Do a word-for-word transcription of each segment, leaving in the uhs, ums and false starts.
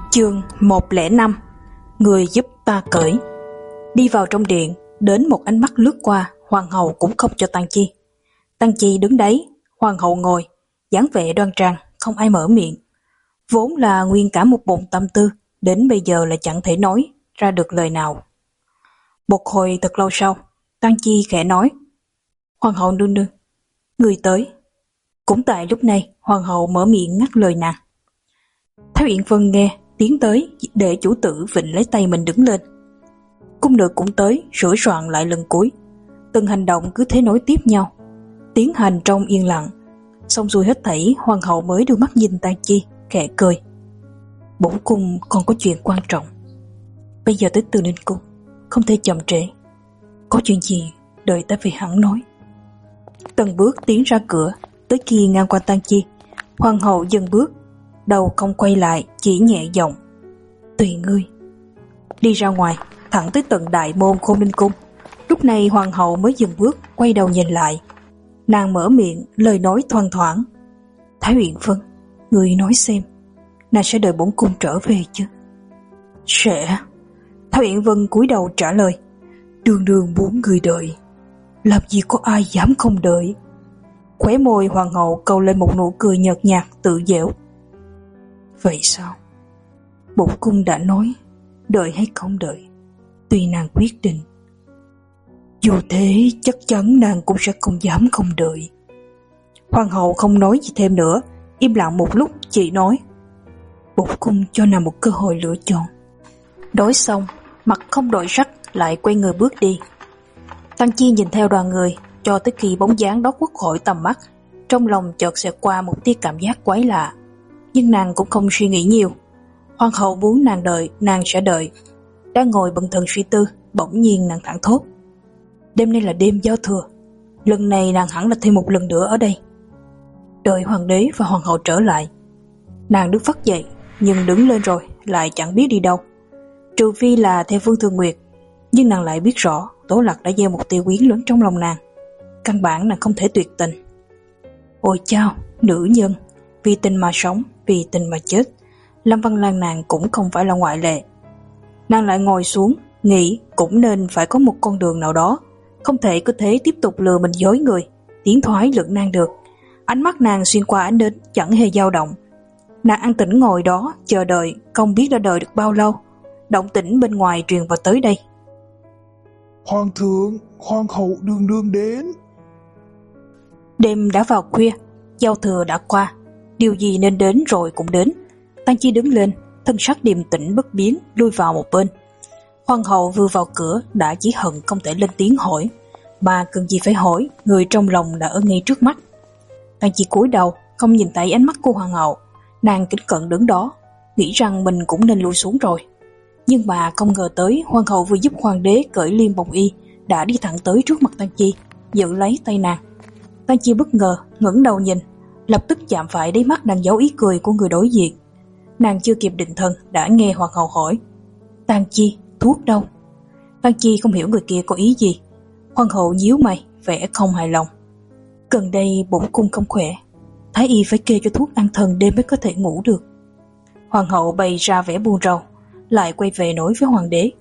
Chương một không năm. Người giúp ta cởi. Đi vào trong điện, đến một ánh mắt lướt qua, hoàng hậu cũng không cho Tang Chi. Tang Chi đứng đấy, hoàng hậu ngồi, dáng vẻ đoan trang, không ai mở miệng. Vốn là nguyên cả một bụng tâm tư, đến bây giờ là chẳng thể nói ra được lời nào. Một hồi thật lâu sau, Tang Chi khẽ nói: "Hoàng hậu nương nương, người tới." Cũng tại lúc này, hoàng hậu mở miệng ngắt lời nàng. Thái Uyển Vân nghe tiến tới, để chủ tử vịnh lấy tay mình đứng lên. Cung nữ cũng tới, sửa soạn lại lần cuối. Từng hành động cứ thế nối tiếp nhau, tiến hành trong yên lặng. Xong xuôi hết thảy, hoàng hậu mới đưa mắt nhìn Tang Chi, khẽ cười. "Bổn cung còn có chuyện quan trọng. Bây giờ tới Từ Ninh cung, không thể chậm trễ. Có chuyện gì đợi ta về hẳn nói." Từng bước tiến ra cửa, tới khi ngang qua Tang Chi, hoàng hậu dừng bước, đầu không quay lại, chỉ nhẹ giọng: "Tùy ngươi." Đi ra ngoài, thẳng tới tận đại môn Khôn Ninh cung. Lúc này hoàng hậu mới dừng bước, quay đầu nhìn lại. Nàng mở miệng, lời nói thoang thoảng: "Thái Uyển Vân, ngươi nói xem, nàng sẽ đợi bổn cung trở về chứ?" "Sẽ." Thái Uyển Vân cúi đầu trả lời: "Đường đường muốn người đợi, làm gì có ai dám không đợi." Khóe môi hoàng hậu câu lên một nụ cười nhợt nhạt tự giễu: "Vậy sao? Bổn cung đã nói, đợi hay không đợi, tùy nàng quyết định. Dù thế chắc chắn nàng cũng sẽ không dám không đợi." Hoàng hậu không nói gì thêm nữa, im lặng một lúc, chỉ nói: "Bổn cung cho nàng một cơ hội lựa chọn." Nói xong, mặt không đổi sắc, lại quay người bước đi. Tang Chi nhìn theo đoàn người cho tới khi bóng dáng đó khuất khỏi tầm mắt, trong lòng chợt xẹt qua một tia cảm giác quái lạ, nhưng nàng cũng không suy nghĩ nhiều. Hoàng hậu muốn nàng đợi, nàng sẽ đợi. Đang ngồi bần thần suy tư, bỗng nhiên nàng thẳng thốt: "Đêm nay là đêm giao thừa, lần này nàng hẳn là thêm một lần nữa ở đây." Đợi hoàng đế và hoàng hậu trở lại, nàng đứng phắt dậy, nhưng đứng lên rồi lại chẳng biết đi đâu, trừ phi là theo Vương Thường Nguyệt. Nhưng nàng lại biết rõ Tố Lạc đã gieo một tia quyến lớn trong lòng nàng, căn bản nàng không thể tuyệt tình. Ôi chao, nữ nhân, vì tình mà sống, vì tình mà chết. Lâm Văn Lan nàng cũng không phải là ngoại lệ. Nàng lại ngồi xuống, nghĩ cũng nên phải có một con đường nào đó, không thể cứ thế tiếp tục lừa mình dối người, tiến thoái lưỡng nan được. Ánh mắt nàng xuyên qua ánh đến chẳng hề dao động. Nàng an tĩnh ngồi đó, chờ đợi, không biết đã đợi được bao lâu. Động tĩnh bên ngoài truyền vào tới đây: "Hoàng thượng, hoàng hậu nương nương đến." Đêm đã vào khuya, giao thừa đã qua, điều gì nên đến rồi cũng đến. Tang Chi đứng lên, thân sắc điềm tĩnh bất biến, lui vào một bên. Hoàng hậu vừa vào cửa đã chỉ hận không thể lên tiếng hỏi, mà cần gì phải hỏi, người trong lòng đã ở ngay trước mắt. Tang Chi cúi đầu, không nhìn thấy ánh mắt của hoàng hậu. Nàng kính cận đứng đó, nghĩ rằng mình cũng nên lui xuống rồi. Nhưng mà không ngờ tới, hoàng hậu vừa giúp hoàng đế cởi liêm bồng y đã đi thẳng tới trước mặt Tang Chi, giữ lấy tay nàng. Tang Chi bất ngờ ngẩng đầu nhìn, lập tức chạm phải đáy mắt đang giấu ý cười của người đối diện. Nàng chưa kịp định thần đã nghe hoàng hậu hỏi: "Tang Chi, thuốc đâu?" Tang Chi không hiểu người kia có ý gì. Hoàng hậu nhíu mày, vẻ không hài lòng: "Gần đây bổn cung không khỏe, thái y phải kê cho thuốc ăn thần đêm mới có thể ngủ được." Hoàng hậu bày ra vẻ buồn rầu, lại quay về nói với hoàng đế: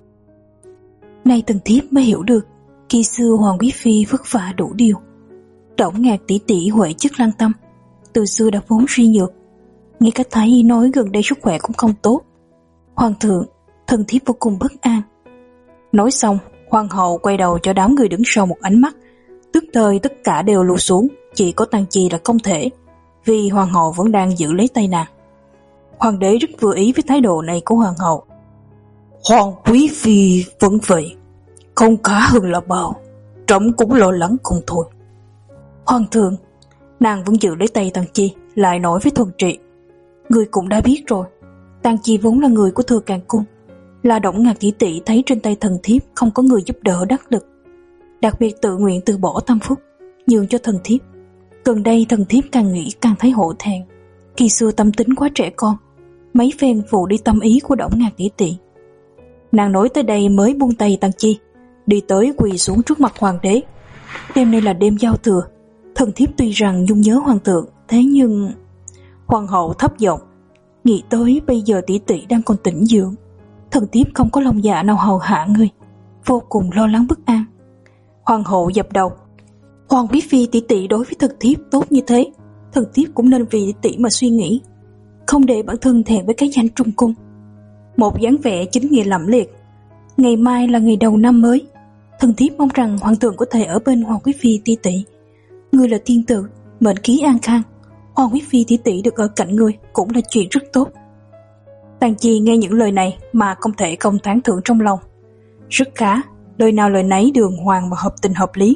"Nay thần thiếp mới hiểu được, khi xưa hoàng quý phi vất vả đủ điều. Đổng Ngạc tỷ tỷ huệ chức lăng tâm, từ xưa đã vốn suy nhược, ngay cả thái y nói gần đây sức khỏe cũng không tốt. Hoàng thượng, thần thiếp vô cùng bất an." Nói xong, hoàng hậu quay đầu cho đám người đứng sau một ánh mắt, tức thời tất cả đều lùi xuống, chỉ có Tang Chi là không thể, vì hoàng hậu vẫn đang giữ lấy tay nàng. Hoàng đế rất vừa ý với thái độ này của hoàng hậu. "Hoàng quý phi vẫn vậy, không khá hơn là bao, trẫm cũng lo lắng không thôi." "Hoàng thượng." Nàng vẫn giữ lấy tay Tang Chi, lại nói với Thuần Trị: "Người cũng đã biết rồi, Tang Chi vốn là người của Thừa Càn cung, là Đổng Ngạc tỷ tỷ thấy trên tay thần thiếp không có người giúp đỡ đắc lực, đặc biệt tự nguyện từ bỏ tâm phúc, nhường cho thần thiếp. Gần đây thần thiếp càng nghĩ càng thấy hổ thẹn, khi xưa tâm tính quá trẻ con, mấy phen phụ đi tâm ý của Đổng Ngạc tỷ tỷ." Nàng nói tới đây mới buông tay Tang Chi, đi tới quỳ xuống trước mặt hoàng đế: "Đêm nay là đêm giao thừa, thần thiếp tuy rằng nhung nhớ hoàng thượng, thế nhưng..." Hoàng hậu thấp giọng: Nghĩ tới bây giờ tỷ tỷ đang còn tỉnh dưỡng, thần thiếp không có lòng dạ nào hầu hạ ngươi, vô cùng lo lắng bất an. Hoàng hậu dập đầu. Hoàng quý phi tỷ tỷ đối với thần thiếp tốt như thế, thần thiếp cũng nên vì tỷ tỷ mà suy nghĩ, không để bản thân thẹn với cái danh trung cung. Một dáng vẻ chính nghĩa lẫm liệt. Ngày mai là ngày đầu năm mới, thần thiếp mong rằng hoàng thượng có thể ở bên hoàng quý phi tỷ tỷ. Ngươi là thiên tử, mệnh khí an khang, hoàng quý phi tỷ tỷ được ở cạnh ngươi cũng là chuyện rất tốt. Tang Chi nghe những lời này mà không thể không tán thưởng trong lòng. Rất khá, lời nào lời nấy đường hoàng và hợp tình hợp lý.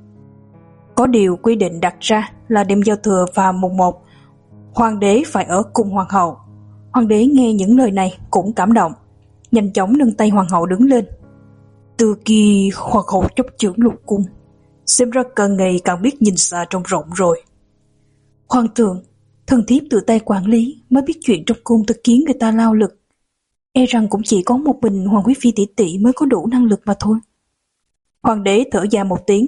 Có điều quy định đặt ra là đêm giao thừa vào mùng một, hoàng đế phải ở cùng hoàng hậu. Hoàng đế nghe những lời này cũng cảm động, nhanh chóng nâng tay hoàng hậu đứng lên. Từ khi hoàng hậu chấp trưởng lục cung, xem ra càng ngày càng biết nhìn xa trông rộng rồi. Hoàng thượng, thần thiếp tự tay quản lý mới biết chuyện trong cung thực khiến người ta lao lực. E rằng cũng chỉ có một mình hoàng quý phi tỷ tỷ mới có đủ năng lực mà thôi. Hoàng đế thở dài một tiếng.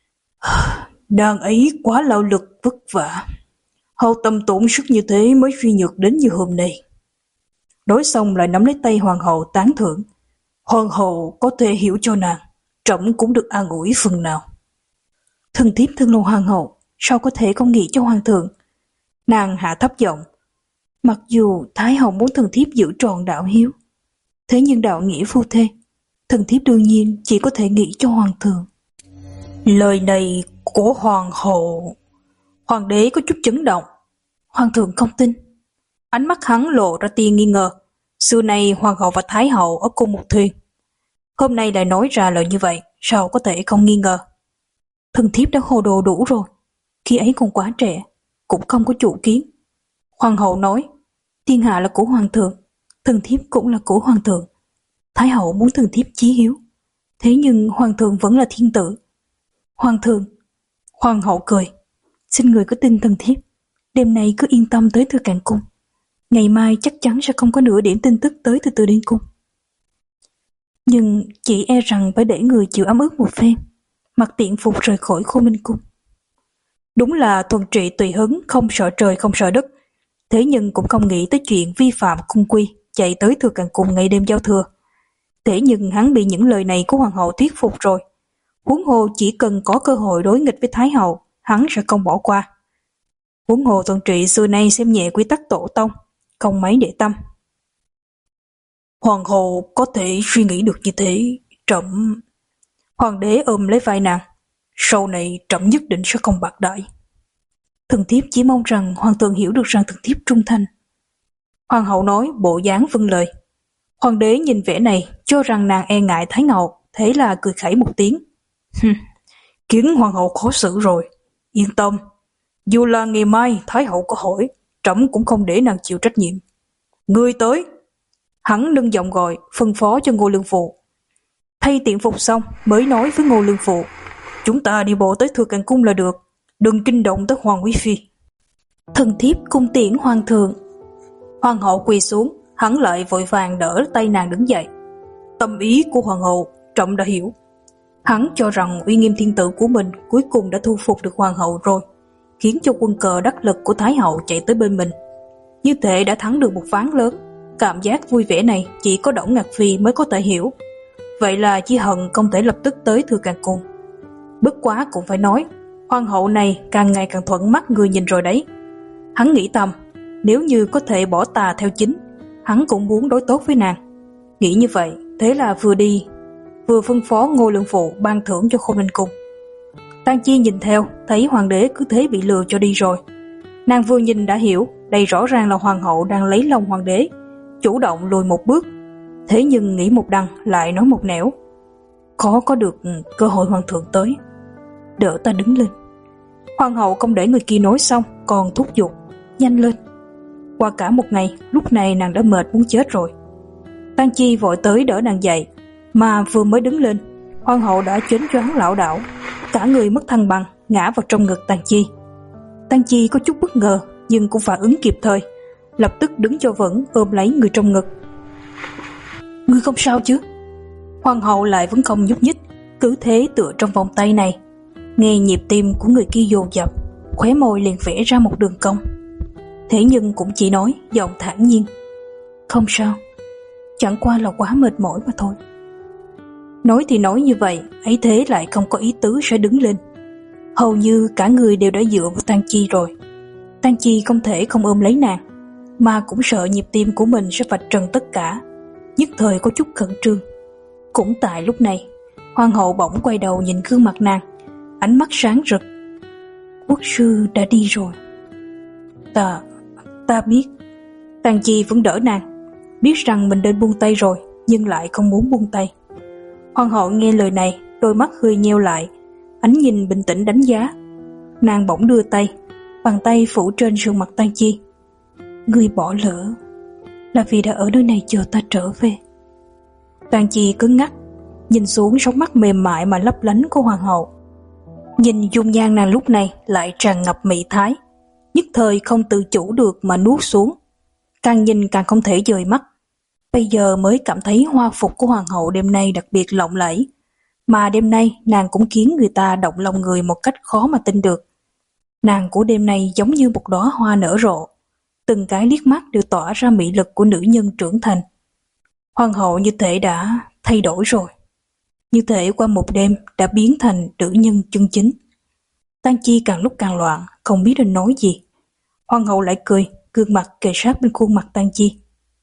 Nàng ấy quá lao lực vất vả, hao tâm tổn sức như thế mới suy nhược đến như hôm nay. Nói xong lại nắm lấy tay hoàng hậu tán thưởng. Hoàng hậu có thể hiểu cho nàng, trẫm cũng được an ủi phần nào. Thần thiếp thân là hoàng hậu, sao có thể không nghĩ cho hoàng thượng? Nàng hạ thấp giọng. Mặc dù thái hậu muốn thần thiếp giữ trọn đạo hiếu, thế nhưng đạo nghĩa phu thê, thần thiếp đương nhiên chỉ có thể nghĩ cho hoàng thượng. Lời này của hoàng hậu. Hoàng đế có chút chấn động. Hoàng thượng không tin. Ánh mắt hắn lộ ra tia nghi ngờ. Xưa nay hoàng hậu và thái hậu ở cùng một thuyền, hôm nay lại nói ra lời như vậy, sao có thể không nghi ngờ? Thần thiếp đã hồ đồ đủ rồi, khi ấy còn quá trẻ, cũng không có chủ kiến. Hoàng hậu nói, thiên hạ là của hoàng thượng, thần thiếp cũng là của hoàng thượng. Thái hậu muốn thần thiếp chí hiếu, thế nhưng hoàng thượng vẫn là thiên tử. Hoàng thượng, hoàng hậu cười, xin người cứ tin thần thiếp, đêm nay cứ yên tâm tới Thừa Càn Cung. Ngày mai chắc chắn sẽ không có nửa điểm tin tức tới từ Từ Điên Cung. Nhưng chỉ e rằng phải để người chịu ấm ức một phen, mặc tiện phục rời khỏi Khô Minh Cung. Đúng là thuần trị tùy hứng, không sợ trời không sợ đất, thế nhưng cũng không nghĩ tới chuyện vi phạm cung quy, chạy tới Thừa Càn Cung ngày đêm giao thừa. Thế nhưng hắn bị những lời này của hoàng hậu thuyết phục rồi. Huống hồ chỉ cần có cơ hội đối nghịch với thái hậu, hắn sẽ không bỏ qua. Huống hồ thuần trị xưa nay xem nhẹ quy tắc tổ tông, không mấy để tâm. Hoàng hậu có thể suy nghĩ được như thế, trẫm... Hoàng đế ôm lấy vai nàng. Sau này trẫm nhất định sẽ không bạc đãi. Thần thiếp chỉ mong rằng hoàng thượng hiểu được rằng thần thiếp trung thành. Hoàng hậu nói bộ dáng vâng lời. Hoàng đế nhìn vẻ này cho rằng nàng e ngại thái hậu, thế là cười khẩy một tiếng. Khiến hoàng hậu khó xử rồi. Yên tâm, dù là ngày mai thái hậu có hỏi, trẫm cũng không để nàng chịu trách nhiệm. Ngươi tới. Hắn nâng giọng gọi, phân phó cho Ngô Lương Phụ. Thay tiện phục xong mới nói với Ngô Lương Phụ, chúng ta đi bộ tới Thừa Càn Cung là được, đừng kinh động tới hoàng quý phi. Thần thiếp cung tiễn hoàng thượng. Hoàng hậu quỳ xuống, hắn lại vội vàng đỡ tay nàng đứng dậy. Tâm ý của hoàng hậu trẫm đã hiểu. Hắn cho rằng uy nghiêm thiên tử của mình cuối cùng đã thu phục được hoàng hậu rồi, khiến cho quân cờ đắc lực của thái hậu chạy tới bên mình. Như thế đã thắng được một ván lớn. Cảm giác vui vẻ này chỉ có Đổng Ngạc Phi mới có thể hiểu. Vậy là Chi Hận không thể lập tức tới Thừa Càn Cung. Bất quá cũng phải nói, hoàng hậu này càng ngày càng thuận mắt người nhìn rồi đấy. Hắn nghĩ thầm, nếu như có thể bỏ tà theo chính, hắn cũng muốn đối tốt với nàng. Nghĩ như vậy, thế là vừa đi, vừa phân phó Ngô Lương Phụ ban thưởng cho Khôn Ninh Cung. Tang Chi nhìn theo, thấy hoàng đế cứ thế bị lừa cho đi rồi. Nàng vừa nhìn đã hiểu, đây rõ ràng là hoàng hậu đang lấy lòng hoàng đế, chủ động lùi một bước. Thế nhưng nghĩ một đằng lại nói một nẻo. Khó có được cơ hội hoàng thượng tới. Đỡ ta đứng lên. Hoàng hậu không để người kia nói xong, còn thúc giục, nhanh lên. Qua cả một ngày, lúc này nàng đã mệt muốn chết rồi. Tang Chi vội tới đỡ nàng dậy, mà vừa mới đứng lên, hoàng hậu đã choáng choáng lảo đảo, cả người mất thăng bằng, ngã vào trong ngực Tang Chi. Tang Chi có chút bất ngờ, nhưng cũng phản ứng kịp thời, lập tức đứng cho vững, ôm lấy người trong ngực. Ngươi không sao chứ? Hoàng hậu lại vẫn không nhúc nhích, cứ thế tựa trong vòng tay này. Nghe nhịp tim của người kia dồn dập, khóe môi liền vẽ ra một đường cong. Thế nhưng cũng chỉ nói giọng thản nhiên: "Không sao, chẳng qua là quá mệt mỏi mà thôi." Nói thì nói như vậy, ấy thế lại không có ý tứ sẽ đứng lên. Hầu như cả người đều đã dựa vào Tang Chi rồi. Tang Chi không thể không ôm lấy nàng, mà cũng sợ nhịp tim của mình sẽ vạch trần tất cả, nhất thời có chút khẩn trương. Cũng tại lúc này, hoàng hậu bỗng quay đầu nhìn gương mặt nàng, ánh mắt sáng rực. "Quốc sư đã đi rồi." Ta, ta biết." Tang Chi vẫn đỡ nàng, biết rằng mình nên buông tay rồi, nhưng lại không muốn buông tay. Hoàng hậu nghe lời này, đôi mắt hơi nheo lại, ánh nhìn bình tĩnh đánh giá. Nàng bỗng đưa tay, bàn tay phủ trên sườn mặt Tang Chi. "Ngươi bỏ lỡ là vì đã ở nơi này chờ ta trở về." Tang Chi cứng ngắc, nhìn xuống sóng mắt mềm mại mà lấp lánh của hoàng hậu. Nhìn dung nhan nàng lúc này lại tràn ngập mỹ thái, nhất thời không tự chủ được mà nuốt xuống. Càng nhìn càng không thể rời mắt. Bây giờ mới cảm thấy hoa phục của hoàng hậu đêm nay đặc biệt lộng lẫy, mà đêm nay nàng cũng khiến người ta động lòng người một cách khó mà tin được. Nàng của đêm nay giống như một đóa hoa nở rộ, từng cái liếc mắt đều tỏa ra mỹ lực của nữ nhân trưởng thành. Hoàng hậu như thể đã thay đổi rồi, như thể qua một đêm đã biến thành nữ nhân chân chính. Tang Chi càng lúc càng loạn, không biết nên nói gì. Hoàng hậu lại cười, gương mặt kề sát bên khuôn mặt Tang Chi.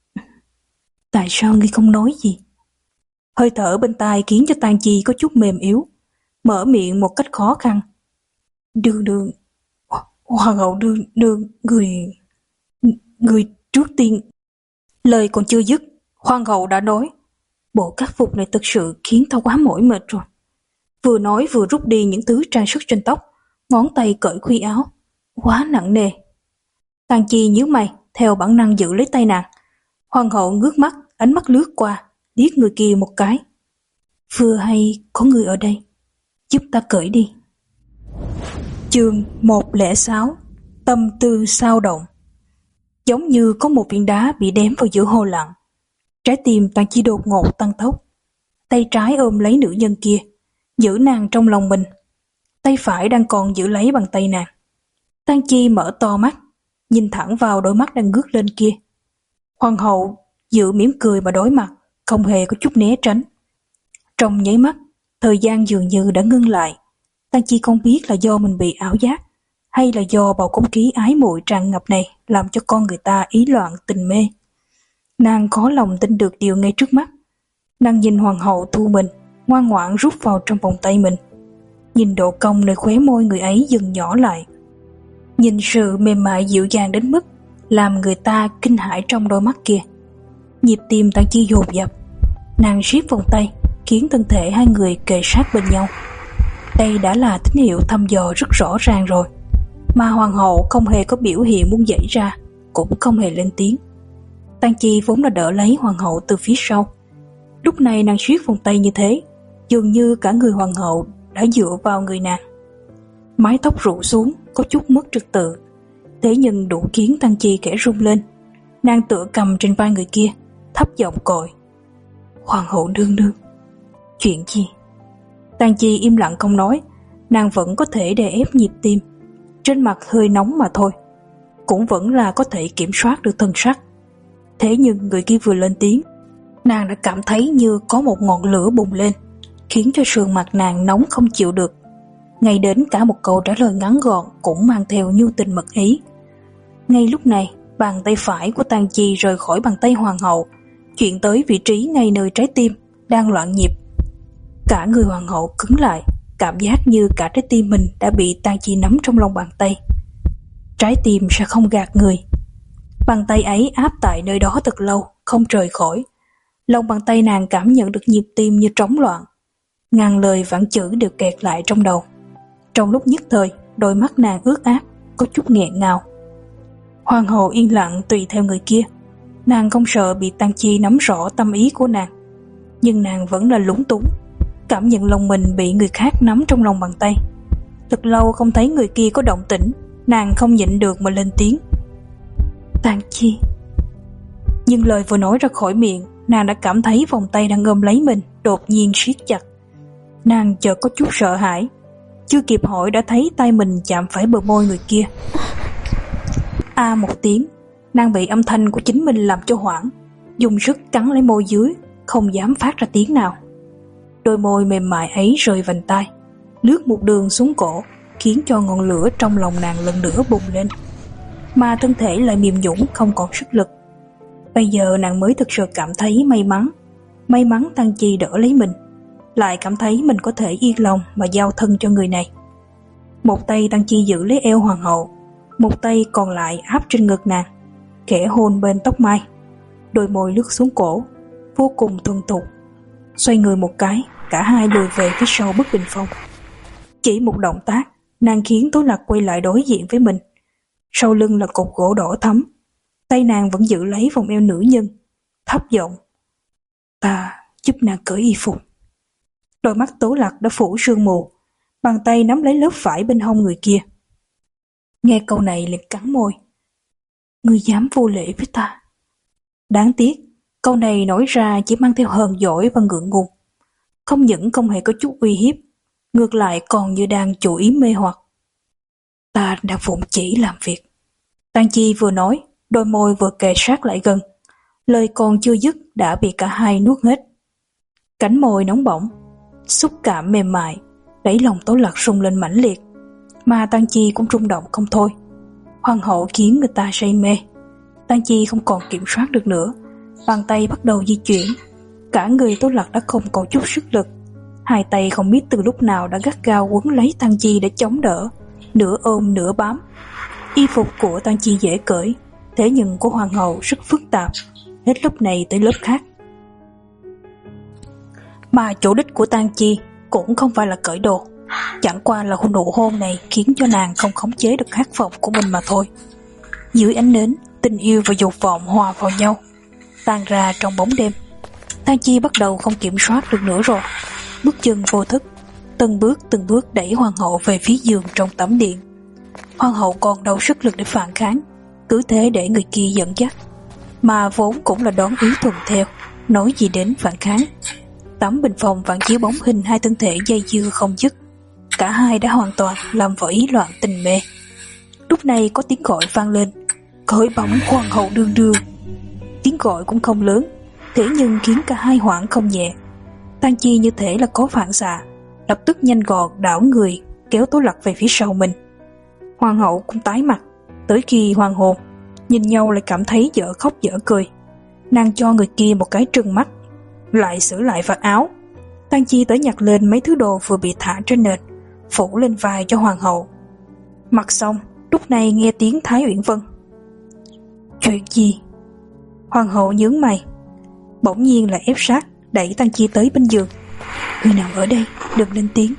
"Tại sao ngươi không nói gì?" Hơi thở bên tai khiến cho Tang Chi có chút mềm yếu, mở miệng một cách khó khăn. "Đương đương, hoàng hậu đương đương, người, người trước tiên." Lời còn chưa dứt, hoàng hậu đã nói: "Bộ cát phục này thực sự khiến ta quá mỏi mệt rồi." Vừa nói vừa rút đi những thứ trang sức trên tóc, ngón tay cởi khuy áo. "Quá nặng nề." Tang Chi nhíu mày, theo bản năng giữ lấy tay nàng. Hoàng hậu ngước mắt, ánh mắt lướt qua, liếc người kia một cái. "Vừa hay có người ở đây, giúp ta cởi đi." Chương một không sáu. Tâm tư sao động. Giống như có một viên đá bị đém vào giữa hồ lặng. Trái tim Tang Chi đột ngột tăng tốc. Tay trái ôm lấy nữ nhân kia, giữ nàng trong lòng mình. Tay phải đang còn giữ lấy bàn tay nàng. Tang Chi mở to mắt, nhìn thẳng vào đôi mắt đang ngước lên kia. Hoàng hậu giữ mỉm cười mà đối mặt, không hề có chút né tránh. Trong nháy mắt, thời gian dường như đã ngưng lại. Tang Chi không biết là do mình bị ảo giác, hay là do bầu không khí ái muội tràn ngập này làm cho con người ta ý loạn tình mê. Nàng khó lòng tin được điều ngay trước mắt. Nàng nhìn hoàng hậu thu mình, ngoan ngoãn rút vào trong vòng tay mình. Nhìn độ cong nơi khóe môi người ấy dần nhỏ lại. Nhìn sự mềm mại dịu dàng đến mức làm người ta kinh hãi trong đôi mắt kia. Nhịp tim Tang Chi dồn dập. Nàng siết vòng tay, khiến thân thể hai người kề sát bên nhau. Đây đã là tín hiệu thăm dò rất rõ ràng rồi, mà hoàng hậu không hề có biểu hiện muốn giãy ra, cũng không hề lên tiếng. Tang Chi vốn đã đỡ lấy hoàng hậu từ phía sau. Lúc này nàng siết vòng tay như thế, dường như cả người hoàng hậu đã dựa vào người nàng. Mái tóc rủ xuống, có chút mất trật tự, thế nhưng đủ khiến Tang Chi khẽ rung lên. Nàng tựa cầm trên vai người kia, thấp giọng gọi: "Hoàng hậu nương nương." "Chuyện gì?" Tang Chi im lặng không nói. Nàng vẫn có thể đè ép nhịp tim, trên mặt hơi nóng mà thôi, cũng vẫn là có thể kiểm soát được thân sắc. Thế nhưng người kia vừa lên tiếng, nàng đã cảm thấy như có một ngọn lửa bùng lên, khiến cho sườn mặt nàng nóng không chịu được. Ngay đến cả một câu trả lời ngắn gọn cũng mang theo nhu tình mật ý. Ngay lúc này, bàn tay phải của Tang Chi rời khỏi bàn tay hoàng hậu, chuyển tới vị trí ngay nơi trái tim đang loạn nhịp. Cả người hoàng hậu cứng lại, cảm giác như cả trái tim mình đã bị Tang Chi nắm trong lòng bàn tay. Trái tim sẽ không gạt người. Bàn tay ấy áp tại nơi đó thật lâu, không rời khỏi. Lòng bàn tay nàng cảm nhận được nhịp tim như trống loạn. Ngàn lời vạn chữ đều kẹt lại trong đầu. Trong lúc nhất thời, đôi mắt nàng ướt át, có chút nghẹn ngào. Hoàng hậu yên lặng tùy theo người kia. Nàng không sợ bị Tang Chi nắm rõ tâm ý của nàng, nhưng nàng vẫn là lúng túng, cảm nhận lòng mình bị người khác nắm trong lòng bàn tay. Thật lâu không thấy người kia có động tĩnh, nàng không nhịn được mà lên tiếng: "Tang Chi." Nhưng lời vừa nói ra khỏi miệng, nàng đã cảm thấy vòng tay đang ôm lấy mình đột nhiên siết chặt. Nàng chợt có chút sợ hãi, chưa kịp hỏi đã thấy tay mình chạm phải bờ môi người kia. A một tiếng, nàng bị âm thanh của chính mình làm cho hoảng, dùng sức cắn lấy môi dưới, không dám phát ra tiếng nào. Đôi môi mềm mại ấy rời vành tai, lướt một đường xuống cổ, khiến cho ngọn lửa trong lòng nàng lần nữa bùng lên. Mà thân thể lại mềm nhũn không còn sức lực. Bây giờ nàng mới thực sự cảm thấy may mắn. May mắn Tăng Chi đỡ lấy mình, lại cảm thấy mình có thể yên lòng mà giao thân cho người này. Một tay Tăng Chi giữ lấy eo hoàng hậu, một tay còn lại áp trên ngực nàng, khẽ hôn bên tóc mai. Đôi môi lướt xuống cổ, vô cùng thuần thục. Xoay người một cái, cả hai lùi về phía sau bức bình phong. Chỉ một động tác, nàng khiến Tố Lạc quay lại đối diện với mình. Sau lưng là cột gỗ đỏ thắm, tay nàng vẫn giữ lấy vòng eo nữ nhân, thấp giọng: "Ta giúp nàng cởi y phục." Đôi mắt Tố Lạc đã phủ sương mù, bàn tay nắm lấy lớp vải bên hông người kia. Nghe câu này liền cắn môi: "Ngươi dám vô lễ với ta." Đáng tiếc, câu này nói ra chỉ mang theo hờn dỗi và ngượng ngùng, không những không hề có chút uy hiếp, ngược lại còn như đang chủ ý mê hoặc. "Ta đã phụng chỉ làm việc." Tăng Chi vừa nói, đôi môi vừa kề sát lại gần, lời còn chưa dứt đã bị cả hai nuốt hết. Cánh môi nóng bỏng, xúc cảm mềm mại, đẩy lòng Tố Lạc rung lên mãnh liệt, mà Tăng Chi cũng rung động không thôi. Hoàng hậu khiến người ta say mê. Tăng Chi không còn kiểm soát được nữa, bàn tay bắt đầu di chuyển, cả người Tố Lạc đã không còn chút sức lực. Hai tay không biết từ lúc nào đã gắt gao quấn lấy Tăng Chi để chống đỡ, nửa ôm nửa bám. Y phục của Tăng Chi dễ cởi, thế nhưng của hoàng hậu rất phức tạp, hết lớp này tới lớp khác. Mà chủ đích của Tăng Chi cũng không phải là cởi đồ, chẳng qua là nụ hôn này khiến cho nàng không khống chế được khát vọng của mình mà thôi. Dưới ánh nến, tình yêu và dục vọng hòa vào nhau, tan ra trong bóng đêm. Tăng Chi bắt đầu không kiểm soát được nữa rồi, bước chân vô thức, từng bước từng bước đẩy hoàng hậu về phía giường trong tẩm điện. Hoàng hậu còn đâu sức lực để phản kháng, cứ thế để người kia dẫn dắt, mà vốn cũng là đón ý thuận theo, nói gì đến phản kháng. Tấm bình phòng phản chiếu bóng hình hai thân thể dây dưa không dứt, cả hai đã hoàn toàn làm vỡ ý loạn tình mê. Lúc này có tiếng gọi vang lên: "Cởi bổng hoàng hậu đương đương." Tiếng gọi cũng không lớn, thế nhưng khiến cả hai hoảng không nhẹ. Tăng Chi như thể là có phản xạ, lập tức nhanh gọn đảo người kéo Tố Lạc về phía sau mình. Hoàng hậu cũng tái mặt, tới khi hoàng hồn, nhìn nhau lại cảm thấy dở khóc dở cười. Nàng cho người kia một cái trừng mắt, lại sửa lại vạt áo. Tăng Chi tới nhặt lên mấy thứ đồ vừa bị thả trên nền, phủ lên vai cho hoàng hậu. Mặc xong, lúc này nghe tiếng Thái Uyển Vân: "Chuyện gì?" Hoàng hậu nhướng mày, bỗng nhiên lại ép sát đẩy Tăng Chi tới bên giường. "Người nào ở đây, đừng lên tiếng."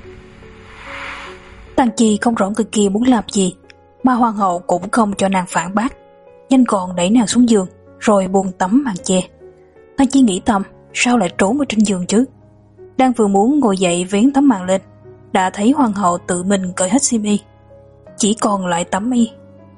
Tăng Chi không rõ người kia muốn làm gì, mà hoàng hậu cũng không cho nàng phản bác, nhanh gọn đẩy nàng xuống giường, rồi buông tấm màn che. Tăng Chi nghĩ thầm, sao lại trốn ở trên giường chứ? Đang vừa muốn ngồi dậy vén tấm màn lên, đã thấy hoàng hậu tự mình cởi hết xiêm y, chỉ còn lại tấm y.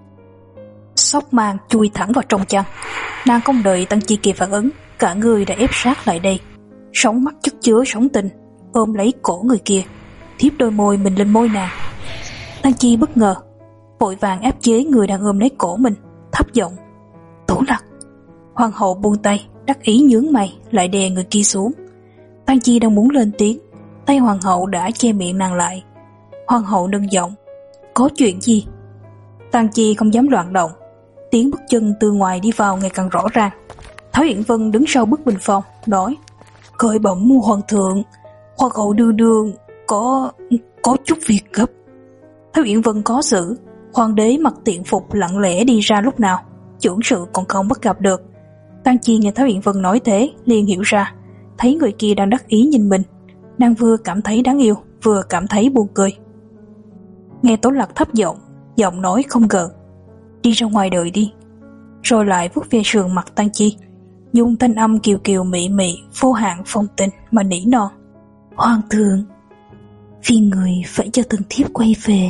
Xốc màn chui thẳng vào trong chăn. Nàng không đợi Tăng Chi kịp phản ứng, cả người đã ép sát lại đây, sóng mắt chất chứa sóng tình, ôm lấy cổ người kia, thiếp đôi môi mình lên môi nàng. Tăng Chi bất ngờ, vội vàng áp chế người đang ôm lấy cổ mình, thấp giọng: "Tố Lạc." Hoàng hậu buông tay, đắc ý nhướng mày, lại đè người kia xuống. Tăng Chi đang muốn lên tiếng, tay hoàng hậu đã che miệng nàng lại. Hoàng hậu nâng giọng: "Có chuyện gì?" Tăng Chi không dám loạn động, tiếng bước chân từ ngoài đi vào ngày càng rõ ràng. Thái Uyển Vân đứng sau bức bình phong, nói: "Cởi bẩm hoàng thượng, hoàng hậu đương đương có có chút việc gấp." Thái Uyển Vân có xử, hoàng đế mặc tiện phục lặng lẽ đi ra lúc nào, chưởng sự còn không bắt gặp được. Tăng Chi nghe Thái Uyển Vân nói thế, liền hiểu ra, thấy người kia đang đắc ý nhìn mình, nàng vừa cảm thấy đáng yêu, vừa cảm thấy buồn cười. Nghe Tố Lạc thấp giọng, giọng nói không gợn: "Đi ra ngoài đợi đi." Rồi lại vuốt ve sườn mặt Tăng Chi, dùng thanh âm kiều kiều mị mị, vô hạn phong tình mà nỉ non: "Hoàng thượng, vì người phải cho thần thiếp quay về."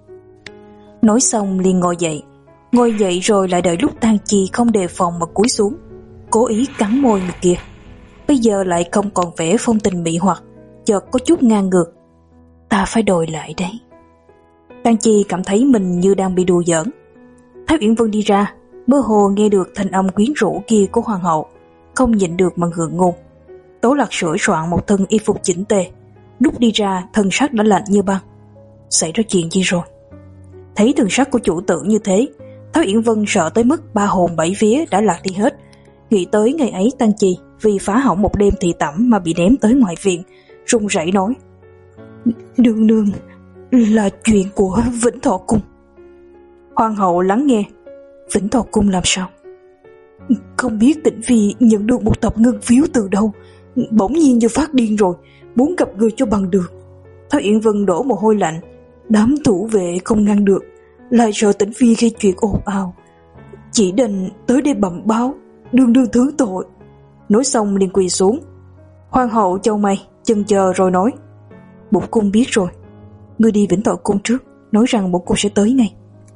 Nói xong liền ngồi dậy, ngồi dậy rồi lại đợi lúc Tăng Chi không đề phòng mà cúi xuống, cố ý cắn môi người kia. Bây giờ lại không còn vẻ phong tình mị hoặc, chợt có chút ngang ngược: "Ta phải đòi lại đấy." Tăng Chi cảm thấy mình như đang bị đùa giỡn. Thái Uyển Vân đi ra, mơ hồ nghe được thanh âm quyến rũ kia của hoàng hậu, không nhịn được mà ngượng ngùng. Tố Lạc sửa soạn một thân y phục chỉnh tề, lúc đi ra thân sắc đã lạnh như băng. Xảy ra chuyện gì rồi? Thấy thần sắc của chủ tử như thế, Thái Uyển Vân sợ tới mức ba hồn bảy vía đã lạc đi hết. Nghĩ tới ngày ấy Tăng Chi vì phá hỏng một đêm thị tẩm mà bị ném tới ngoại viện, run rẩy nói: "Nương nương, là chuyện của Vĩnh Thọ Cung." Hoàng hậu lắng nghe. Vĩnh Thọ Cung làm sao? Không biết Tĩnh Phi nhận được một tập ngân phiếu từ đâu, bỗng nhiên như phát điên rồi, muốn gặp người cho bằng được. Thái Uyển Vân đổ mồ hôi lạnh. Đám thủ vệ không ngăn được, lại sợ Tĩnh Phi gây chuyện ồn ào, chỉ đành tới đây bẩm báo, đương đương thứ tội. Nói xong liền quỳ xuống. Hoàng hậu chau mày, chần chờ rồi nói: "Bổn cung biết rồi, ngươi đi Vĩnh Thọ Cung trước, nói rằng bổn cung sẽ tới ngay."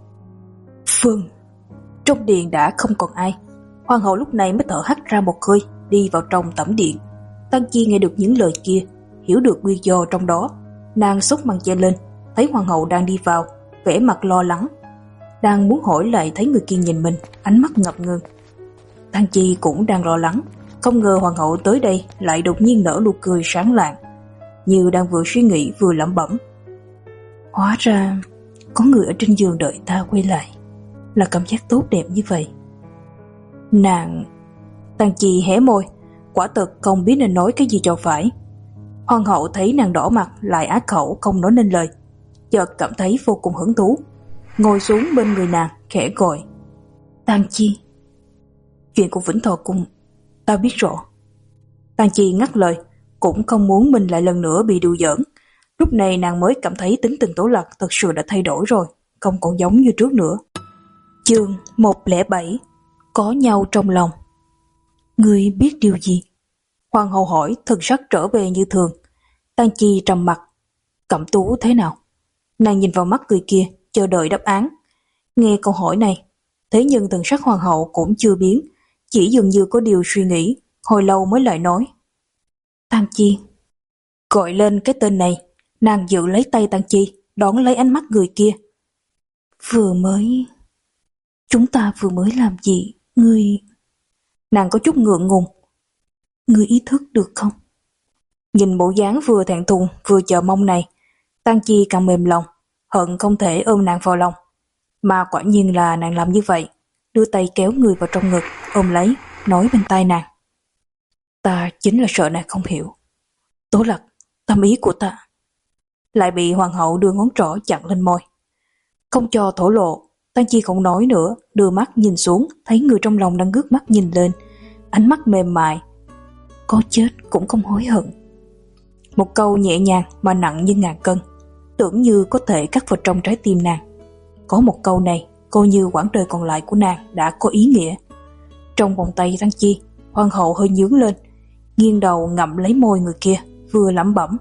Vâng. Trong điện đã không còn ai. Hoàng hậu lúc này mới thở hắt ra một hơi, đi vào trong tẩm điện. Tăng Chi nghe được những lời kia, hiểu được nguyên do trong đó. Nàng xốc màn che lên, thấy hoàng hậu đang đi vào, vẻ mặt lo lắng. Đang muốn hỏi lại thấy người kia nhìn mình, ánh mắt ngập ngừng. Tăng Chi cũng đang lo lắng, không ngờ hoàng hậu tới đây lại đột nhiên nở nụ cười sáng lạng, như đang vừa suy nghĩ vừa lẩm bẩm: "Hóa ra có người ở trên giường đợi ta quay lại, là cảm giác tốt đẹp như vậy." Nàng... Tăng Chi hé môi, quả thực không biết nên nói cái gì cho phải. Hoàng hậu thấy nàng đỏ mặt lại á khẩu không nói nên lời, chợt cảm thấy vô cùng hứng thú, ngồi xuống bên người nàng khẽ gọi: "Tăng Chi, chuyện của Vĩnh Thọ Cung ta biết rõ." Tăng Chi ngắt lời, cũng không muốn mình lại lần nữa bị đùa giỡn. Lúc này nàng mới cảm thấy tính tình Tố Lạc thật sự đã thay đổi rồi, không còn giống như trước nữa. Chương một không bảy: Có nhau trong lòng. Ngươi biết điều gì? Hoàng hậu hỏi, thần sắc trở về như thường. Tăng Chi trầm mặt. Cẩm Tú thế nào? Nàng nhìn vào mắt người kia, chờ đợi đáp án. Nghe câu hỏi này, thế nhưng thần sắc hoàng hậu cũng chưa biến, chỉ dường như có điều suy nghĩ, hồi lâu mới lại nói: Tăng Chi. Gọi lên cái tên này, nàng giữ lấy tay Tăng Chi, đón lấy ánh mắt người kia. Vừa mới... Chúng ta vừa mới làm gì, ngươi... Nàng có chút ngượng ngùng. Ngươi ý thức được không? Nhìn bộ dáng vừa thẹn thùng vừa chờ mong này, Tăng Chi càng mềm lòng, hận không thể ôm nàng vào lòng. Mà quả nhiên là nàng làm như vậy, đưa tay kéo người vào trong ngực, ôm lấy, nói bên tai nàng: Ta chính là sợ nàng không hiểu. Tố Lạc, tâm ý của ta. Lại bị hoàng hậu đưa ngón trỏ chặn lên môi, không cho thổ lộ. Tăng Chi không nói nữa, đưa mắt nhìn xuống, thấy người trong lòng đang ngước mắt nhìn lên, ánh mắt mềm mại. Có chết cũng không hối hận. Một câu nhẹ nhàng mà nặng như ngàn cân, tưởng như có thể cắt vào trong trái tim nàng. Có một câu này, coi như quãng đời còn lại của nàng đã có ý nghĩa. Trong vòng tay Tăng Chi, hoàng hậu hơi nhướng lên, nghiêng đầu ngậm lấy môi người kia, vừa lẩm bẩm: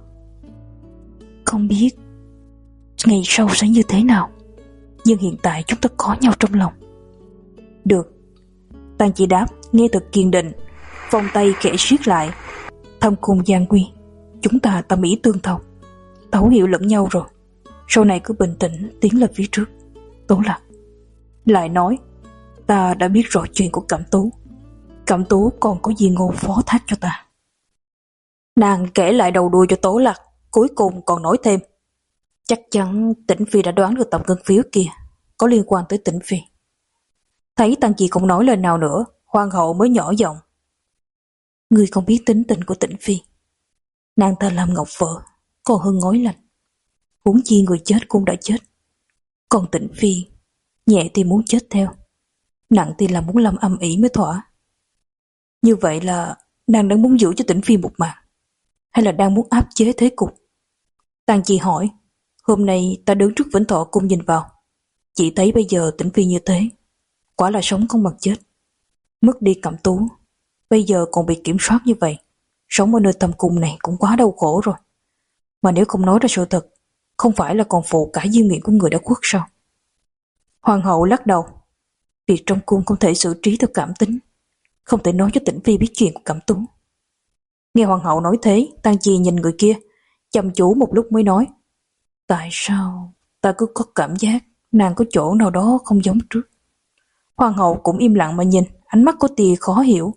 Không biết ngày sau sẽ như thế nào, nhưng hiện tại chúng ta có nhau trong lòng. Được. Tăng Chi đáp, nghe thật kiên định, vòng tay khẽ siết lại. Thâm cung gian nguy, chúng ta tâm ý tương thông, thấu hiểu lẫn nhau rồi, sau này cứ bình tĩnh tiến lên phía trước. Tố Lạc. Lại nói, ta đã biết rõ chuyện của Cẩm Tú. Cẩm Tú còn có gì ngôn phó thác cho ta. Nàng kể lại đầu đuôi cho Tố Lạc, cuối cùng còn nói thêm: Chắc chắn Tĩnh Phi đã đoán được tập ngân phiếu kia có liên quan tới Tĩnh Phi. Thấy Tăng Chi không nói lời nào nữa, hoàng hậu mới nhỏ giọng: Ngươi không biết tính tình của Tĩnh Phi. Nàng ta làm ngọc vợ, còn hơn ngói lạnh. Huống chi người chết cũng đã chết. Còn Tĩnh Phi, nhẹ thì muốn chết theo, nặng thì là muốn làm âm ỉ mới thỏa. Như vậy là nàng đang muốn giữ cho Tĩnh Phi một mạng, hay là đang muốn áp chế thế cục? Tăng Chi hỏi. Hôm nay ta đứng trước Vĩnh Thọ Cung nhìn vào, chỉ thấy bây giờ Tĩnh Phi như thế, quả là sống không bằng chết. Mất đi Cẩm Tú, bây giờ còn bị kiểm soát như vậy, sống ở nơi thâm cung này cũng quá đau khổ rồi. Mà nếu không nói ra sự thật, không phải là còn phụ cả di nguyện của người đã khuất sao? Hoàng hậu lắc đầu. Việc trong cung không thể xử trí theo cảm tính, không thể nói cho Tĩnh Phi biết chuyện của Cẩm Tú. Nghe hoàng hậu nói thế, Tăng Chi nhìn người kia, chăm chú một lúc mới nói: Tại sao ta cứ có cảm giác nàng có chỗ nào đó không giống trước? Hoàng hậu cũng im lặng mà nhìn, ánh mắt có tia khó hiểu.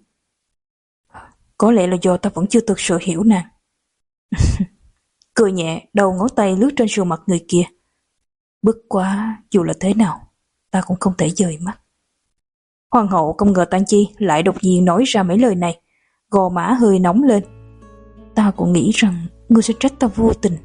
Có lẽ là do ta vẫn chưa thực sự hiểu nàng. Cười nhẹ, đầu ngón tay lướt trên sườn mặt người kia. Bất quá, dù là thế nào, ta cũng không thể dời mắt. Hoàng hậu không ngờ Tang Chi lại đột nhiên nói ra mấy lời này, gò má hơi nóng lên. Ta cũng nghĩ rằng ngươi sẽ trách ta vô tình.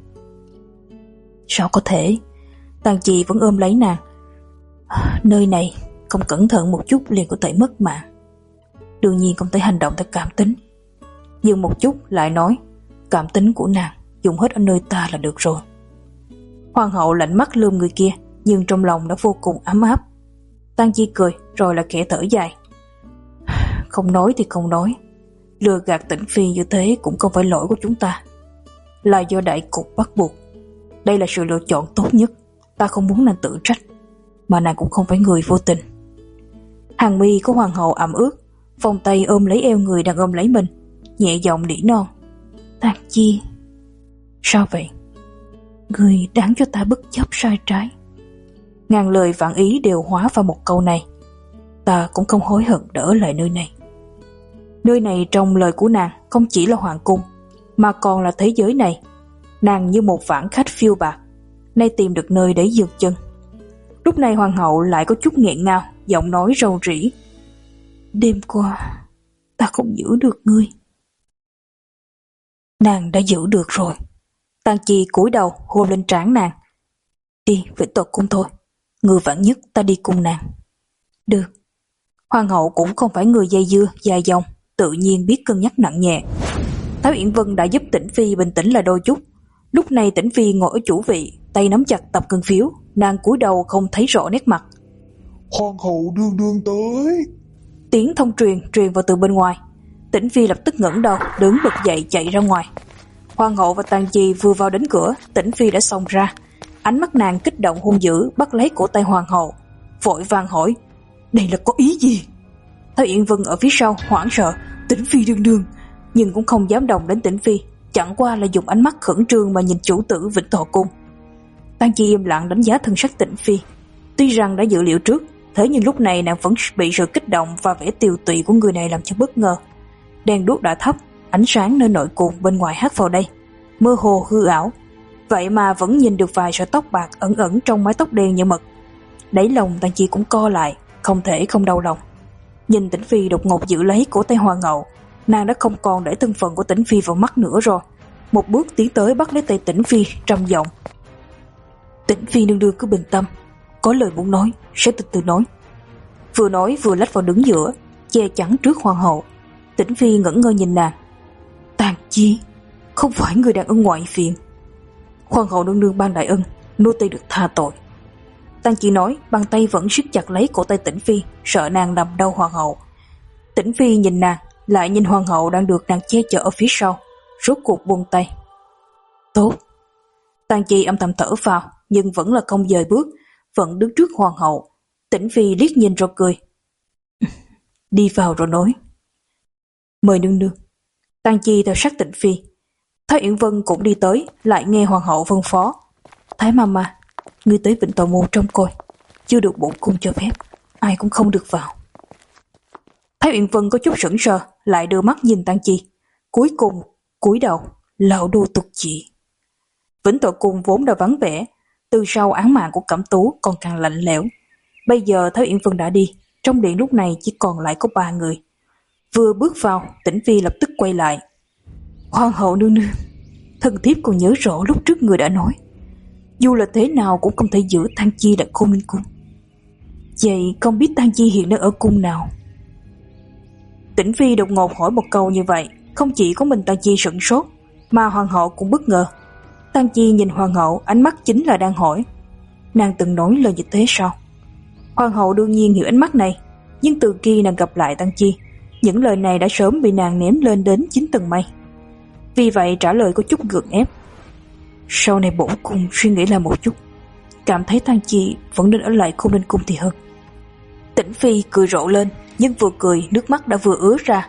Sao có thể? Tang Chi vẫn ôm lấy nàng. Nơi này không cẩn thận một chút liền có thể mất mạng. Đương nhiên không thể hành động theo cảm tính. Nhưng một chút lại nói, cảm tính của nàng dùng hết ở nơi ta là được rồi. Hoàng hậu lạnh mắt lườm người kia, nhưng trong lòng đã vô cùng ấm áp. Tang Chi cười rồi là khẽ thở dài. Không nói thì không nói, lừa gạt Tĩnh Phi như thế cũng không phải lỗi của chúng ta, là do đại cục bắt buộc. Đây là sự lựa chọn tốt nhất. Ta không muốn nàng tự trách, mà nàng cũng không phải người vô tình. Hàng mi của hoàng hậu ẩm ướt, vòng tay ôm lấy eo người đang ôm lấy mình, nhẹ giọng nỉ non. Tang Chi, sao vậy? Người đáng cho ta bất chấp sai trái. Ngàn lời vạn ý đều hóa vào một câu này. Ta cũng không hối hận đã ở lại nơi này. Nơi này trong lời của nàng không chỉ là hoàng cung, mà còn là thế giới này. Nàng như một vãn khách phiêu bạc, nay tìm được nơi để dừng chân. Lúc này hoàng hậu lại có chút nghẹn ngào, giọng nói rầu rĩ. Đêm qua ta không giữ được ngươi. Nàng đã giữ được rồi. Tang Chi cúi đầu hôn lên trán nàng. Đi về tộc cung thôi, người vạn nhất ta đi cùng nàng. Được. Hoàng hậu cũng không phải người dây dưa dài dòng, tự nhiên biết cân nhắc nặng nhẹ. Thái Uyển Vân đã giúp Tĩnh Phi bình tĩnh lại đôi chút. Lúc này Tĩnh Phi ngồi ở chủ vị, tay nắm chặt tập ngân phiếu, nàng cúi đầu không thấy rõ nét mặt. Hoàng hậu đương đương tới. Tiếng thông truyền truyền vào từ bên ngoài. Tĩnh Phi lập tức ngẩng đầu, đứng bật dậy chạy ra ngoài. Hoàng hậu và Tang Chi vừa vào đến cửa, Tĩnh Phi đã xông ra. Ánh mắt nàng kích động hung dữ, bắt lấy cổ tay hoàng hậu, vội vàng hỏi: đây là có ý gì? Thái Uyển Vân ở phía sau hoảng sợ: Tĩnh Phi đương đương, nhưng cũng không dám động đến Tĩnh Phi, chẳng qua là dùng ánh mắt khẩn trương mà nhìn chủ tử Vĩnh Thọ cung. Tang Chi im lặng đánh giá thân sắc Tĩnh Phi. Tuy rằng đã dự liệu trước, thế nhưng lúc này nàng vẫn bị sự kích động và vẻ tiều tụy của người này làm cho bất ngờ. Đèn đuốc đã thấp, ánh sáng nơi nội cung bên ngoài hắt vào đây, mơ hồ hư ảo, vậy mà vẫn nhìn được vài sợi tóc bạc ẩn ẩn trong mái tóc đen như mực. Đáy lòng Tang Chi cũng co lại, không thể không đau lòng. Nhìn Tĩnh Phi đột ngột giữ lấy cổ tay hoàng hậu, nàng đã không còn để thân phận của Tĩnh Phi vào mắt nữa rồi. Một bước tiến tới bắt lấy tay Tĩnh Phi trầm giọng: Tĩnh Phi nương nương cứ bình tâm, có lời muốn nói sẽ từ từ nói. Vừa nói vừa lách vào đứng giữa, che chắn trước hoàng hậu. Tĩnh Phi ngẩn ngơ nhìn nàng. Tang Chi, không phải người đàn ông ngoại viện. Hoàng hậu nương nương ban đại ân, nô tỳ được tha tội. Tang Chi nói, bàn tay vẫn siết chặt lấy cổ tay Tĩnh Phi, sợ nàng đâm đau hoàng hậu. Tĩnh Phi nhìn nàng, lại nhìn hoàng hậu đang được nàng che chở ở phía sau, rốt cuộc buông tay. Tốt. Tang Chi âm thầm thở phào, nhưng vẫn là không dời bước, vẫn đứng trước hoàng hậu. Tĩnh Phi liếc nhìn rồi cười. Đi vào rồi nói. Mời nương nương. Tang Chi theo sát Tĩnh Phi. Thái Uyển Vân cũng đi tới, lại nghe hoàng hậu phân phó. Thái mama, ngươi tới Vĩnh Thọ môn trông coi, chưa được bổn cung cho phép, ai cũng không được vào. Thái Uyển Vân có chút sững sờ, lại đưa mắt nhìn Tang Chi, cuối cùng cúi đầu, lão đô tục chỉ. Vĩnh Thọ cung vốn đã vắng vẻ, từ sau án mạng của Cẩm Tú còn càng lạnh lẽo. Bây giờ Thái Uyển Vân đã đi, trong điện lúc này chỉ còn lại có ba người. Vừa bước vào, Tĩnh Phi lập tức quay lại. Hoàng hậu nương nương, thần thiếp còn nhớ rõ lúc trước người đã nói, dù là thế nào cũng không thể giữ Tang Chi tại Khôn Ninh cung. Vậy không biết Tang Chi hiện đang ở cung nào? Tĩnh Phi đột ngột hỏi một câu như vậy, không chỉ có mình Tang Chi sửng sốt, mà hoàng hậu cũng bất ngờ. Tang Chi nhìn hoàng hậu, ánh mắt chính là đang hỏi, nàng từng nói lời như thế sao? Hoàng hậu đương nhiên hiểu ánh mắt này, nhưng từ khi nàng gặp lại Tang Chi, những lời này đã sớm bị nàng ném lên đến chín tầng mây. Vì vậy trả lời có chút gượng ép. Sau này bổn cung suy nghĩ lại một chút, cảm thấy Tang Chi vẫn nên ở lại Khôn Ninh cung thì hơn. Tĩnh Phi cười rộ lên, nhưng vừa cười nước mắt đã vừa ứa ra.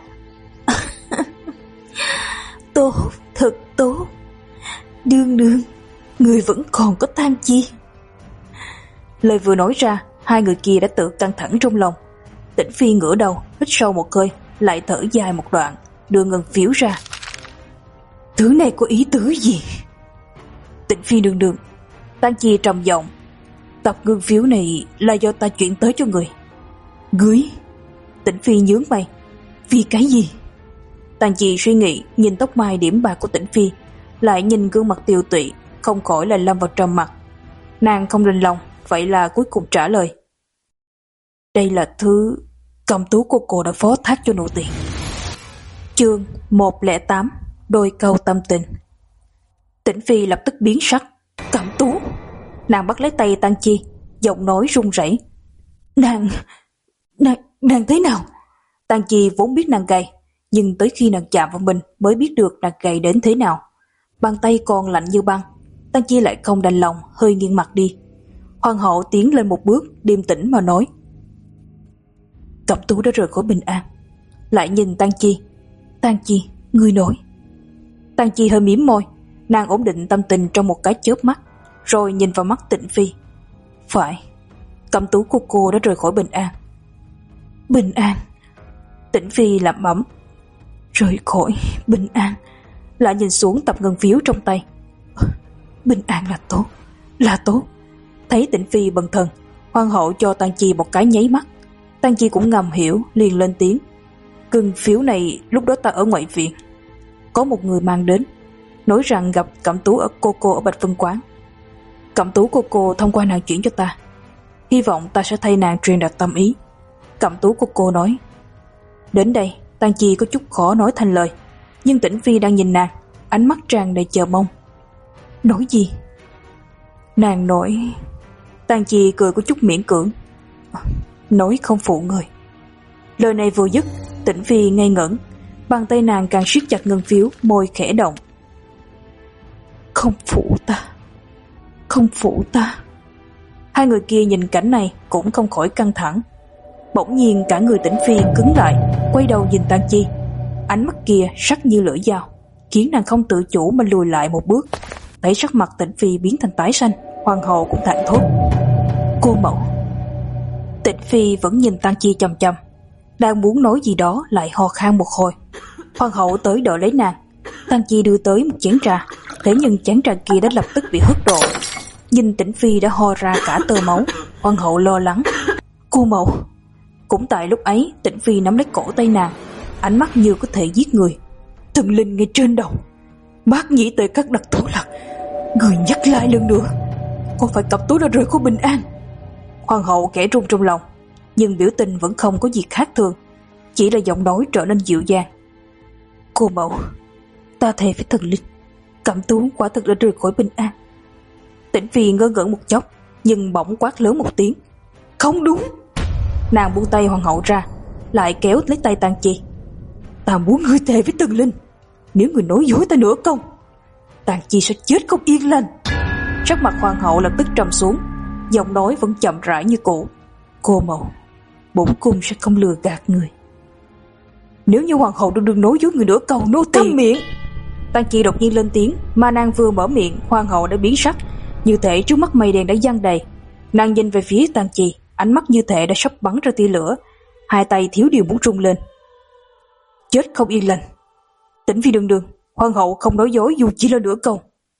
Tốt, thật tốt. Đương đương, người vẫn còn có Tang Chi. Lời vừa nói ra, hai người kia đã tự căng thẳng trong lòng, Tĩnh Phi ngửa đầu, hít sâu một hơi, lại thở dài một đoạn, đưa ngân phiếu ra. Thứ này có ý tứ gì? Tĩnh Phi đương đương, Tang Chi trầm giọng, tập ngân phiếu này là do ta chuyển tới cho người. Gửi? Tĩnh Phi nhướng mày, vì cái gì? Tang Chi suy nghĩ, nhìn tóc mai điểm bạc của Tĩnh Phi, lại nhìn gương mặt tiều tụy, không khỏi là lâm vào trầm mặc. Nàng không đành lòng, vậy là cuối cùng trả lời. Đây là thứ Cẩm Tú của cô đã phó thác cho nô tỳ. Chương một không tám, đôi câu tâm tình. Tĩnh Phi lập tức biến sắc. Cẩm Tú? Nàng bắt lấy tay Tang Chi, giọng nói run rẩy. Nàng, nàng, nàng thế nào? Tang Chi vốn biết nàng gầy, nhưng tới khi nàng chạm vào mình mới biết được nàng gầy đến thế nào. Bàn tay còn lạnh như băng. Tang Chi lại không đành lòng, hơi nghiêng mặt đi. Hoàng hậu tiến lên một bước, điềm tĩnh mà nói. Cẩm Tú đã rời khỏi bình an. Lại nhìn Tang Chi. Tang Chi, ngươi nói. Tang Chi hơi mím môi, nàng ổn định tâm tình trong một cái chớp mắt, rồi nhìn vào mắt Tĩnh Phi. Phải, Cẩm Tú của cô đã rời khỏi bình an. Bình an? Tĩnh Phi lẩm bẩm. Rời khỏi bình an? Lại nhìn xuống tập ngân phiếu trong tay. Bình an là tốt, là tốt. Thấy Tĩnh Phi bần thần, hoàng hậu cho Tang Chi một cái nháy mắt. Tang Chi cũng ngầm hiểu, liền lên tiếng. Ngân phiếu này lúc đó ta ở ngoại viện, có một người mang đến, nói rằng gặp Cẩm Tú ở cô cô ở Bạch Vân Quán. Cẩm Tú cô cô thông qua nàng chuyển cho ta, hy vọng ta sẽ thay nàng truyền đạt tâm ý. Cẩm Tú cô cô nói. Đến đây Tang Chi có chút khó nói thành lời, nhưng Tĩnh Phi đang nhìn nàng, ánh mắt tràn đầy chờ mong. Nói gì? Nàng nói. Tang Chi cười có chút miễn cưỡng. Nói không phụ người. Lời này vừa dứt, Tĩnh Phi ngây ngẩn, bàn tay nàng càng siết chặt ngân phiếu, môi khẽ động. Không phụ ta, không phụ ta. Hai người kia nhìn cảnh này cũng không khỏi căng thẳng. Bỗng nhiên cả người Tĩnh Phi cứng lại, quay đầu nhìn Tang Chi. Ánh mắt kia sắc như lưỡi dao, khiến nàng không tự chủ mà lùi lại một bước. Thấy sắc mặt Tĩnh Phi biến thành tái xanh, hoàng hậu cũng thẳng thốt. Cô mẫu. Tĩnh Phi vẫn nhìn Tang Chi chằm chằm, đang muốn nói gì đó lại ho khan một hồi. Hoàng hậu tới đỡ lấy nàng. Tang Chi đưa tới một chén trà, thế nhưng chén trà kia đã lập tức bị hất đổ. Nhìn Tĩnh Phi đã ho ra cả tơ máu, hoàng hậu lo lắng. Cô mẫu. Cũng tại lúc ấy, Tĩnh Phi nắm lấy cổ tay nàng, ánh mắt như có thể giết người. Thần linh ngay trên đầu, bác nhĩ tề các đặc thù lạc. Người nhắc lại lần nữa, có phải Cẩm Tú đã rời khỏi bình an? Hoàng hậu kẻ run trong lòng, nhưng biểu tình vẫn không có gì khác thường, chỉ là giọng nói trở nên dịu dàng. Cô mẫu, ta thề với thần linh, Cẩm Tú quả thực đã rời khỏi bình an. Tĩnh Phi ngơ ngẩn một chốc, nhưng bỗng quát lớn một tiếng. Không đúng! Nàng buông tay hoàng hậu ra, lại kéo lấy tay Tang Chi. Ta muốn ngươi thề với thần linh, nếu người nói dối ta nửa câu, Tang Chi sẽ chết không yên lành. Sắc mặt hoàng hậu lập tức trầm xuống, giọng nói vẫn chậm rãi như cũ. Cô mẫu, bổn cung sẽ không lừa gạt người. Nếu như hoàng hậu đừng đừng nói dối người nửa câu, nô tỳ câm miệng. Tang Chi đột nhiên lên tiếng, mà nàng vừa mở miệng, hoàng hậu đã biến sắc, như thể trước mắt mây đen đã giăng đầy. Nàng nhìn về phía Tang Chi, ánh mắt như thể đã sắp bắn ra tia lửa, hai tay thiếu điều muốn rung lên. Chết không yên lành. Tĩnh Phi đừng đừng, hoàng hậu không nói dối dù chỉ là nửa câu.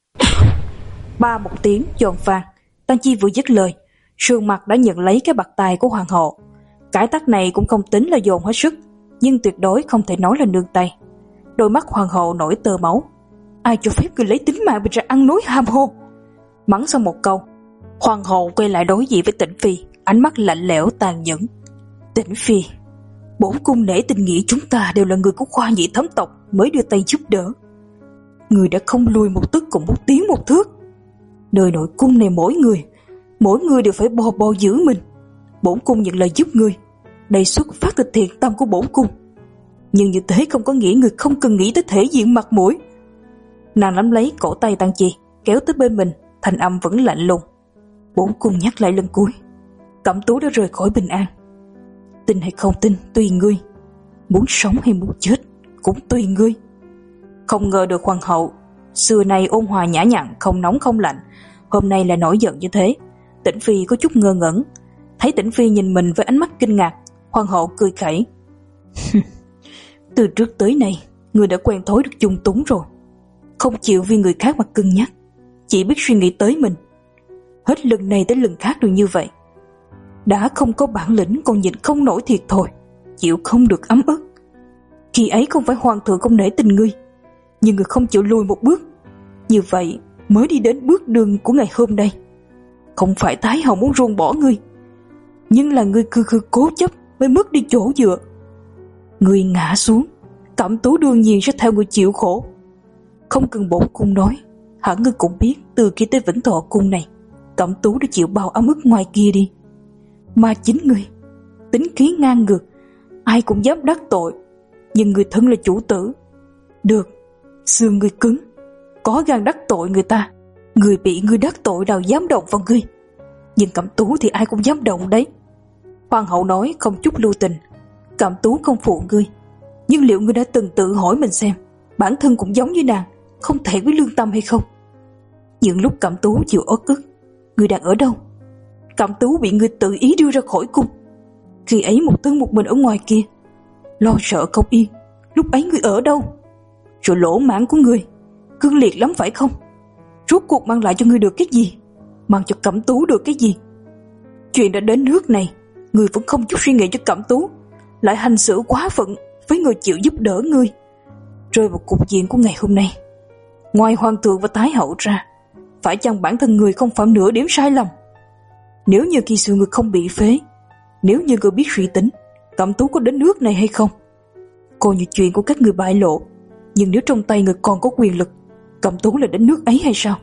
Ba một tiếng giòn vang. Tang Chi vừa dứt lời, sườn mặt đã nhận lấy cái bạt tai của hoàng hậu. Cái tát này cũng không tính là dồn hết sức, nhưng tuyệt đối không thể nói là nương tay. Đôi mắt hoàng hậu nổi tơ máu. Ai cho phép người lấy tính mạng mình ra ăn nói ham hô? Mắng xong một câu, hoàng hậu quay lại đối diện với Tĩnh Phi, ánh mắt lạnh lẽo tàn nhẫn. Tĩnh Phi, bổn cung nể tình nghĩa chúng ta đều là người của khoa nhị thấm tộc mới đưa tay giúp đỡ. Người đã không lùi một tấc cũng muốn tiến một thước. Nơi nội cung này mỗi người, mỗi người đều phải bò bò giữ mình. Bổn cung nhận lời giúp người, đây xuất phát từ thiện tâm của bổn cung. Nhưng như thế không có nghĩa người không cần nghĩ tới thể diện mặt mũi. Nàng nắm lấy cổ tay Tang Chi, kéo tới bên mình, thanh âm vẫn lạnh lùng. Bổn cung nhắc lại lần cuối, Cẩm Tú đã rời khỏi bình an. Tin hay không tin tùy ngươi, muốn sống hay muốn chết cũng tùy ngươi. Không ngờ được hoàng hậu xưa nay ôn hòa nhã nhặn, không nóng không lạnh, hôm nay lại nổi giận như thế. Tĩnh Phi có chút ngơ ngẩn. Thấy Tĩnh Phi nhìn mình với ánh mắt kinh ngạc, Hoàng hậu cười khẩy. Từ trước tới nay, người đã quen thói được dung túng rồi, không chịu vì người khác mà cân nhắc, chỉ biết suy nghĩ tới mình. Hết lần này tới lần khác đều như vậy. Đã không có bản lĩnh còn nhịn không nổi thiệt thôi, chịu không được ấm ức. Khi ấy không phải hoàng thượng không nể tình ngươi, nhưng người không chịu lùi một bước, như vậy mới đi đến bước đường của ngày hôm nay. Không phải Thái hậu muốn ruồng bỏ ngươi, nhưng là ngươi cứ cứ cố chấp mới mất đi chỗ dựa. Ngươi ngã xuống, Cẩm Tú đương nhiên sẽ theo ngươi chịu khổ. Không cần bổn cung nói, hẳn ngươi cũng biết từ khi tới Vĩnh Thọ cung này, Cẩm Tú đã chịu bao ấm ức ngoài kia đi. Mà chính ngươi, tính khí ngang ngược, ai cũng dám đắc tội, nhưng người thân là chủ tử. Được, xương ngươi cứng, có gan đắc tội người ta, người bị ngươi đắc tội nào dám động vào ngươi. Nhưng Cẩm Tú thì ai cũng dám động đấy. Hoàng hậu nói không chút lưu tình. Cẩm Tú không phụ ngươi, nhưng liệu ngươi đã từng tự hỏi mình xem, bản thân cũng giống như nàng, không thể với lương tâm hay không? Những lúc Cẩm Tú chịu uất ức, ngươi đang ở đâu? Cẩm Tú bị ngươi tự ý đưa ra khỏi cung, khi ấy một thân một mình ở ngoài kia, lo sợ không yên. Lúc ấy ngươi ở đâu? Rồi lỗ mãng của ngươi cương liệt lắm phải không? Rốt cuộc mang lại cho ngươi được cái gì? Mang cho Cẩm Tú được cái gì? Chuyện đã đến nước này, ngươi vẫn không chút suy nghĩ cho Cẩm Tú, lại hành xử quá phận với người chịu giúp đỡ ngươi. Rơi vào cục diện của ngày hôm nay, ngoài hoàng thượng và thái hậu ra, phải chăng bản thân người không phạm nửa điểm sai lầm? Nếu như khi xưa người không bị phế, nếu như người biết suy tính, Cẩm Tú có đến nước này hay không? Coi như chuyện của các người bại lộ, nhưng nếu trong tay người còn có quyền lực, Cẩm Tú là đến nước ấy hay sao?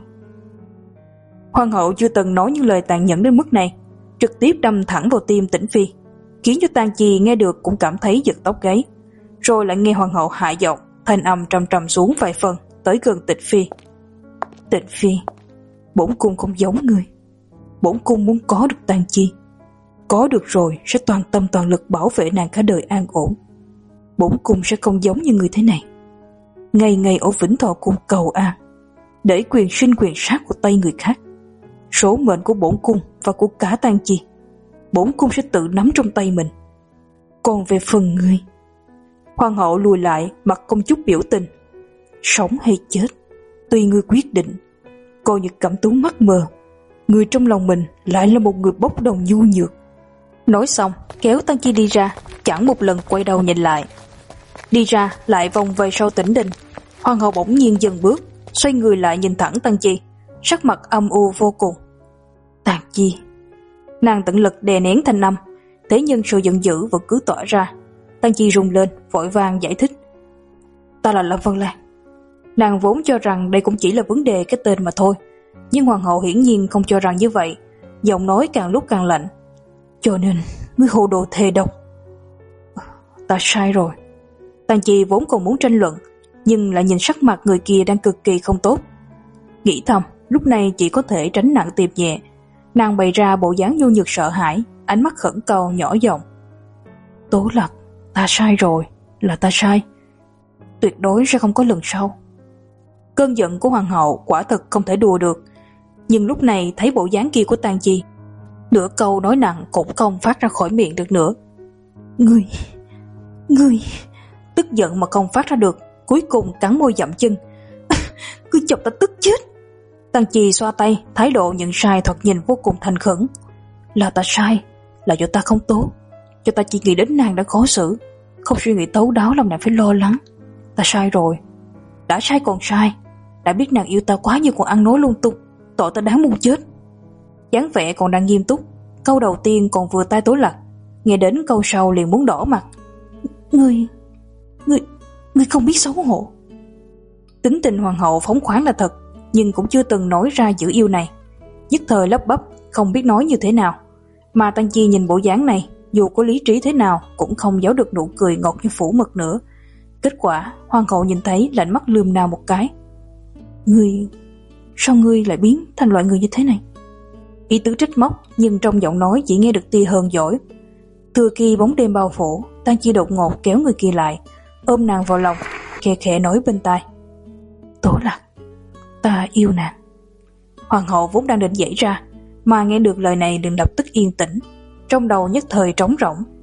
Hoàng hậu chưa từng nói những lời tàn nhẫn đến mức này, trực tiếp đâm thẳng vào tim Tĩnh Phi, khiến cho Tang Chi nghe được cũng cảm thấy giật tóc gáy. Rồi lại nghe hoàng hậu hạ giọng, thanh âm trầm trầm xuống vài phần, tới gần Tịch Phi. Tịch Phi, bổn cung không giống ngươi. Bổn cung muốn có được Tang Chi, có được rồi sẽ toàn tâm toàn lực bảo vệ nàng cả đời an ổn. Bổn cung sẽ không giống như người thế này, ngày ngày ở Vĩnh Thọ cung cầu an, để quyền sinh quyền sát của tay người khác. Số mệnh của bổn cung và của cả Tang Chi, bổn cung sẽ tự nắm trong tay mình. Còn về phần ngươi, hoàng hậu lùi lại, mặt không chút biểu tình. Sống hay chết, tùy ngươi quyết định. Coi như Cẩm Tú mắc mờ, người trong lòng mình lại là một người bốc đồng nhu nhược. Nói xong, kéo Tang Chi đi ra, chẳng một lần quay đầu nhìn lại. Đi ra, lại vòng về sau Tĩnh Đình. Hoàng hậu bỗng nhiên dừng bước, xoay người lại nhìn thẳng Tang Chi, sắc mặt âm u vô cùng. Tang Chi. Nàng tận lực đè nén thanh âm, thế nhưng sự giận dữ vẫn cứ tỏa ra. Tang Chi rung lên, vội vàng giải thích. Ta là Lâm Vân Lan. Nàng vốn cho rằng đây cũng chỉ là vấn đề cái tên mà thôi, nhưng hoàng hậu hiển nhiên không cho rằng như vậy, giọng nói càng lúc càng lạnh. Cho nên, ngươi hồ đồ thề độc. Ta sai rồi. Tang Chi vốn còn muốn tranh luận, nhưng lại nhìn sắc mặt người kia đang cực kỳ không tốt. Nghĩ thầm, lúc này chỉ có thể tránh nặng tìm nhẹ. Nàng bày ra bộ dáng nhu nhược sợ hãi, ánh mắt khẩn cầu nhỏ giọng. Tố Lạc, ta sai rồi, là ta sai. Tuyệt đối sẽ không có lần sau. Cơn giận của hoàng hậu quả thật không thể đùa được, nhưng lúc này thấy bộ dáng kia của Tang Chi, nửa câu nói nặng cũng không phát ra khỏi miệng được nữa. Ngươi, ngươi, tức giận mà không phát ra được, cuối cùng cắn môi dậm chân. Ngươi chọc ta tức chết. Tang Chi xoa tay, thái độ nhận sai thoạt nhìn vô cùng thành khẩn. Là ta sai, là do ta không tốt, cho ta chỉ nghĩ đến nàng đã khó xử, không suy nghĩ thấu đáo làm nàng phải lo lắng. Ta sai rồi, đã sai còn sai, đã biết nàng yêu ta quá nhiều còn ăn nói lung tung, tội ta đáng muốn chết. Dáng vẻ còn đang nghiêm túc, câu đầu tiên còn vừa tai tối lặt, nghe đến câu sau liền muốn đỏ mặt. Ngươi, ngươi, ngươi không biết xấu hổ. Tính tình hoàng hậu phóng khoáng là thật, nhưng cũng chưa từng nói ra chữ yêu này, nhất thời lắp bắp không biết nói như thế nào. Mà Tang Chi nhìn bộ dáng này, dù có lý trí thế nào cũng không giấu được nụ cười ngọt như phủ mật nữa. Kết quả hoàng hậu nhìn thấy lạnh mắt lườm nào một cái. Ngươi, sao ngươi lại biến thành loại người như thế này? Ý tứ trách móc, nhưng trong giọng nói chỉ nghe được tia hờn dỗi. Thừa khi bóng đêm bao phủ, Tang Chi đột ngột kéo người kia lại, ôm nàng vào lòng, khẽ khẽ nói bên tai. Tố Lạc, ta yêu nàng. Hoàng hậu vốn đang định dậy ra, mà nghe được lời này liền lập tức yên tĩnh, trong đầu nhất thời trống rỗng.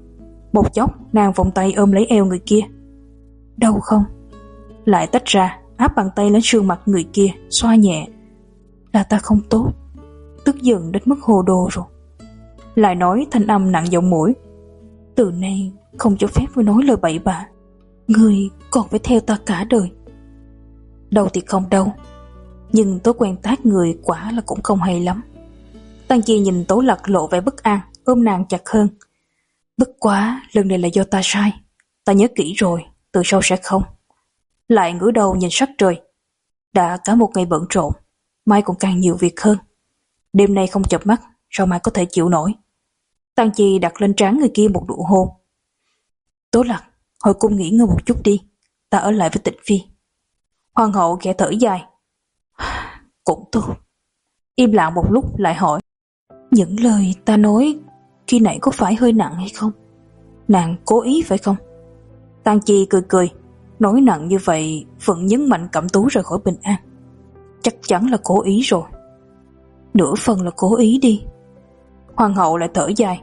Một chốc nàng vòng tay ôm lấy eo người kia. Đau không? Lại tách ra, áp bàn tay lên sườn mặt người kia, xoa nhẹ. Là ta không tốt, tức giận đến mức hồ đồ rồi. Lại nói thanh âm nặng giọng mũi. Từ nay không cho phép ngươi nói lời bậy bạ. Ngươi còn phải theo ta cả đời. Đau thì không đau, nhưng Tố quen tát người quả là cũng không hay lắm. Tăng Chi nhìn Tố Lặc lộ vẻ bất an, ôm nàng chặt hơn. Bất quá, lần này là do ta sai. Ta nhớ kỹ rồi, từ sau sẽ không. Lại ngửa đầu nhìn sắc trời. Đã cả một ngày bận rộn, mai còn càng nhiều việc hơn. Đêm nay không chợp mắt, sao mai có thể chịu nổi. Tăng Chi đặt lên trán người kia một nụ hôn. Tố Lặc, hồi cung nghỉ ngơi một chút đi, ta ở lại với Tịnh Phi. Hoàng hậu khẽ thở dài. Cũng tốt. Im lặng một lúc lại hỏi. Những lời ta nói khi nãy có phải hơi nặng hay không? Nàng cố ý phải không? Tăng Chi cười cười. Nói nặng như vậy vẫn nhấn mạnh Cẩm Tú rời khỏi Bình An. Chắc chắn là cố ý rồi. Nửa phần là cố ý đi. Hoàng hậu lại thở dài.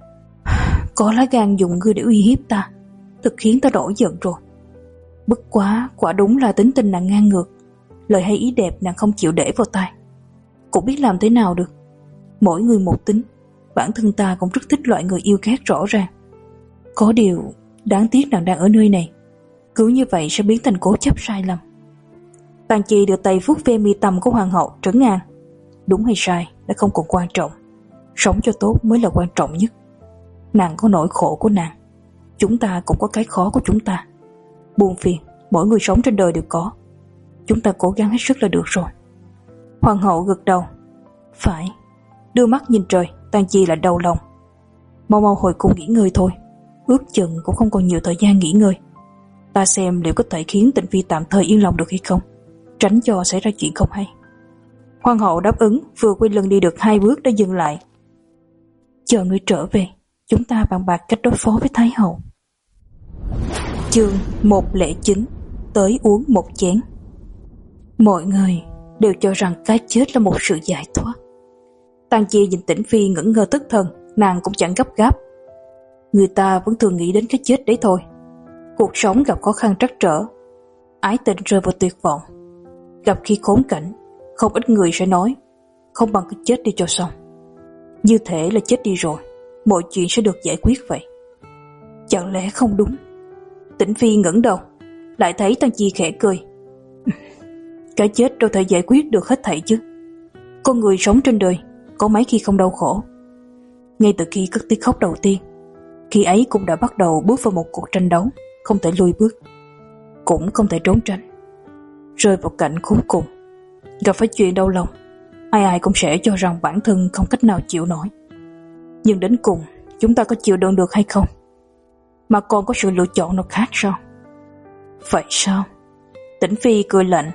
Có lá gan dùng ngươi để uy hiếp ta, thực khiến ta nổi giận rồi. Bất quá, quả đúng là tính tình nàng ngang ngược. Lời hay ý đẹp nàng không chịu để vào tai. Cũng biết làm thế nào được. Mỗi người một tính. Bản thân ta cũng rất thích loại người yêu ghét rõ ràng. Có điều đáng tiếc nàng đang ở nơi này. Cứ như vậy sẽ biến thành cố chấp sai lầm. Tàn Chi đưa tay vuốt ve mi tâm của hoàng hậu, trấn an. Đúng hay sai đã không còn quan trọng. Sống cho tốt mới là quan trọng nhất. Nàng có nỗi khổ của nàng, chúng ta cũng có cái khó của chúng ta. Buồn phiền, mỗi người sống trên đời đều có. Chúng ta cố gắng hết sức là được rồi. Hoàng hậu gật đầu. Phải. Đưa mắt nhìn trời, Tàn Chi lại đau lòng. Mau mau hồi cung nghỉ ngơi thôi. Ước chừng cũng không còn nhiều thời gian nghỉ ngơi. Ta xem liệu có thể khiến Tịnh Phi tạm thời yên lòng được hay không, tránh cho xảy ra chuyện không hay. Hoàng hậu đáp ứng, vừa quay lưng đi được hai bước đã dừng lại. Chờ ngươi trở về, chúng ta bàn bạc cách đối phó với Thái hậu. Chương một không chín. Tới uống một chén. Mọi người đều cho rằng cái chết là một sự giải thoát. Tang Chi nhìn Tĩnh Phi ngẩn ngơ thất thần, nàng cũng chẳng gấp gáp. Người ta vẫn thường nghĩ đến cái chết đấy thôi. Cuộc sống gặp khó khăn trắc trở, ái tình rơi vào tuyệt vọng, gặp khi khốn cảnh, không ít người sẽ nói không bằng cứ chết đi cho xong. Như thể là chết đi rồi, mọi chuyện sẽ được giải quyết vậy. Chẳng lẽ không đúng? Tĩnh Phi ngẩng đầu, lại thấy Tang Chi khẽ cười. Cái chết đâu thể giải quyết được hết thảy chứ. Con người sống trên đời có mấy khi không đau khổ. Ngay từ khi cất tiếng khóc đầu tiên, khi ấy cũng đã bắt đầu bước vào một cuộc tranh đấu, không thể lùi bước, cũng không thể trốn tránh. Rơi vào cảnh khốn cùng, gặp phải chuyện đau lòng, ai ai cũng sẽ cho rằng bản thân không cách nào chịu nổi. Nhưng đến cùng, chúng ta có chịu đựng được hay không? Mà còn có sự lựa chọn nào khác sao? Vậy sao? Tĩnh Phi cười lạnh.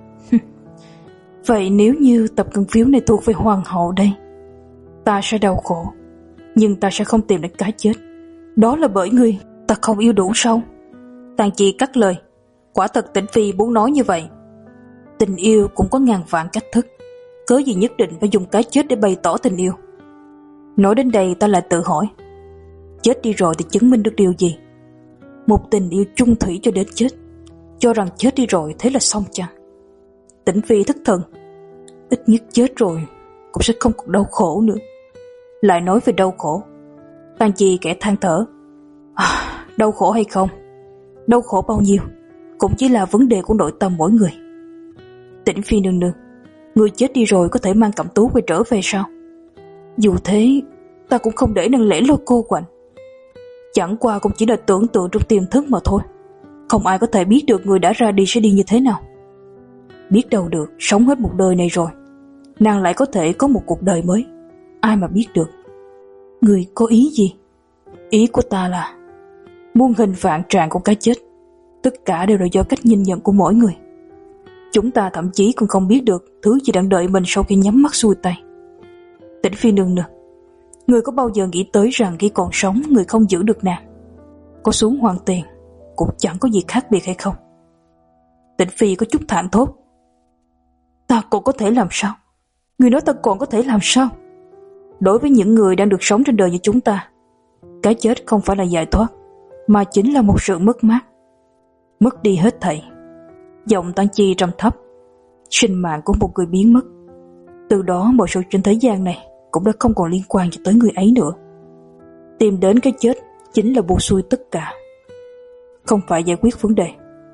Vậy nếu như tập cân phiếu này thuộc về hoàng hậu đây, ta sẽ đau khổ, nhưng ta sẽ không tìm đến cái chết. Đó là bởi ngươi ta không yêu đủ sao? Tang Chi cắt lời. Quả thật Tĩnh Phi muốn nói như vậy. Tình yêu cũng có ngàn vạn cách thức, cớ gì nhất định phải dùng cái chết để bày tỏ tình yêu? Nói đến đây ta lại tự hỏi, chết đi rồi thì chứng minh được điều gì? Một tình yêu chung thủy cho đến chết, cho rằng chết đi rồi thế là xong chăng? Tĩnh Phi thất thần. Ít nhất chết rồi cũng sẽ không còn đau khổ nữa. Lại nói về đau khổ, Tang Chi kẻ than thở. À, đau khổ hay không, đau khổ bao nhiêu cũng chỉ là vấn đề của nội tâm mỗi người. Tĩnh Phi nương nương, người chết đi rồi có thể mang Cẩm Tú quay trở về sao? Dù thế, ta cũng không để nàng lẻ loi cô quạnh. Chẳng qua cũng chỉ là tưởng tượng trong tiềm thức mà thôi. Không ai có thể biết được người đã ra đi sẽ đi như thế nào. Biết đâu được, sống hết một đời này rồi, nàng lại có thể có một cuộc đời mới. Ai mà biết được. Người có ý gì? Ý của ta là muôn hình vạn trạng của cái chết, tất cả đều là do cách nhìn nhận của mỗi người. Chúng ta thậm chí còn không biết được thứ gì đang đợi mình sau khi nhắm mắt xuôi tay. Tĩnh Phi nương nương, người có bao giờ nghĩ tới rằng khi còn sống người không giữ được nàng, có xuống hoàn tiền cũng chẳng có gì khác biệt hay không? Tĩnh Phi có chút thảng thốt. Ta còn có thể làm sao? Người nói ta còn có thể làm sao? Đối với những người đang được sống trên đời như chúng ta, cái chết không phải là giải thoát, mà chính là một sự mất mát, mất đi hết thảy. Giọng Tang Chi trầm thấp. Sinh mạng của một người biến mất, từ đó mọi sự trên thế gian này cũng đã không còn liên quan cho tới người ấy nữa. Tìm đến cái chết chính là buông xuôi tất cả, không phải giải quyết vấn đề.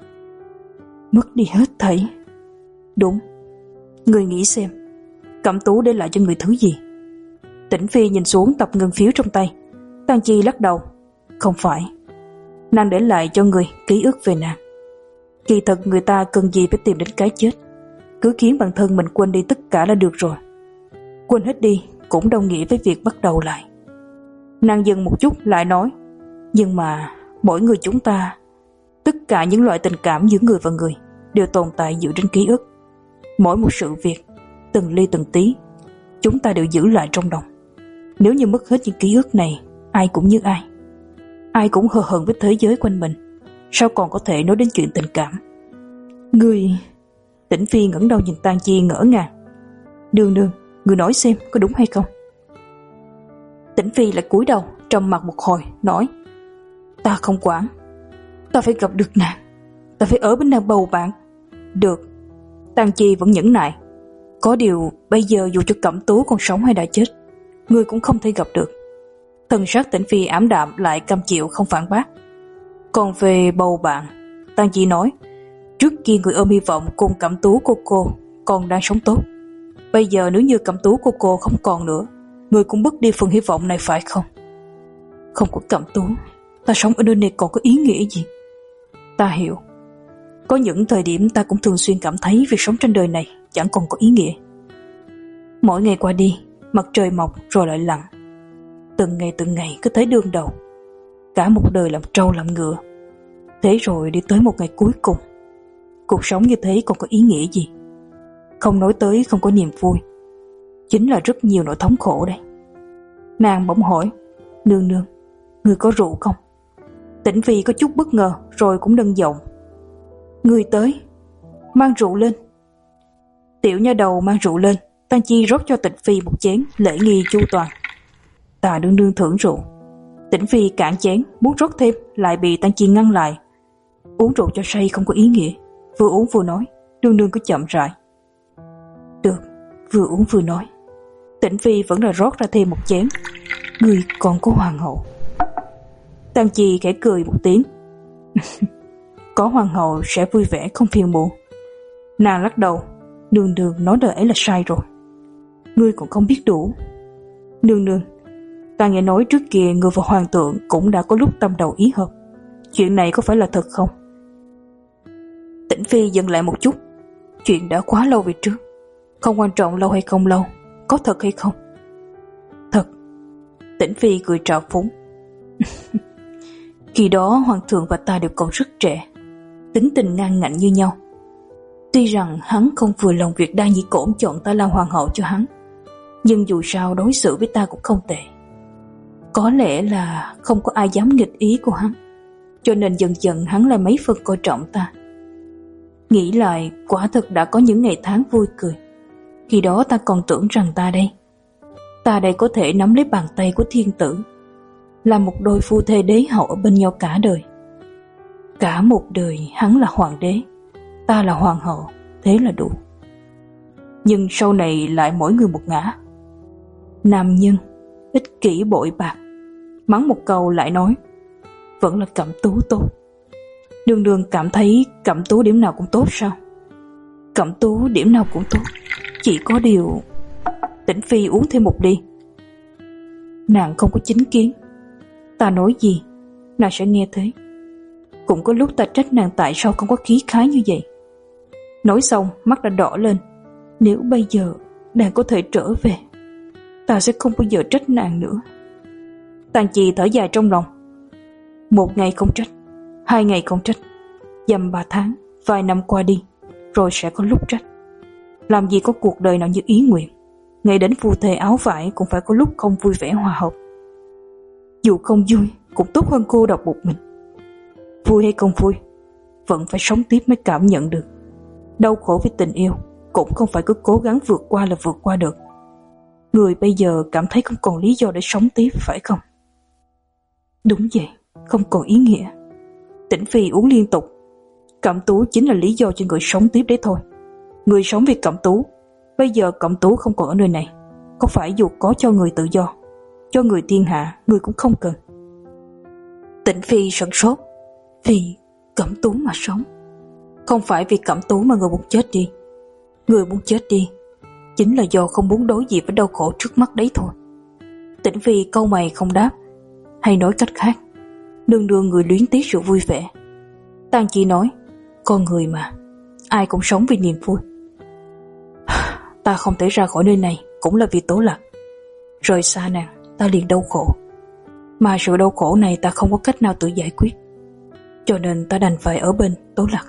Mất đi hết thảy. Đúng, người nghĩ xem, Cẩm Tú để lại cho người thứ gì? Tĩnh Phi nhìn xuống tập ngân phiếu trong tay. Tang Chi lắc đầu. Không phải, nàng để lại cho người ký ức về nàng. Kỳ thật người ta cần gì phải tìm đến cái chết, cứ khiến bản thân mình quên đi tất cả là được rồi. Quên hết đi cũng đồng nghĩa với việc bắt đầu lại. Nàng dừng một chút lại nói, nhưng mà mỗi người chúng ta, tất cả những loại tình cảm giữa người và người đều tồn tại dựa trên ký ức. Mỗi một sự việc, từng ly từng tí, chúng ta đều giữ lại trong lòng. Nếu như mất hết những ký ức này, ai cũng như ai, ai cũng hờ hững với thế giới quanh mình, sao còn có thể nói đến chuyện tình cảm? Người... Tĩnh Phi ngẩng đầu nhìn Tang Chi ngỡ ngàng. Nương nương, người nói xem có đúng hay không? Tĩnh Phi lại cúi đầu trầm mặc một hồi nói, ta không quản, ta phải gặp được nàng, ta phải ở bên nàng bầu bạn. Được. Tang Chi vẫn nhẫn nại. Có điều bây giờ dù cho Cẩm Tú còn sống hay đã chết, ngươi cũng không thể gặp được. Thần sắc Tĩnh Phi ảm đạm lại cam chịu không phản bác. Còn về bầu bạn, Tang Chi nói, trước kia người ôm hy vọng cùng Cẩm Tú cô cô còn đang sống tốt. Bây giờ nếu như Cẩm Tú cô cô không còn nữa, người cũng mất đi phần hy vọng này phải không? Không có Cẩm Tú, ta sống ở nơi này còn có ý nghĩa gì? Ta hiểu. Có những thời điểm ta cũng thường xuyên cảm thấy việc sống trên đời này chẳng còn có ý nghĩa. Mỗi ngày qua đi, mặt trời mọc rồi lại lặn. Từng ngày từng ngày cứ thấy đương đầu. Cả một đời làm trâu làm ngựa. Thế rồi đi tới một ngày cuối cùng. Cuộc sống như thế còn có ý nghĩa gì? Không nói tới không có niềm vui, chính là rất nhiều nỗi thống khổ đây. Nàng bỗng hỏi, nương nương, người có rượu không? Tĩnh Phi có chút bất ngờ rồi cũng nâng giọng, người tới, mang rượu lên. Tiểu nha đầu mang rượu lên. Tang Chi rót cho Tĩnh Phi một chén lễ nghi chu toàn. Ta đương đương thưởng rượu. Tĩnh Phi cạn chén muốn rót thêm, lại bị Tang Chi ngăn lại. Uống rượu cho say không có ý nghĩa. Vừa uống vừa nói, đương đương cứ chậm rãi. Được, vừa uống vừa nói. Tĩnh Phi vẫn là rót ra thêm một chén. Người còn có hoàng hậu. Tang Chi khẽ cười một tiếng. Có hoàng hậu sẽ vui vẻ không phiền muộn. Nàng lắc đầu, nương nương nói đời ấy là sai rồi. Ngươi còn không biết đủ. Nương nương, ta nghe nói trước kia người và hoàng thượng cũng đã có lúc tâm đầu ý hợp. Chuyện này có phải là thật không? Tĩnh Phi dừng lại một chút. Chuyện đã quá lâu về trước, không quan trọng lâu hay không lâu, có thật hay không? Thật. Tĩnh Phi cười trào phúng. Khi đó hoàng thượng và ta đều còn rất trẻ, tính tình ngang ngạnh như nhau. Tuy rằng hắn không vừa lòng việc Đa Nhĩ Cổn chọn ta làm hoàng hậu cho hắn, nhưng dù sao đối xử với ta cũng không tệ. Có lẽ là không có ai dám nghịch ý của hắn, cho nên dần dần hắn lại mấy phần coi trọng ta. Nghĩ lại, quả thực đã có những ngày tháng vui cười. Khi đó ta còn tưởng rằng ta đây Ta đây có thể nắm lấy bàn tay của thiên tử, là một đôi phu thê đế hậu ở bên nhau cả đời. Cả một đời hắn là hoàng đế, ta là hoàng hậu, thế là đủ. Nhưng sau này lại mỗi người một ngã. Nam nhân, ích kỷ bội bạc. Mắng một câu lại nói, vẫn là Cẩm Tú tốt. Nương nương cảm thấy Cẩm Tú điểm nào cũng tốt sao? Cẩm Tú điểm nào cũng tốt, chỉ có điều... Tĩnh Phi uống thêm một ly. Nàng không có chính kiến, ta nói gì nàng sẽ nghe thế. Cũng có lúc ta trách nàng tại sao không có khí khái như vậy. Nói xong mắt đã đỏ lên. Nếu bây giờ nàng có thể trở về, ta sẽ không bao giờ trách nàng nữa. Tang Chi thở dài trong lòng. Một ngày không trách, hai ngày không trách, dăm ba tháng, vài năm qua đi, rồi sẽ có lúc trách. Làm gì có cuộc đời nào như ý nguyện. Ngay đến phu thê áo vải cũng phải có lúc không vui vẻ hòa hợp. Dù không vui cũng tốt hơn cô độc một mình. Vui hay không vui, vẫn phải sống tiếp mới cảm nhận được. Đau khổ với tình yêu cũng không phải cứ cố gắng vượt qua là vượt qua được. Người bây giờ cảm thấy không còn lý do để sống tiếp phải không? Đúng vậy, không còn ý nghĩa. Tĩnh Phi uống liên tục. Cẩm Tú chính là lý do cho người sống tiếp đấy thôi. Người sống vì Cẩm Tú. Bây giờ Cẩm Tú không còn ở nơi này, có phải dù có cho người tự do, cho người thiên hạ, người cũng không cần? Tĩnh Phi sửng sốt. Vì Cẩm Tú mà sống? Không phải vì Cẩm Tú mà người muốn chết đi. Người muốn chết đi chính là do không muốn đối diện với đau khổ trước mắt đấy thôi. Tĩnh Phi câu mày không đáp. Hay nói cách khác, nương nương người luyến tiếc sự vui vẻ. Tang Chi nói, con người mà, ai cũng sống vì niềm vui. Ta không thể ra khỏi nơi này cũng là vì Tố Lạc. Rời xa nàng, ta liền đau khổ. Mà sự đau khổ này ta không có cách nào tự giải quyết, cho nên ta đành phải ở bên Tố Lạc.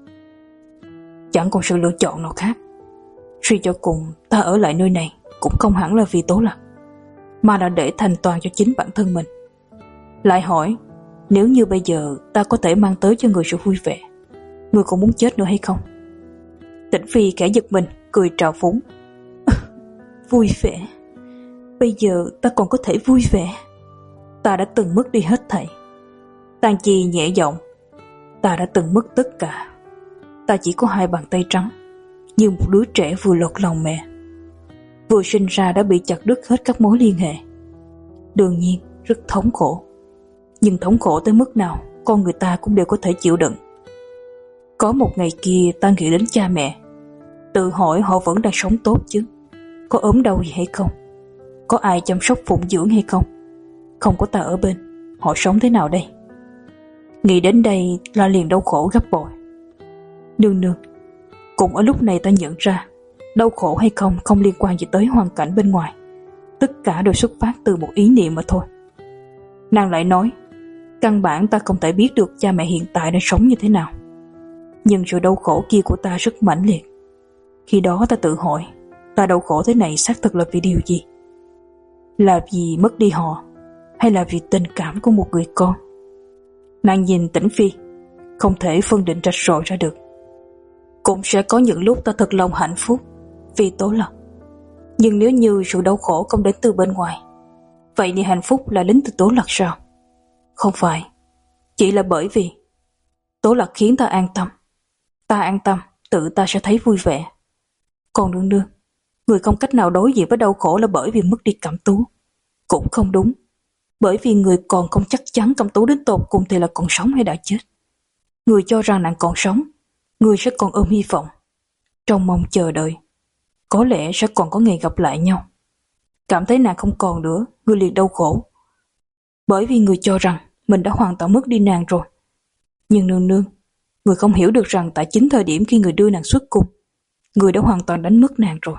Chẳng còn sự lựa chọn nào khác. Suy cho cùng, ta ở lại nơi này cũng không hẳn là vì Tố Lạc, mà là để thành toàn cho chính bản thân mình. Lại hỏi, nếu như bây giờ ta có thể mang tới cho người sự vui vẻ, người còn muốn chết nữa hay không? Tĩnh Phi kẻ giật mình, cười trào phúng. Vui vẻ? Bây giờ ta còn có thể vui vẻ? Ta đã từng mất đi hết thảy. Tang Chi nhẹ giọng, ta đã từng mất tất cả. Ta chỉ có hai bàn tay trắng, như một đứa trẻ vừa lọt lòng mẹ. Vừa sinh ra đã bị chặt đứt hết các mối liên hệ. Đương nhiên rất thống khổ, nhưng thống khổ tới mức nào con người ta cũng đều có thể chịu đựng. Có một ngày kia ta nghĩ đến cha mẹ, tự hỏi họ vẫn đang sống tốt chứ, có ốm đau gì hay không, có ai chăm sóc phụng dưỡng hay không. Không có ta ở bên, họ sống thế nào đây? Nghĩ đến đây là liền đau khổ gấp bội. Nương nương, cũng ở lúc này ta nhận ra, đau khổ hay không không liên quan gì tới hoàn cảnh bên ngoài, tất cả đều xuất phát từ một ý niệm mà thôi. Nàng lại nói, căn bản ta không thể biết được cha mẹ hiện tại đang sống như thế nào, nhưng sự đau khổ kia của ta rất mãnh liệt. Khi đó ta tự hỏi, ta đau khổ thế này xác thực là vì điều gì? Là vì mất đi họ, hay là vì tình cảm của một người con? Nàng nhìn Tĩnh Phi, không thể phân định rạch ròi ra được. Cũng sẽ có những lúc ta thật lòng hạnh phúc vì Tố Lạc. Nhưng nếu như sự đau khổ không đến từ bên ngoài, vậy thì hạnh phúc là đến từ Tố Lạc sao? Không phải, chỉ là bởi vì Tố Lạc khiến ta an tâm. Ta an tâm, tự ta sẽ thấy vui vẻ. Còn nương nương, người không cách nào đối diện với đau khổ là bởi vì mất đi Cẩm Tú. Cũng không đúng, bởi vì người còn không chắc chắn Cẩm Tú đến tột cùng thì là còn sống hay đã chết. Người cho rằng nàng còn sống, người sẽ còn ôm hy vọng, trong mong chờ đợi, có lẽ sẽ còn có ngày gặp lại nhau. Cảm thấy nàng không còn nữa, người liền đau khổ, bởi vì người cho rằng mình đã hoàn toàn mất đi nàng rồi. Nhưng nương nương, người không hiểu được rằng tại chính thời điểm khi người đưa nàng xuất cung, người đã hoàn toàn đánh mất nàng rồi.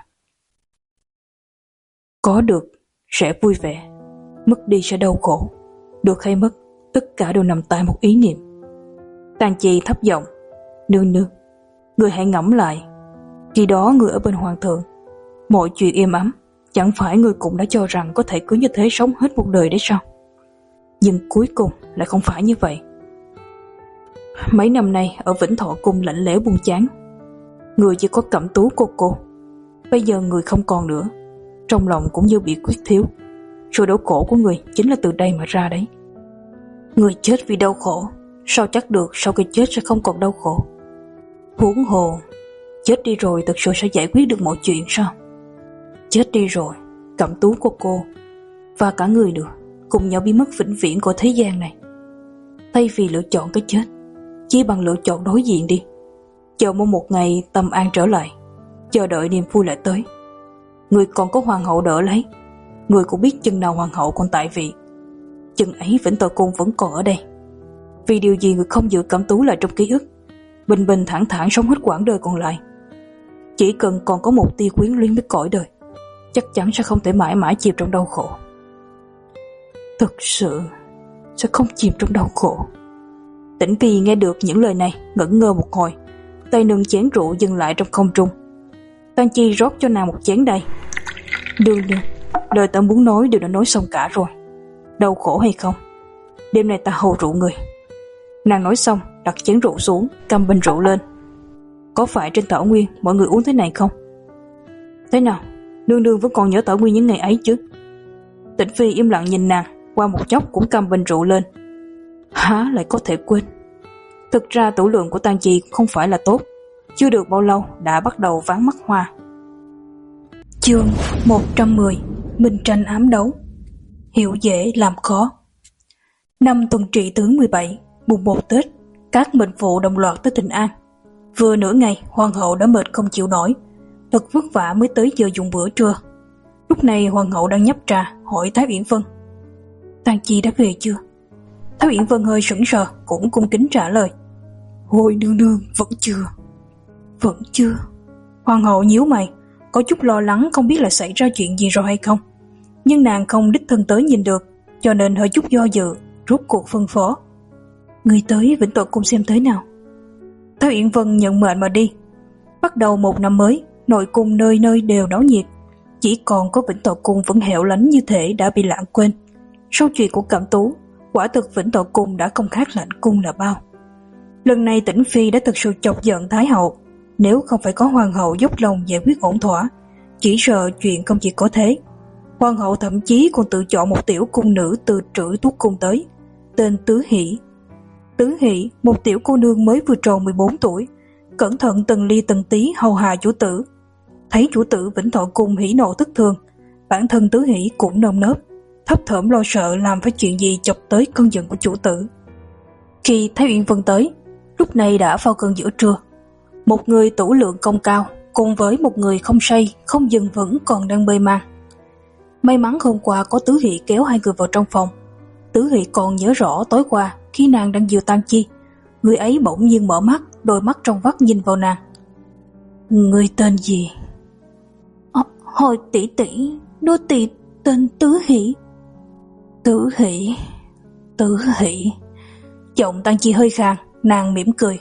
Có được sẽ vui vẻ, mất đi sẽ đau khổ. Được hay mất, tất cả đều nằm tại một ý niệm. Tang Chi thấp giọng, nương nương, người hãy ngẫm lại, khi đó người ở bên hoàng thượng, mọi chuyện êm ấm, chẳng phải người cũng đã cho rằng có thể cứ như thế sống hết một đời đấy sao? Nhưng cuối cùng lại không phải như vậy. Mấy năm nay ở Vĩnh Thọ Cung lạnh lẽo buồn chán, người chỉ có Cẩm Tú cô cô. Bây giờ người không còn nữa, trong lòng cũng như bị quyết thiếu. Sự đau khổ của người chính là từ đây mà ra đấy. Người chết vì đau khổ, sao chắc được sau khi chết sẽ không còn đau khổ? Huống hồ, chết đi rồi thực sự sẽ giải quyết được mọi chuyện sao? Chết đi rồi, Cẩm Tú của cô và cả người nữa cùng nhau biến mất vĩnh viễn của thế gian này. Thay vì lựa chọn cái chết, chỉ bằng lựa chọn đối diện đi, chờ mong một ngày tâm an trở lại, chờ đợi niềm vui lại tới. Người còn có hoàng hậu đỡ lấy, người cũng biết chừng nào hoàng hậu còn tại vị, chừng ấy Vĩnh Thọ Cung vẫn còn ở đây. Vì điều gì người không giữ Cẩm Tú lại trong ký ức, bình bình thản thản sống hết quãng đời còn lại? Chỉ cần còn có một tia quyến luyến với cõi đời, chắc chắn sẽ không thể mãi mãi chìm trong đau khổ. Thực sự sẽ không chìm trong đau khổ. Tĩnh Phi nghe được những lời này ngẩn ngơ một hồi, tay nâng chén rượu dừng lại trong không trung. Tang Chi rót cho nàng một chén đầy. Đương đương, lời ta muốn nói đều đã nói xong cả rồi. Đau khổ hay không, đêm nay ta hầu rượu người. Nàng nói xong đặt chén rượu xuống, cầm bình rượu lên. Có phải trên Thảo Nguyên mọi người uống thế này không? Thế nào, nương nương vẫn còn nhớ Thảo Nguyên những ngày ấy chứ? Tĩnh Phi im lặng nhìn nàng, qua một chốc cũng cầm bình rượu lên. Há lại có thể quên. Thực ra tửu lượng của Tang Chi không phải là tốt, chưa được bao lâu đã bắt đầu váng mắt hoa. Chương một trăm mười. Minh tranh ám đấu. Hiểu dễ làm khó. Năm tuần trị thứ mười bảy, mùng một Tết, các mệnh phụ đồng loạt tới Thịnh An. Vừa nửa ngày, hoàng hậu đã mệt không chịu nổi, thật vất vả mới tới giờ dùng bữa trưa. Lúc này hoàng hậu đang nhấp trà, hỏi Thái Uyển Vân: Tang Chi đã về chưa? Thái Uyển Vân hơi sững sờ, cũng cung kính trả lời: Hồi nương nương, vẫn chưa. Vẫn chưa. Hoàng hậu nhíu mày, có chút lo lắng không biết là xảy ra chuyện gì rồi hay không. Nhưng nàng không đích thân tới nhìn được, cho nên hơi chút do dự, rút cuộc phân phó: Người tới Vĩnh Tội Cung xem thế nào. Thái Uyển Vân nhận mệnh mà đi. Bắt đầu một năm mới, nội cung nơi nơi đều náo nhiệt, chỉ còn có Vĩnh Tội Cung vẫn hẻo lánh như thể đã bị lãng quên. Sau chuyện của Cẩm Tú, quả thực Vĩnh Tội Cung đã không khác lãnh cung là bao. Lần này Tĩnh Phi đã thực sự chọc giận Thái hậu, nếu không phải có hoàng hậu dốc lòng giải quyết ổn thỏa, chỉ sợ chuyện không chỉ có thế. Hoàng hậu thậm chí còn tự chọn một tiểu cung nữ từ Trữ Túc Cung tới, tên Tứ Hỷ. Tứ Hỷ, một tiểu cô nương mới vừa tròn mười bốn tuổi, cẩn thận từng ly từng tí hầu hạ chủ tử. Thấy chủ tử Vĩnh Thọ Cung hỉ nộ thất thường, bản thân Tứ Hỷ cũng nơm nớp, thấp thỏm lo sợ làm phải chuyện gì chọc tới cơn giận của chủ tử. Khi Thái Uyển Vân tới, lúc này đã vào cơn giữa trưa. Một người tửu lượng công cao cùng với một người không say, không dừng vững còn đang mê man. May mắn hôm qua có Tứ Hỷ kéo hai người vào trong phòng. Tứ Hỷ còn nhớ rõ tối qua khi nàng đang dìu Tang Chi, người ấy bỗng nhiên mở mắt, đôi mắt trong vắt nhìn vào nàng. Người tên gì? À, hồi tỷ tỷ, nô tỳ tên Tứ Hỷ. Tứ Hỷ, Tứ Hỷ. Giọng Tang Chi hơi khàn, nàng mỉm cười.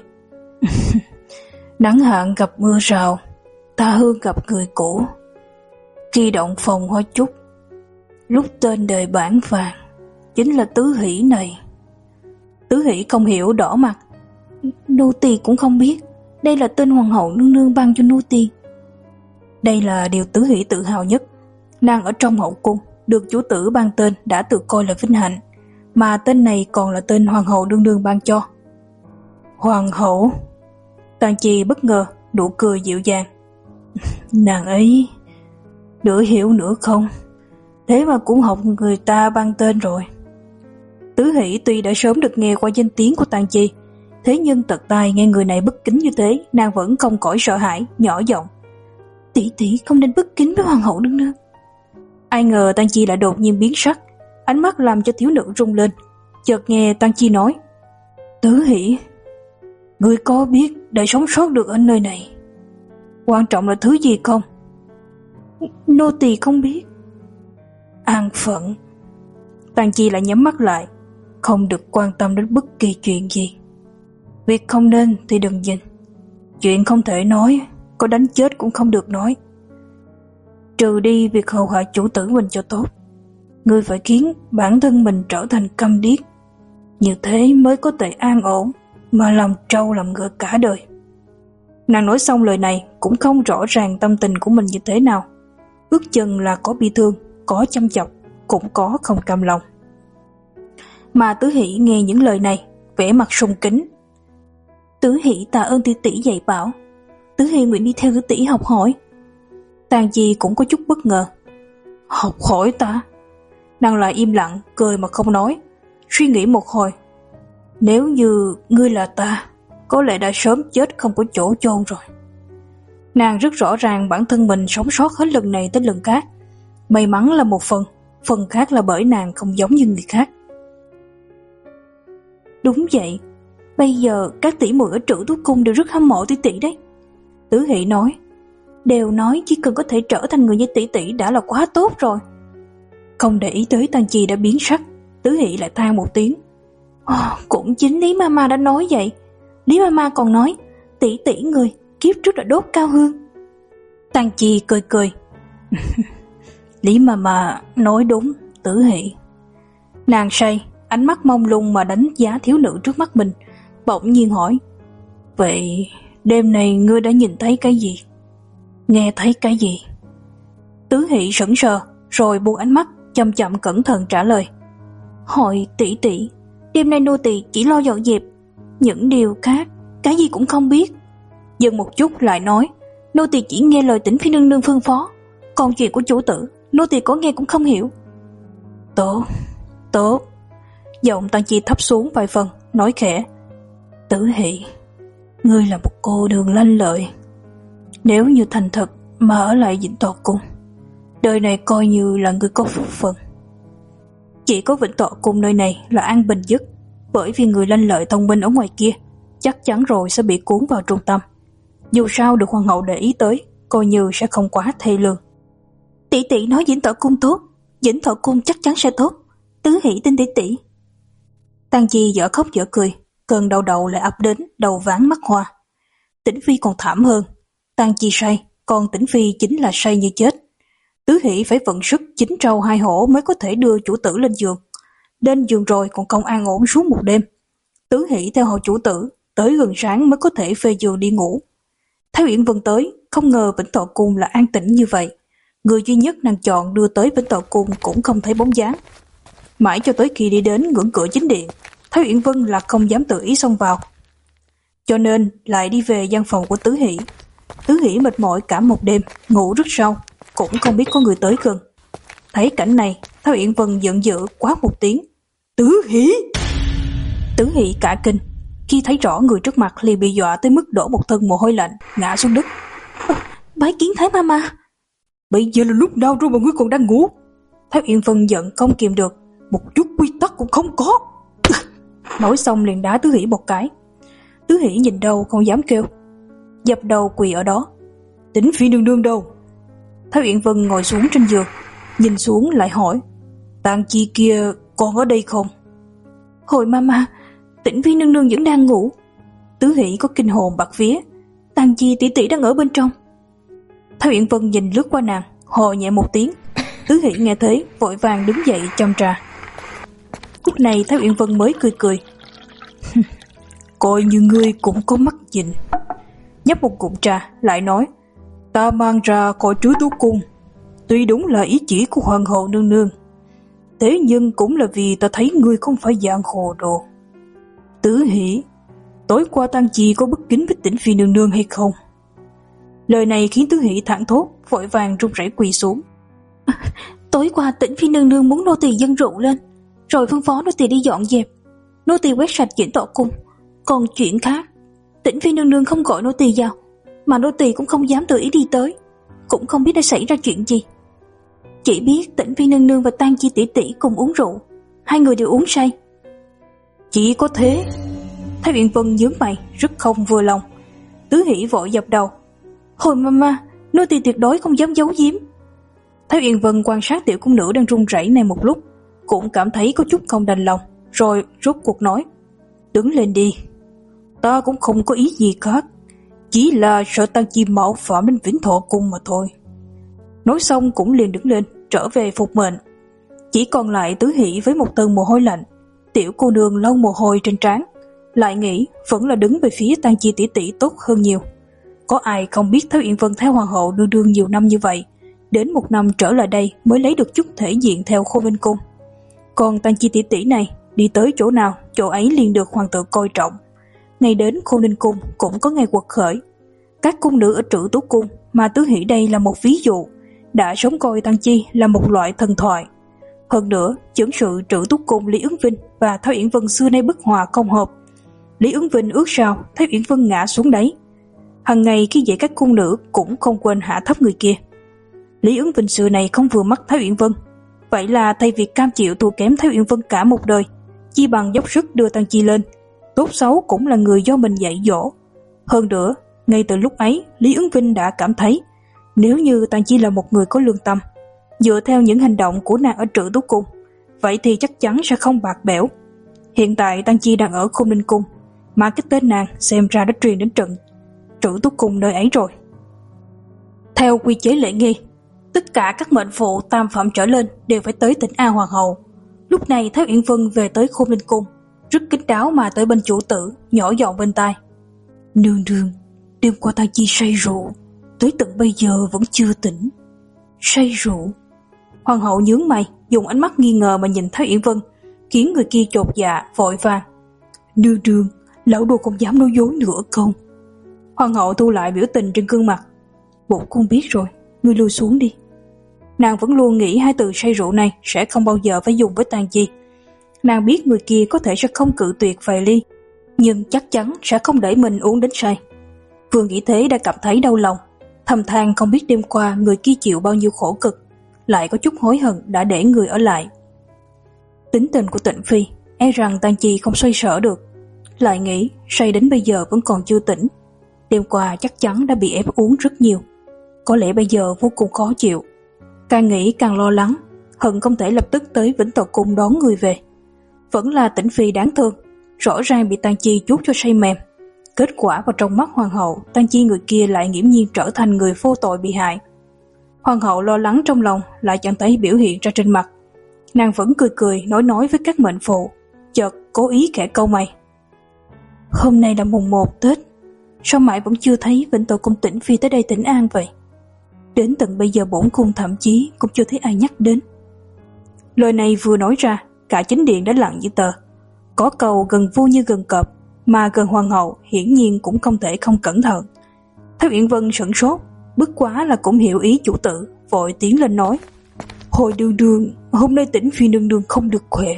Nắng hạn gặp mưa rào, ta hương gặp người cũ. Khi động phòng hoa chúc, lúc tên đời bản vàng, chính là Tứ Hỷ này. Tứ Hỷ không hiểu, đỏ mặt. Nô tỳ cũng không biết, đây là tên hoàng hậu nương nương ban cho nô tỳ. Đây là điều Tứ Hỷ tự hào nhất. Nàng ở trong hậu cung, được chủ tử ban tên đã tự coi là vinh hạnh, mà tên này còn là tên hoàng hậu nương nương ban cho. Hoàng hậu? Tang Chi bất ngờ, nụ cười dịu dàng. Nàng ấy nửa hiểu nửa không, thế mà cũng học người ta ban tên rồi. Tứ Hỷ tuy đã sớm được nghe qua danh tiếng của Tang Chi, thế nhưng tận tai nghe người này bất kính như thế, nàng vẫn không khỏi sợ hãi, nhỏ giọng: Tỷ tỷ không nên bất kính với hoàng hậu nương nương. Ai ngờ Tang Chi lại đột nhiên biến sắc, ánh mắt làm cho thiếu nữ rung lên. Chợt nghe Tang Chi nói: Tứ Hỷ, ngươi có biết để sống sót được ở nơi này quan trọng là thứ gì không? Nô tỳ không biết. An phận. Tang Chi lại nhắm mắt lại, không được quan tâm đến bất kỳ chuyện gì. Việc không nên thì đừng nhìn, chuyện không thể nói, có đánh chết cũng không được nói. Trừ đi việc hầu hạ chủ tử mình cho tốt, ngươi phải khiến bản thân mình trở thành câm điếc, như thế mới có thể an ổn mà làm trâu làm ngựa cả đời. Nàng nói xong lời này cũng không rõ ràng tâm tình của mình như thế nào, ước chừng là có bi thương, có chăm chọc, cũng có không cam lòng. Mà Tứ Hỷ nghe những lời này, vẻ mặt sùng kính. Tứ Hỷ tạ ơn tỷ tỷ dạy bảo, Tứ Hỷ nguyện đi theo tỷ học hỏi. Tang Chi cũng có chút bất ngờ. Học hỏi ta? Nàng lại im lặng, cười mà không nói, suy nghĩ một hồi. Nếu như ngươi là ta, có lẽ đã sớm chết không có chỗ chôn rồi. Nàng rất rõ ràng bản thân mình sống sót hết lần này tới lần khác. May mắn là một phần, phần khác là bởi nàng không giống như người khác. Đúng vậy, bây giờ các tỷ muội ở Trữ Túc Cung đều rất hâm mộ tỷ tỷ đấy. Tứ Hỷ nói, đều nói chỉ cần có thể trở thành người như tỷ tỷ đã là quá tốt rồi. Không để ý tới Tang Chi đã biến sắc, Tứ Hỷ lại than một tiếng. Oh, cũng chính Lý Mama đã nói vậy. Lý Mama còn nói tỷ tỷ người kiếp trước đã đốt cao hương. Tang Chi cười cười. Lý Mama nói đúng, Tứ Hỷ. Nàng say, ánh mắt mông lung mà đánh giá thiếu nữ trước mắt mình, bỗng nhiên hỏi, vậy đêm này ngươi đã nhìn thấy cái gì? Nghe thấy cái gì? Tứ Hỷ sững sờ, rồi buông ánh mắt, chậm chậm cẩn thận trả lời. Hội tỷ tỷ, đêm nay nô tỳ chỉ lo dọn dẹp, những điều khác cái gì cũng không biết. Dừng một chút lại nói, nô tỳ chỉ nghe lời Tĩnh Phi nương nương phân phó, còn chuyện của chủ tử nô tỳ có nghe cũng không hiểu. Tốt, tốt. Giọng Tăng Chi thấp xuống vài phần, nói khẽ, Tử Hỷ, ngươi là một cô đường lanh lợi, nếu như thành thật mà ở lại Vĩnh Thọ Cung, đời này coi như là ngươi có phúc phận. Chỉ có Vĩnh Thọ Cung nơi này là an bình nhất, bởi vì người lanh lợi thông minh ở ngoài kia chắc chắn rồi sẽ bị cuốn vào trung tâm. Dù sao được hoàng hậu để ý tới, coi như sẽ không quá thê lương. Tỷ tỷ nói Vĩnh Thọ Cung tốt, Vĩnh Thọ Cung chắc chắn sẽ tốt, Tứ Hỷ tin tỷ tỷ. Tang Chi dở khóc dở cười, cơn đau đầu lại ập đến, đầu váng mắt hoa. Tĩnh Phi còn thảm hơn, Tang Chi say, còn Tĩnh Phi chính là say như chết. Tứ Hỷ phải vận sức chín trâu hai hổ mới có thể đưa chủ tử lên giường. Lên giường rồi còn không an ổn suốt một đêm. Tứ Hỷ theo hầu chủ tử, tới gần sáng mới có thể phê giường đi ngủ. Thái Uyển Vân tới, không ngờ Vĩnh Thọ Cung là an tĩnh như vậy. Người duy nhất nàng chọn đưa tới Vĩnh Thọ Cung cũng không thấy bóng dáng. Mãi cho tới khi đi đến ngưỡng cửa chính điện, Thái Uyển Vân là không dám tự ý xông vào, cho nên lại đi về gian phòng của Tứ Hỷ. Tứ Hỷ mệt mỏi cả một đêm, ngủ rất sâu, cũng không biết có người tới gần. Thấy cảnh này, Thái Uyển Vân giận dữ quát một tiếng, Tứ Hỷ! Tứ Hỷ cả kinh, khi thấy rõ người trước mặt liền bị dọa tới mức đổ một thân mồ hôi lạnh, ngã xuống đất. Bái kiến Thái Mama! Bây giờ là lúc nào rồi mà ngươi còn đang ngủ? Thái Uyển Vân giận không kìm được, một chút quy tắc cũng không có. Nói xong liền đá Tứ Hỷ một cái. Tứ Hỷ nhìn đâu không dám kêu, dập đầu quỳ ở đó. Tĩnh Phi nương nương đâu? Thái Uyển Vân ngồi xuống trên giường, nhìn xuống lại hỏi, Tang Chi kia còn ở đây không? Hồi Mama, Tĩnh Phi nương nương vẫn đang ngủ. Tứ Hỷ có kinh hồn bạt vía, Tang Chi tỷ tỷ đang ở bên trong. Thái Uyển Vân nhìn lướt qua nàng, hò nhẹ một tiếng. Tứ Hỷ nghe thế vội vàng đứng dậy châm trà. Lúc này Thái Uyển Vân mới cười cười, coi như ngươi cũng có mắt nhìn. Nhấp một ngụm trà lại nói, ta mang ra khỏi Trứ Tú Cung tuy đúng là ý chỉ của hoàng hậu nương nương, thế nhưng cũng là vì ta thấy ngươi không phải dạng hồ đồ. Tứ Hỷ, tối qua Tang Chi có bất kính với Tĩnh Phi nương nương hay không? Lời này khiến Tứ Hỷ thảng thốt, vội vàng run rẩy quỳ xuống. À, tối qua Tĩnh Phi nương nương muốn nô tỳ dâng rượu lên, rồi phân phó nô tỳ đi dọn dẹp, nô tỳ quét sạch Vĩnh Thọ Cung. Còn chuyện khác, Tĩnh Phi nương nương không gọi nô tỳ vào, mà nô tỳ cũng không dám tự ý đi tới, cũng không biết đã xảy ra chuyện gì. Chỉ biết Tĩnh Phi nương nương và Tang Chi tỷ tỷ cùng uống rượu, hai người đều uống say. Chỉ có thế? Thái Uyển Vân nhướng mày, rất không vừa lòng. Tứ Hỷ vội dập đầu, hồi Mama, nô tỳ tuyệt đối không dám giấu giếm. Thái Uyển Vân quan sát tiểu cung nữ đang run rẩy này một lúc, cũng cảm thấy có chút không đành lòng, rồi rốt cuộc nói, đứng lên đi, ta cũng không có ý gì khác, chỉ là sợ Tang Chi mạo phạm đến Vĩnh Thọ Cung mà thôi. Nói xong cũng liền đứng lên, trở về phục mệnh. Chỉ còn lại Tứ Hỷ với một tầng mồ hôi lạnh. Tiểu cô nương lau mồ hôi trên trán, lại nghĩ vẫn là đứng về phía Tang Chi tỷ tỷ tốt hơn nhiều. Có ai không biết Thái Uyển Vân theo hoàng hậu đương đương nhiều năm như vậy, đến một năm trở lại đây mới lấy được chút thể diện theo Khôn Ninh Cung. Còn Tang Chi tỷ tỷ này, đi tới chỗ nào, chỗ ấy liền được hoàng tử coi trọng. Ngay đến Khôn Ninh Cung cũng có ngày quật khởi. Các cung nữ ở Trữ Tú Cung, mà Tứ Hỷ đây là một ví dụ, đã sống coi Tang Chi là một loại thần thoại. Hơn nữa, chưởng sự Trữ Tú Cung Lý Ứng Vinh và Thái Uyển Vân xưa nay bất hòa không hợp. Lý Ứng Vinh ước sao Thái Uyển Vân ngã xuống đấy. Hằng ngày khi dạy các cung nữ cũng không quên hạ thấp người kia. Lý Ứng Vinh xưa này không vừa mắt Thái Uyển Vân, vậy là thay vì cam chịu thua kém Thái Uyển Vân cả một đời, chi bằng dốc sức đưa Tang Chi lên, tốt xấu cũng là người do mình dạy dỗ. Hơn nữa, ngay từ lúc ấy, Lý Ứng Vinh đã cảm thấy, nếu như Tang Chi là một người có lương tâm, dựa theo những hành động của nàng ở Trữ Tú Cung, vậy thì chắc chắn sẽ không bạc bẽo. Hiện tại Tang Chi đang ở Khôn Ninh Cung, mà cái tên nàng xem ra đã truyền đến trận Trữ Tú Cung nơi ấy rồi. Theo quy chế lễ nghi, tất cả các mệnh phụ tam phẩm trở lên đều phải tới Tĩnh A Hoàng hậu. Lúc này Thái Uyển Vân về tới Khôn Ninh Cung, rất kín đáo mà tới bên chủ tử, nhỏ giọng bên tai, nương nương, đêm qua Tang Chi say rượu, tới tận bây giờ vẫn chưa tỉnh. Say rượu? Hoàng hậu nhướng mày, dùng ánh mắt nghi ngờ mà nhìn Thái Uyển Vân, khiến người kia chột dạ vội vàng: Nương nương, lão đồ không dám nói dối nữa không? Hoàng hậu thu lại biểu tình trên gương mặt: Bổn cung biết rồi, ngươi lui xuống đi. Nàng vẫn luôn nghĩ hai từ say rượu này sẽ không bao giờ phải dùng với Tang Chi. Nàng biết người kia có thể sẽ không cự tuyệt vài ly, nhưng chắc chắn sẽ không để mình uống đến say. Vừa nghĩ thế đã cảm thấy đau lòng, thầm than không biết đêm qua người kia chịu bao nhiêu khổ cực, lại có chút hối hận đã để người ở lại. Tính tình của Tịnh Phi e rằng Tang Chi không xoay sở được, lại nghĩ say đến bây giờ vẫn còn chưa tỉnh, đêm qua chắc chắn đã bị ép uống rất nhiều, có lẽ bây giờ vô cùng khó chịu. Càng nghĩ càng lo lắng, hận không thể lập tức tới Vĩnh Tộc Cung đón người về. Vẫn là Tĩnh Phi đáng thương, rõ ràng bị Tang Chi chuốt cho say mềm. Kết quả vào trong mắt hoàng hậu, Tang Chi người kia lại nghiễm nhiên trở thành người vô tội bị hại. Hoàng hậu lo lắng trong lòng lại chẳng thấy biểu hiện ra trên mặt. Nàng vẫn cười cười nói nói với các mệnh phụ, chợt cố ý khẽ câu mày: Hôm nay là mùng một Tết, sao mãi vẫn chưa thấy Vĩnh Tộc Cung Tĩnh Phi tới đây thỉnh an vậy? Đến tận bây giờ bổn cung thậm chí cũng chưa thấy ai nhắc đến. Lời này vừa nói ra, cả chính điện đã lặng như tờ. Có câu gần vua như gần cọp, mà gần hoàng hậu hiển nhiên cũng không thể không cẩn thận. Thái Uyển Vân sửng sốt, bất quá là cũng hiểu ý chủ tử, vội tiến lên nói: Hồi đương đương, hôm nay Tĩnh Phi nương nương không được khỏe.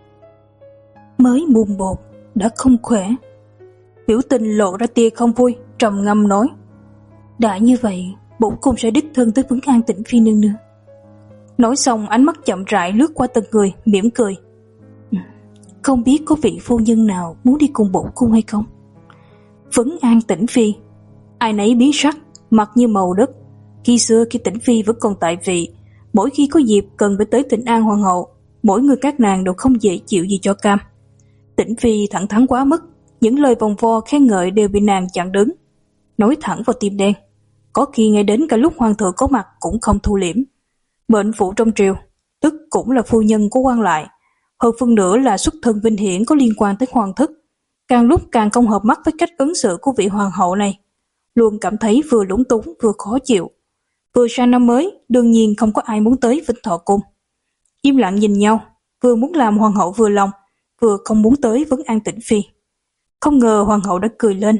Mới mùng một đã không khỏe? Biểu tình lộ ra tia không vui, trầm ngâm nói: Đã như vậy, bổn cung sẽ đích thân tới vấn an Tĩnh Phi nương nương. Nói xong ánh mắt chậm rãi lướt qua từng người, mỉm cười: Không biết có vị phu nhân nào muốn đi cùng bổn cung hay không? Vấn an Tĩnh Phi? Ai nấy biến sắc, mặt như màu đất. Khi xưa khi Tĩnh Phi vẫn còn tại vị, mỗi khi có dịp cần phải tới thỉnh an hoàng hậu, mỗi người các nàng đều không dễ chịu gì cho cam. Tĩnh Phi thẳng thắn quá mức, những lời vòng vo khen ngợi đều bị nàng chặn đứng, nói thẳng vào tim đen. Có khi ngay đến cả lúc hoàng thượng có mặt cũng không thu liễm. Mệnh phụ trong triều, tức cũng là phu nhân của quan lại, hơn phân nửa là xuất thân vinh hiển có liên quan tới hoàng thất, càng lúc càng không hợp mắt với cách ứng xử của vị hoàng hậu này, luôn cảm thấy vừa lúng túng vừa khó chịu. Vừa sang năm mới, đương nhiên không có ai muốn tới Vĩnh Thọ Cung. Im lặng nhìn nhau, vừa muốn làm hoàng hậu vừa lòng, vừa không muốn tới vấn an Tĩnh Phi. Không ngờ hoàng hậu đã cười lên: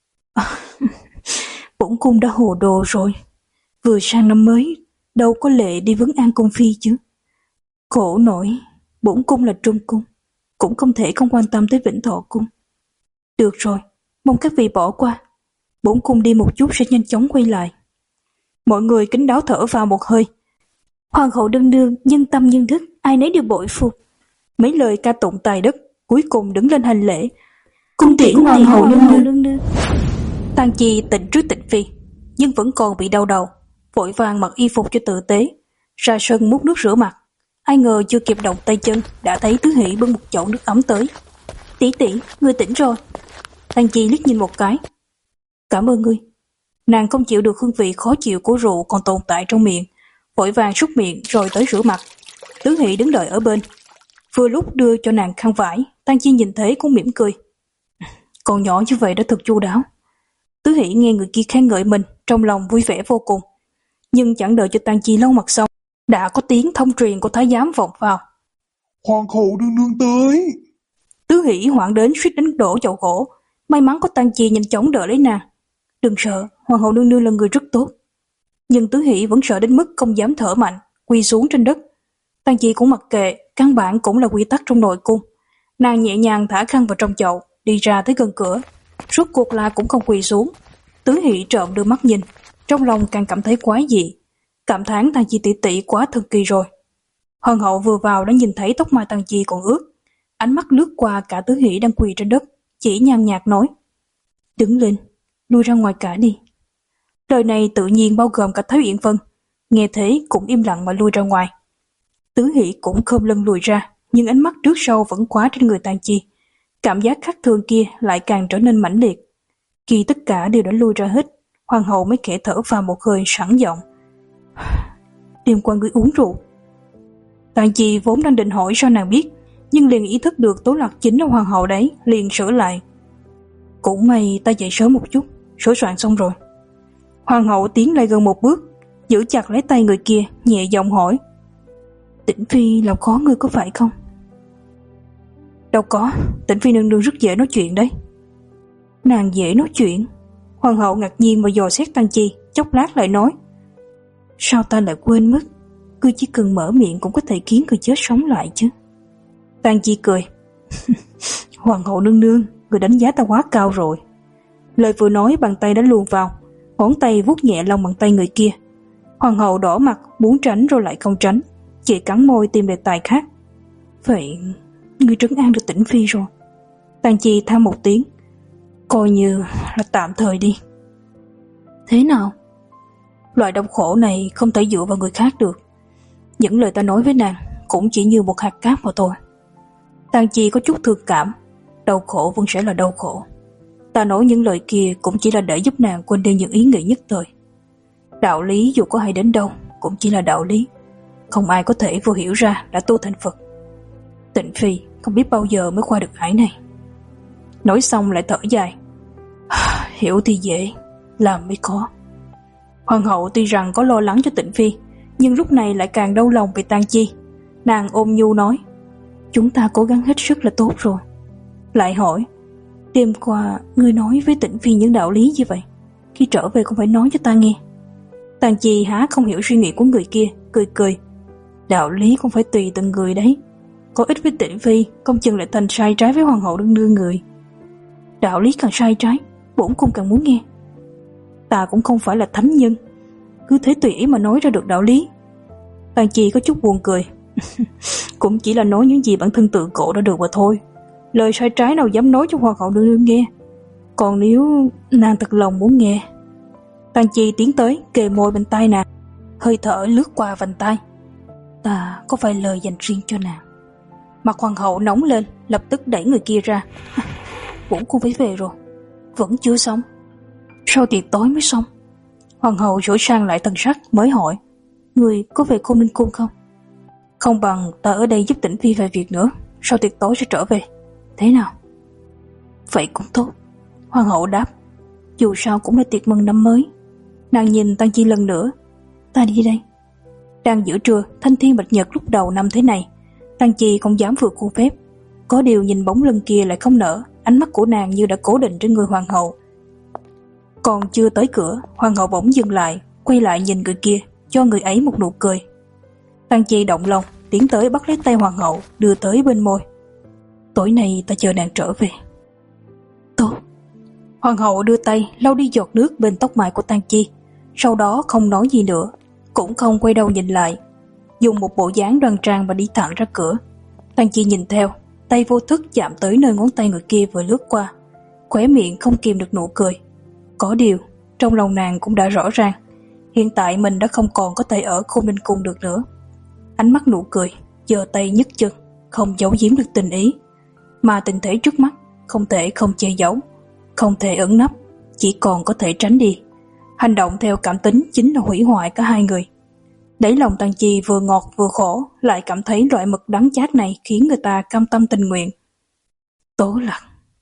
Bổn cung đã hồ đồ rồi, vừa sang năm mới đâu có lệ đi vấn an cung phi chứ. Khổ nổi, bổn cung là trung cung, cũng không thể không quan tâm tới Vĩnh Thọ Cung. Được rồi, mong các vị bỏ qua, bổn cung đi một chút sẽ nhanh chóng quay lại. Mọi người kính đáo thở vào một hơi. Hoàng hậu đương đương nhân tâm nhân đức, ai nấy đều bội phục. Mấy lời ca tụng tài đức cuối cùng đứng lên hành lễ: Cung tiễn hoàng hậu đương đương đương. Tang Chi tỉnh trước Tĩnh Phi, nhưng vẫn còn bị đau đầu, vội vàng mặc y phục cho tử tế, ra sân múc nước rửa mặt. Ai ngờ chưa kịp động tay chân đã thấy Tứ Hỷ bưng một chậu nước ấm tới. Tỷ tỷ, ngươi tỉnh rồi. Tang Chi liếc nhìn một cái: Cảm ơn ngươi. Nàng không chịu được hương vị khó chịu của rượu còn tồn tại trong miệng, vội vàng súc miệng rồi tới rửa mặt. Tứ Hỷ đứng đợi ở bên, vừa lúc đưa cho nàng khăn vải. Tang Chi nhìn thấy cũng mỉm cười: Con nhỏ như vậy đã thật chu đáo. Tứ Hỷ nghe người kia khen ngợi mình, trong lòng vui vẻ vô cùng. Nhưng chẳng đợi cho Tang Chi lau mặt xong, đã có tiếng thông truyền của thái giám vọng vào: Hoàng hậu đương đương tới. Tứ Hỷ hoảng đến suýt đánh đổ chậu gỗ, may mắn có Tang Chi nhanh chóng đỡ lấy nàng. Đừng sợ, hoàng hậu nương nương là người rất tốt. Nhưng Tứ Hỷ vẫn sợ đến mức không dám thở mạnh, quỳ xuống trên đất. Tang Chi cũng mặc kệ, căn bản cũng là quy tắc trong nội cung. Nàng nhẹ nhàng thả khăn vào trong chậu, đi ra tới gần cửa, rốt cuộc là cũng không quỳ xuống. Tứ Hỷ trộm đưa mắt nhìn, trong lòng càng cảm thấy quái dị, cảm thán Tang Chi tỷ tỷ quá thần kỳ rồi. Hoàng hậu vừa vào đã nhìn thấy tóc mai Tang Chi còn ướt, ánh mắt lướt qua cả Tứ Hỷ đang quỳ trên đất, chỉ nhàn nhạt nói: Đứng lên, lui ra ngoài cả đi. Lời này tự nhiên bao gồm cả Thái Uyển Vân, nghe thế cũng im lặng mà lui ra ngoài. Tứ Hỷ cũng khom lưng lùi ra, nhưng ánh mắt trước sau vẫn khóa trên người Tang Chi. Cảm giác khác thường kia lại càng trở nên mãnh liệt. Khi tất cả đều đã lui ra hết, hoàng hậu mới khẽ thở vào một hơi sẵn giọng: Đêm qua ngươi uống rượu. Tang Chi vốn đang định hỏi sao nàng biết, nhưng liền ý thức được Tố Lạc chính là hoàng hậu đấy, liền sửa lại: Cũng may ta dậy sớm một chút, sửa soạn xong rồi. Hoàng hậu tiến lại gần một bước, giữ chặt lấy tay người kia, nhẹ giọng hỏi: Tĩnh Phi làm khó ngươi có phải không? Đâu có, Tĩnh Phi nương nương rất dễ nói chuyện đấy. Nàng dễ nói chuyện? Hoàng hậu ngạc nhiên và dò xét Tang Chi, chốc lát lại nói: Sao ta lại quên mất, ngươi chỉ cần mở miệng cũng có thể khiến người chết sống lại chứ. Tang Chi cười. Hoàng hậu nương nương, người đánh giá ta quá cao rồi. Lời vừa nói, bàn tay đã luồn vào, ngón tay vuốt nhẹ lòng bàn tay người kia. Hoàng hậu đỏ mặt, muốn tránh rồi lại không tránh, chỉ cắn môi tìm đề tài khác. Vậy ngươi trấn an được Tĩnh Phi rồi? Tang Chi than một tiếng. Coi như là tạm thời đi. Thế nào? Loại đau khổ này không thể dựa vào người khác được. Những lời ta nói với nàng cũng chỉ như một hạt cát mà thôi. Tang Chi có chút thương cảm. Đau khổ vẫn sẽ là đau khổ. Ta nói những lời kia cũng chỉ là để giúp nàng quên đi những ý nghĩ nhất thời. Đạo lý dù có hay đến đâu cũng chỉ là đạo lý. Không ai có thể vô hiểu ra đã tu thành Phật. Tịnh Phi không biết bao giờ mới qua được ải này. Nói xong lại thở dài. Hiểu thì dễ, làm mới khó. Hoàng hậu tuy rằng có lo lắng cho Tịnh Phi, nhưng lúc này lại càng đau lòng vì Tang Chi. Nàng ôm nhu nói: Chúng ta cố gắng hết sức là tốt rồi. Lại hỏi: Đêm qua ngươi nói với Tịnh Phi những đạo lý như vậy, khi trở về không phải nói cho ta nghe? Tang Chi há không hiểu suy nghĩ của người kia, cười cười. Đạo lý cũng phải tùy từng người đấy. Có ích với Tịnh Phi, công chừng lại thành sai trái với hoàng hậu đương nương người. Đạo lý càng sai trái, bổn cung càng muốn nghe. Ta cũng không phải là thánh nhân, cứ thế tùy ý mà nói ra được đạo lý. Tang Chi có chút buồn cười. Cũng chỉ là nói những gì bản thân tự cổ đã được mà thôi. Lời sai trái nào dám nói cho hoàng hậu đương nương nghe. Còn nếu nàng thật lòng muốn nghe. Tang Chi tiến tới kề môi bên tai nàng, hơi thở lướt qua vành tai. Ta có vài lời dành riêng cho nàng. Mặt hoàng hậu nóng lên, lập tức đẩy người kia ra. Bổn cung phải về rồi. Vẫn chưa xong? Sao tiệc tối mới xong? Hoàng hậu đổi sang lại thần sắc mới hỏi: Người có về Khôn Ninh cung không? Không bằng ta ở đây giúp Tĩnh Phi vài việc nữa, sau tiệc tối sẽ trở về. Thế nào? Vậy cũng tốt. Hoàng hậu đáp. Dù sao cũng là tiệc mừng năm mới. Nàng nhìn Tang Chi lần nữa. Ta đi đây. Đang giữa trưa, thanh thiên bạch nhật lúc đầu năm thế này, Tang Chi không dám vượt khuôn phép. Có điều nhìn bóng lưng kia lại không nở, ánh mắt của nàng như đã cố định trên người hoàng hậu. Còn chưa tới cửa, hoàng hậu bỗng dừng lại, quay lại nhìn người kia, cho người ấy một nụ cười. Tang Chi động lòng, tiến tới bắt lấy tay hoàng hậu, đưa tới bên môi. Tối nay ta chờ nàng trở về. Tốt. Hoàng hậu đưa tay lau đi giọt nước bên tóc mai của Tang Chi, sau đó không nói gì nữa, cũng không quay đầu nhìn lại, dùng một bộ dáng đoan trang và đi thẳng ra cửa. Tang Chi nhìn theo, tay vô thức chạm tới nơi ngón tay người kia vừa lướt qua, khóe miệng không kìm được nụ cười. Có điều, trong lòng nàng cũng đã rõ ràng, hiện tại mình đã không còn có thể ở Khôn Ninh cung được nữa. Ánh mắt nụ cười, giơ tay nhấc chân, không giấu giếm được tình ý, mà tình thế trước mắt không thể không che giấu, không thể ẩn nấp, chỉ còn có thể tránh đi. Hành động theo cảm tính chính là hủy hoại cả hai người. Đáy lòng Tang Chi vừa ngọt vừa khổ, lại cảm thấy loại mực đắng chát này khiến người ta cam tâm tình nguyện. Tố Lạc,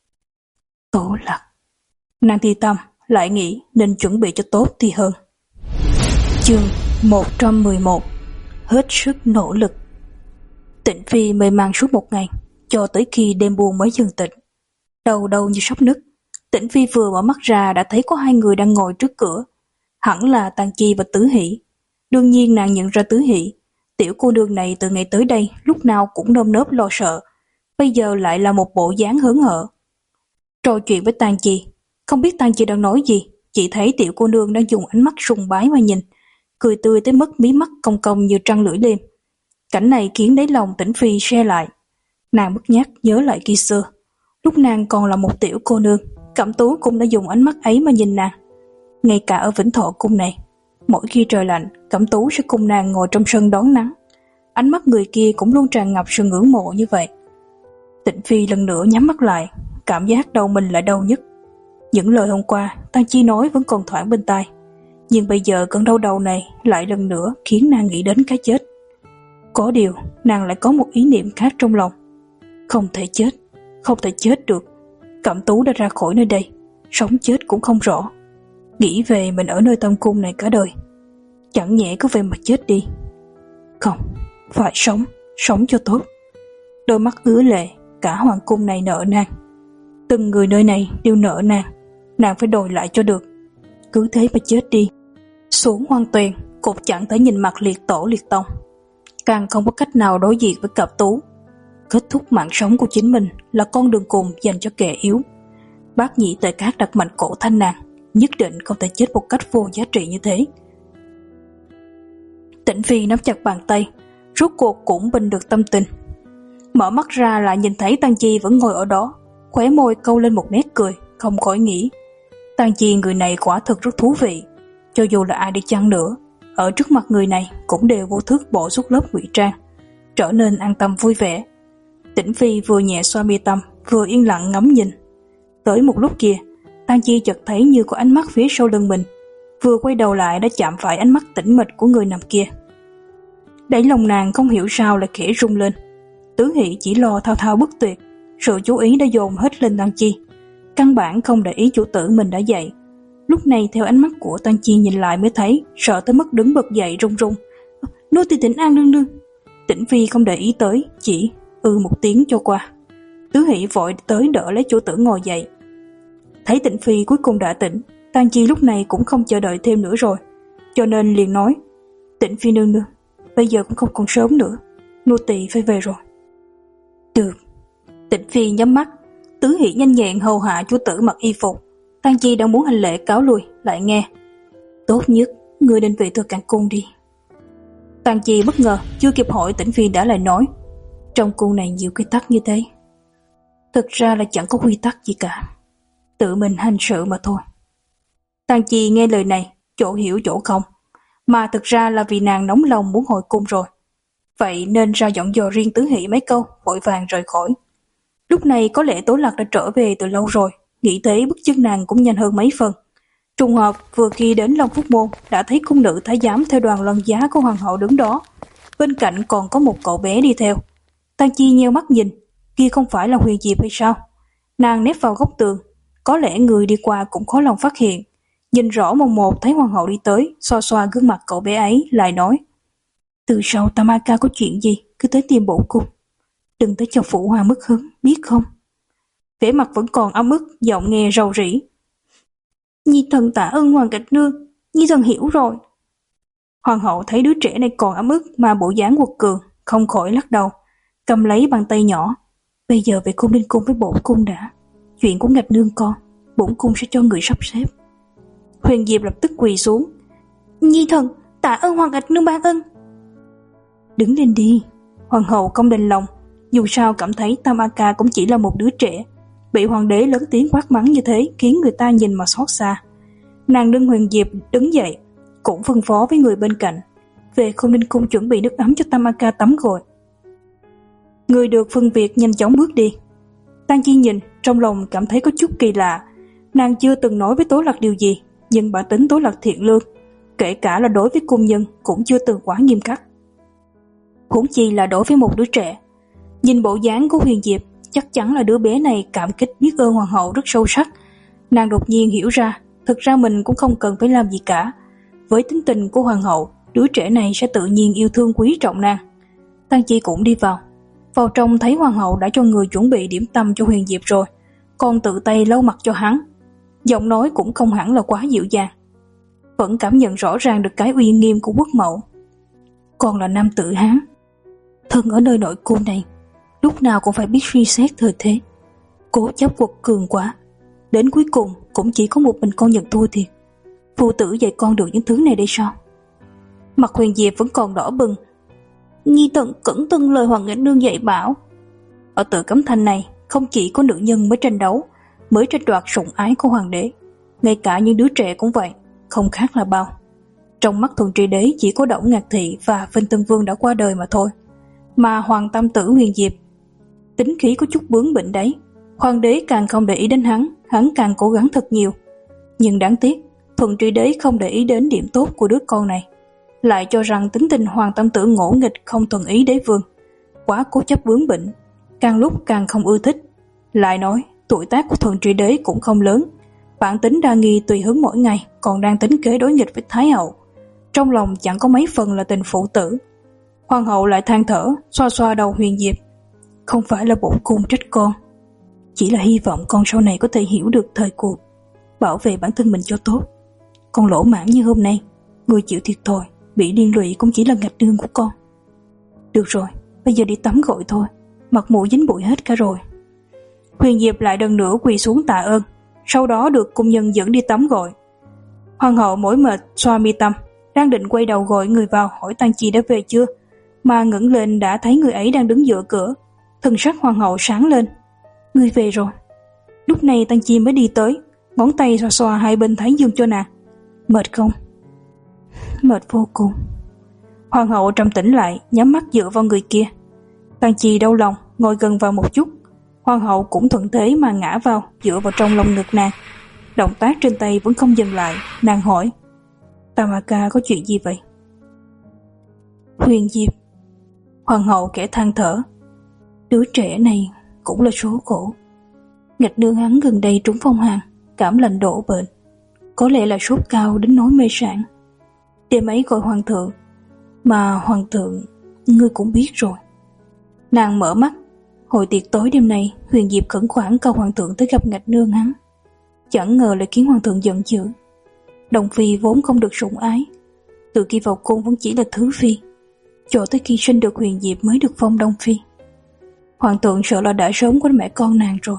Tố Lạc. Nàng thì tâm, lại nghĩ nên chuẩn bị cho tốt thì hơn. Chương một trăm mười một. Hết sức nỗ lực. Tịnh Phi mê man suốt một ngày, cho tới khi đêm buông mới dừng tịnh. Đầu đầu như sắp nứt, Tịnh Phi vừa mở mắt ra đã thấy có hai người đang ngồi trước cửa. Hẳn là Tang Chi và Tứ Hỷ. Đương nhiên nàng nhận ra Tứ Hỷ. Tiểu cô nương này từ ngày tới đây lúc nào cũng nơm nớp lo sợ, bây giờ lại là một bộ dáng hớn hở. Trò chuyện với Tang Chi, không biết Tang Chi đang nói gì, chỉ thấy tiểu cô nương đang dùng ánh mắt sùng bái mà nhìn, cười tươi tới mức mí mắt cong cong như trăng lưỡi liềm. Cảnh này khiến đáy lòng Tĩnh Phi se lại. Nàng bất giác nhớ lại khi xưa, lúc nàng còn là một tiểu cô nương, Cẩm Tú cũng đã dùng ánh mắt ấy mà nhìn nàng. Ngay cả ở Vĩnh Thọ cung này, mỗi khi trời lạnh, Cẩm Tú sẽ cùng nàng ngồi trong sân đón nắng. Ánh mắt người kia cũng luôn tràn ngập sự ngưỡng mộ như vậy. Tịnh Phi lần nữa nhắm mắt lại, cảm giác đầu mình lại đau nhức. Những lời hôm qua Tang Chi nói vẫn còn thoảng bên tai, nhưng bây giờ cơn đau đầu này lại lần nữa khiến nàng nghĩ đến cái chết. Có điều nàng lại có một ý niệm khác trong lòng. Không thể chết, không thể chết được. Cẩm Tú đã ra khỏi nơi đây, sống chết cũng không rõ. Nghĩ về mình ở nơi Tâm Cung này cả đời, chẳng nhẽ cứ về mà chết đi. Không, phải sống, sống cho tốt. Đôi mắt ứa lệ, cả hoàng cung này nợ nàng. Từng người nơi này đều nợ nàng, nàng phải đòi lại cho được. Cứ thế mà chết đi, xuống hoang tuyền cũng chẳng thể nhìn mặt liệt tổ liệt tông, càng không có cách nào đối diện với Cẩm Tú. Kết thúc mạng sống của chính mình là con đường cùng dành cho kẻ yếu. Bác Nhĩ Tề Cát đặt mạnh cổ thanh nàng, nhất định không thể chết một cách vô giá trị như thế. Tĩnh Phi nắm chặt bàn tay, rốt cuộc cũng bình được tâm tình. Mở mắt ra lại nhìn thấy Tang Chi vẫn ngồi ở đó, khóe môi câu lên một nét cười, không khỏi nghĩ Tang Chi người này quả thực rất thú vị. Cho dù là ai đi chăng nữa, ở trước mặt người này cũng đều vô thức bổ xuất lớp ngụy trang, trở nên an tâm vui vẻ. Tĩnh Phi vừa nhẹ xoa mi tâm, vừa yên lặng ngắm nhìn. Tới một lúc kia, Tang Chi chợt thấy như có ánh mắt phía sau lưng mình, vừa quay đầu lại đã chạm phải ánh mắt tĩnh mịch của người nằm kia. Đáy lòng nàng không hiểu sao lại khẽ rung lên. Tứ Hỷ chỉ lo thao thao bất tuyệt, sự chú ý đã dồn hết lên Tang Chi, căn bản không để ý chủ tử mình đã dậy. Lúc này theo ánh mắt của Tang Chi nhìn lại mới thấy, sợ tới mức đứng bật dậy run run. Nô tỳ Tĩnh An nương nương. Tĩnh Phi không để ý tới, chỉ ư ừ một tiếng cho qua. Tứ Hỷ vội tới đỡ lấy chủ tử ngồi dậy. Thấy Tĩnh Phi cuối cùng đã tỉnh, Tang Chi lúc này cũng không chờ đợi thêm nữa rồi, cho nên liền nói: Tĩnh Phi nương nương, bây giờ cũng không còn sớm nữa, nô tỳ phải về rồi. Được. Tĩnh Phi nhắm mắt. Tứ Hỷ nhanh nhẹn hầu hạ chủ tử mặc y phục. Tang Chi đang muốn hành lễ cáo lui, lại nghe: Tốt nhất ngươi đến về Thừa Càn cung đi. Tang Chi bất ngờ, chưa kịp hỏi Tĩnh Phi đã lại nói: Trong cung này nhiều quy tắc như thế. Thực ra là chẳng có quy tắc gì cả, tự mình hành sự mà thôi. Tang Chi nghe lời này, chỗ hiểu chỗ không, mà thực ra là vì nàng nóng lòng muốn hồi cung rồi, vậy nên ra giọng dò riêng Tứ Hỷ mấy câu, vội vàng rời khỏi. Lúc này có lẽ Tố Lạc đã trở về từ lâu rồi, nghĩ thế bước chân nàng cũng nhanh hơn mấy phần. Trùng hợp vừa khi đến Long Phúc Môn đã thấy cung nữ thái giám theo đoàn lân giá của hoàng hậu đứng đó, bên cạnh còn có một cậu bé đi theo. Tang Chi nheo mắt nhìn, kia không phải là Huyền Diệp hay sao? Nàng nép vào góc tường, có lẽ người đi qua cũng khó lòng phát hiện. Nhìn rõ mồn một thấy hoàng hậu đi tới, xoa xoa gương mặt cậu bé ấy, lại nói: Từ sau Tam A Ca có chuyện gì cứ tới tìm bổn cung, đừng tới cho phụ hoàng mất hứng, biết không? Vẻ mặt vẫn còn ấm ức, giọng nghe rầu rĩ: Nhi thần tạ ơn hoàng gạch nương, Nhi thần hiểu rồi. Hoàng hậu thấy đứa trẻ này còn ấm ức mà bộ dáng quật cường, không khỏi lắc đầu, cầm lấy bàn tay nhỏ: Bây giờ về cung Ninh cung với bổn cung đã, chuyện của ngạch nương con, bổn cung sẽ cho người sắp xếp. Huyền Diệp lập tức quỳ xuống: Nhi thần tạ ơn hoàng gạch nương ban ân. Đứng lên đi. Hoàng hậu không đành lòng, dù sao cảm thấy Tam A Ca cũng chỉ là một đứa trẻ, bị hoàng đế lớn tiếng quát mắng như thế khiến người ta nhìn mà xót xa. Nàng nâng Huyền Diệp đứng dậy, cũng phân phó với người bên cạnh: Về Khôn Ninh cung chuẩn bị nước ấm cho Tam A Ca tắm gội. Người được phân việc nhanh chóng bước đi. Tang Chi nhìn, trong lòng cảm thấy có chút kỳ lạ. Nàng chưa từng nói với Tố Lạc điều gì, nhưng bản tính Tố Lạc thiện lương, kể cả là đối với cung nhân cũng chưa từng quá nghiêm khắc, huống chi là đối với một đứa trẻ. Nhìn bộ dáng của Huyền Diệp, chắc chắn là đứa bé này cảm kích biết ơn hoàng hậu rất sâu sắc. Nàng đột nhiên hiểu ra, thực ra mình cũng không cần phải làm gì cả. Với tính tình của hoàng hậu, đứa trẻ này sẽ tự nhiên yêu thương quý trọng nàng. Tang Chi cũng đi vào. Vào trong thấy hoàng hậu đã cho người chuẩn bị điểm tâm cho Huyền Diệp rồi, còn tự tay lau mặt cho hắn. Giọng nói cũng không hẳn là quá dịu dàng, vẫn cảm nhận rõ ràng được cái uy nghiêm của quốc mẫu. Còn là nam tử Hán, thân ở nơi nội cung này, lúc nào cũng phải biết suy xét thời thế, cố chấp quật cường quá, đến cuối cùng cũng chỉ có một mình con nhận thua thiệt. Phu tử dạy con được những thứ này đây sao? Mặt Huyền Diệp vẫn còn đỏ bừng. Nhi thần cẩn tuân lời hoàng nghịch nương dạy bảo. Ở Tử Cấm Thành này, không chỉ có nữ nhân mới tranh đấu, mới tranh đoạt sủng ái của hoàng đế, ngay cả những đứa trẻ cũng vậy, không khác là bao. Trong mắt Thuận Tri Đế chỉ có Đổng Ngạc Thị và Vinh Tân Vương đã qua đời mà thôi. Mà hoàng tam tử Huyền Diệp, tính khí có chút bướng bỉnh đấy. Hoàng đế càng không để ý đến hắn, hắn càng cố gắng thật nhiều. Nhưng đáng tiếc, Thuận Tri Đế không để ý đến điểm tốt của đứa con này, lại cho rằng tính tình hoàng tam tử ngỗ nghịch không thuận ý đế vương, quá cố chấp bướng bỉnh, càng lúc càng không ưa thích. Lại nói tuổi tác của Thuận Tri Đế cũng không lớn, bản tính đa nghi tùy hứng mỗi ngày, còn đang tính kế đối nghịch với Thái hậu, trong lòng chẳng có mấy phần là tình phụ tử. Hoàng hậu lại than thở, xoa xoa đầu Huyền Diệp: Không phải là bổn cung trách con, chỉ là hy vọng con sau này có thể hiểu được thời cuộc, bảo vệ bản thân mình cho tốt. Con lỗ mãng như hôm nay, người chịu thiệt thòi, bị liên lụy cũng chỉ là ngạch nương của con. Được rồi, bây giờ đi tắm gội thôi, mặt mũi dính bụi hết cả rồi. Huyền Diệp lại lần nữa quỳ xuống tạ ơn, sau đó được cung nhân dẫn đi tắm gội. Hoàng hậu mỏi mệt xoa mi tâm, đang định quay đầu gọi người vào hỏi Tang Chi đã về chưa, mà ngẩng lên đã thấy người ấy đang đứng giữa cửa. Thần sắc hoàng hậu sáng lên. Người về rồi. Lúc này Tang Chi mới đi tới, ngón tay xoa xoa hai bên thái dương cho nàng. Mệt không? Mệt vô cùng. Hoàng hậu trầm tĩnh lại, nhắm mắt dựa vào người kia. Tang Chi đau lòng, ngồi gần vào một chút. Hoàng hậu cũng thuận thế mà ngã vào, dựa vào trong lồng ngực nàng. Động tác trên tay vẫn không dừng lại, nàng hỏi: Tamaka có chuyện gì vậy? Huyền Diệp. Hoàng hậu kẻ than thở. Đứa trẻ này cũng là số khổ. Ngạch nương hắn gần đây trúng phong hàn, cảm lạnh đổ bệnh, có lẽ là sốt cao đến nỗi mê sảng. Đêm ấy gọi hoàng thượng, mà hoàng thượng ngươi cũng biết rồi. Nàng mở mắt. Hồi tiệc tối đêm nay, Huyền Diệp khẩn khoản cầu hoàng thượng tới gặp ngạch nương hắn, chẳng ngờ lại khiến hoàng thượng giận dữ. Đồng phi vốn không được sủng ái, từ khi vào cung vẫn chỉ là thứ phi, cho tới khi sinh được Huyền Diệp mới được phong đông phi. Hoàng thượng sợ là đã sớm có mẹ con nàng rồi.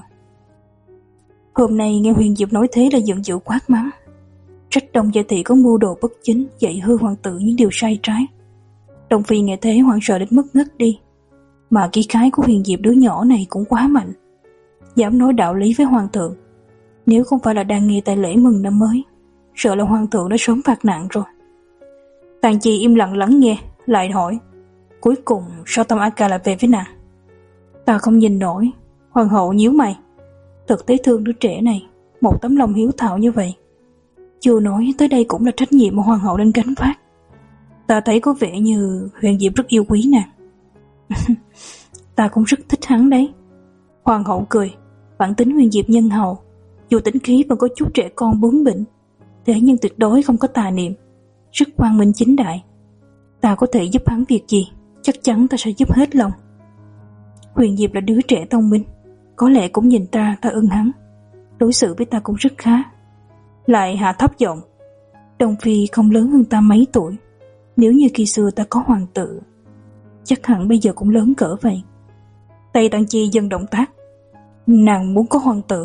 Hôm nay nghe Huyền Diệp nói thế là giận dữ quát mắng, trách Đông Gia Thị có mưu đồ bất chính, dạy hư hoàng tử những điều sai trái. Đồng phi nghe thế hoảng sợ đến mức ngất đi. Mà khí khái của Huyền Diệp đứa nhỏ này cũng quá mạnh, dám nói đạo lý với hoàng thượng. Nếu không phải là đang nghe tại lễ mừng năm mới, sợ là hoàng thượng đã sớm phạt nặng rồi. Tang Chi im lặng lắng nghe, lại hỏi: Cuối cùng sao Tamaka lại về với nàng? Ta không nhìn nổi. Hoàng hậu nhíu mày. Thật thấy thương đứa trẻ này, một tấm lòng hiếu thảo như vậy. Chưa nói tới đây cũng là trách nhiệm mà hoàng hậu nên gánh vác. Ta thấy có vẻ như Huyền Diệp rất yêu quý nàng. Ta cũng rất thích hắn đấy. Hoàng hậu cười. Bản tính Huyền Diệp nhân hậu, dù tính khí vẫn có chút trẻ con bướng bỉnh, thế nhưng tuyệt đối không có tà niệm, rất quang minh chính đại. Ta có thể giúp hắn việc gì, chắc chắn ta sẽ giúp hết lòng. Huyền Diệp là đứa trẻ thông minh, có lẽ cũng nhìn ta ta ưng hắn, đối xử với ta cũng rất khá. Lại hạ thấp giọng: Đông phi không lớn hơn ta mấy tuổi, nếu như khi xưa ta có hoàng tử, chắc hẳn bây giờ cũng lớn cỡ vậy. Tay Tang Chi dần động tác. Nàng muốn có hoàng tử.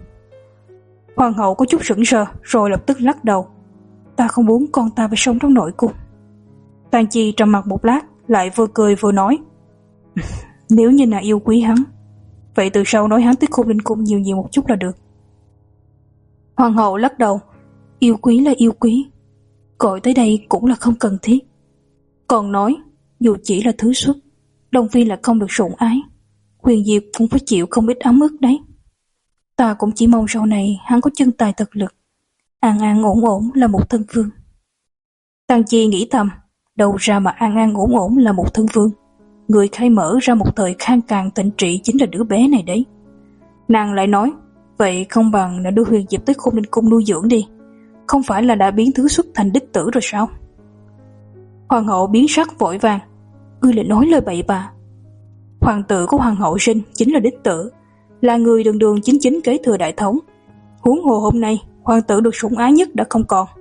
Hoàng hậu có chút sững sờ, rồi lập tức lắc đầu. Ta không muốn con ta phải sống trong nội cung. Tang Chi trầm mặc một lát, lại vừa cười vừa nói: Nếu như nàng yêu quý hắn, vậy từ sau nói hắn tới Khôn Linh Cung nhiều nhiều một chút là được. Hoàng hậu lắc đầu. Yêu quý là yêu quý, gọi tới đây cũng là không cần thiết. Còn nói, dù chỉ là thứ xuất, Đông phi là không được sủng ái, Huyền Diệp cũng phải chịu không ít ấm ức đấy. Ta cũng chỉ mong sau này hắn có chân tài thực lực, an an ổn ổn là một thân vương. Tang Chi nghĩ thầm, đâu ra mà an an ổn ổn là một thân vương. Người khai mở ra một thời khang càng thịnh trị chính là đứa bé này đấy. Nàng lại nói, vậy không bằng là đưa Huyền Diệp tới Khôn Linh Cung nuôi dưỡng đi, không phải là đã biến thứ xuất thành đích tử rồi sao? Hoàng hậu biến sắc vội vàng. Ngươi lại nói lời bậy bạ. Hoàng tử của hoàng hậu sinh chính là đích tử, là người đường đường chính chính kế thừa đại thống. Huống hồ hôm nay hoàng tử được sủng ái nhất đã không còn.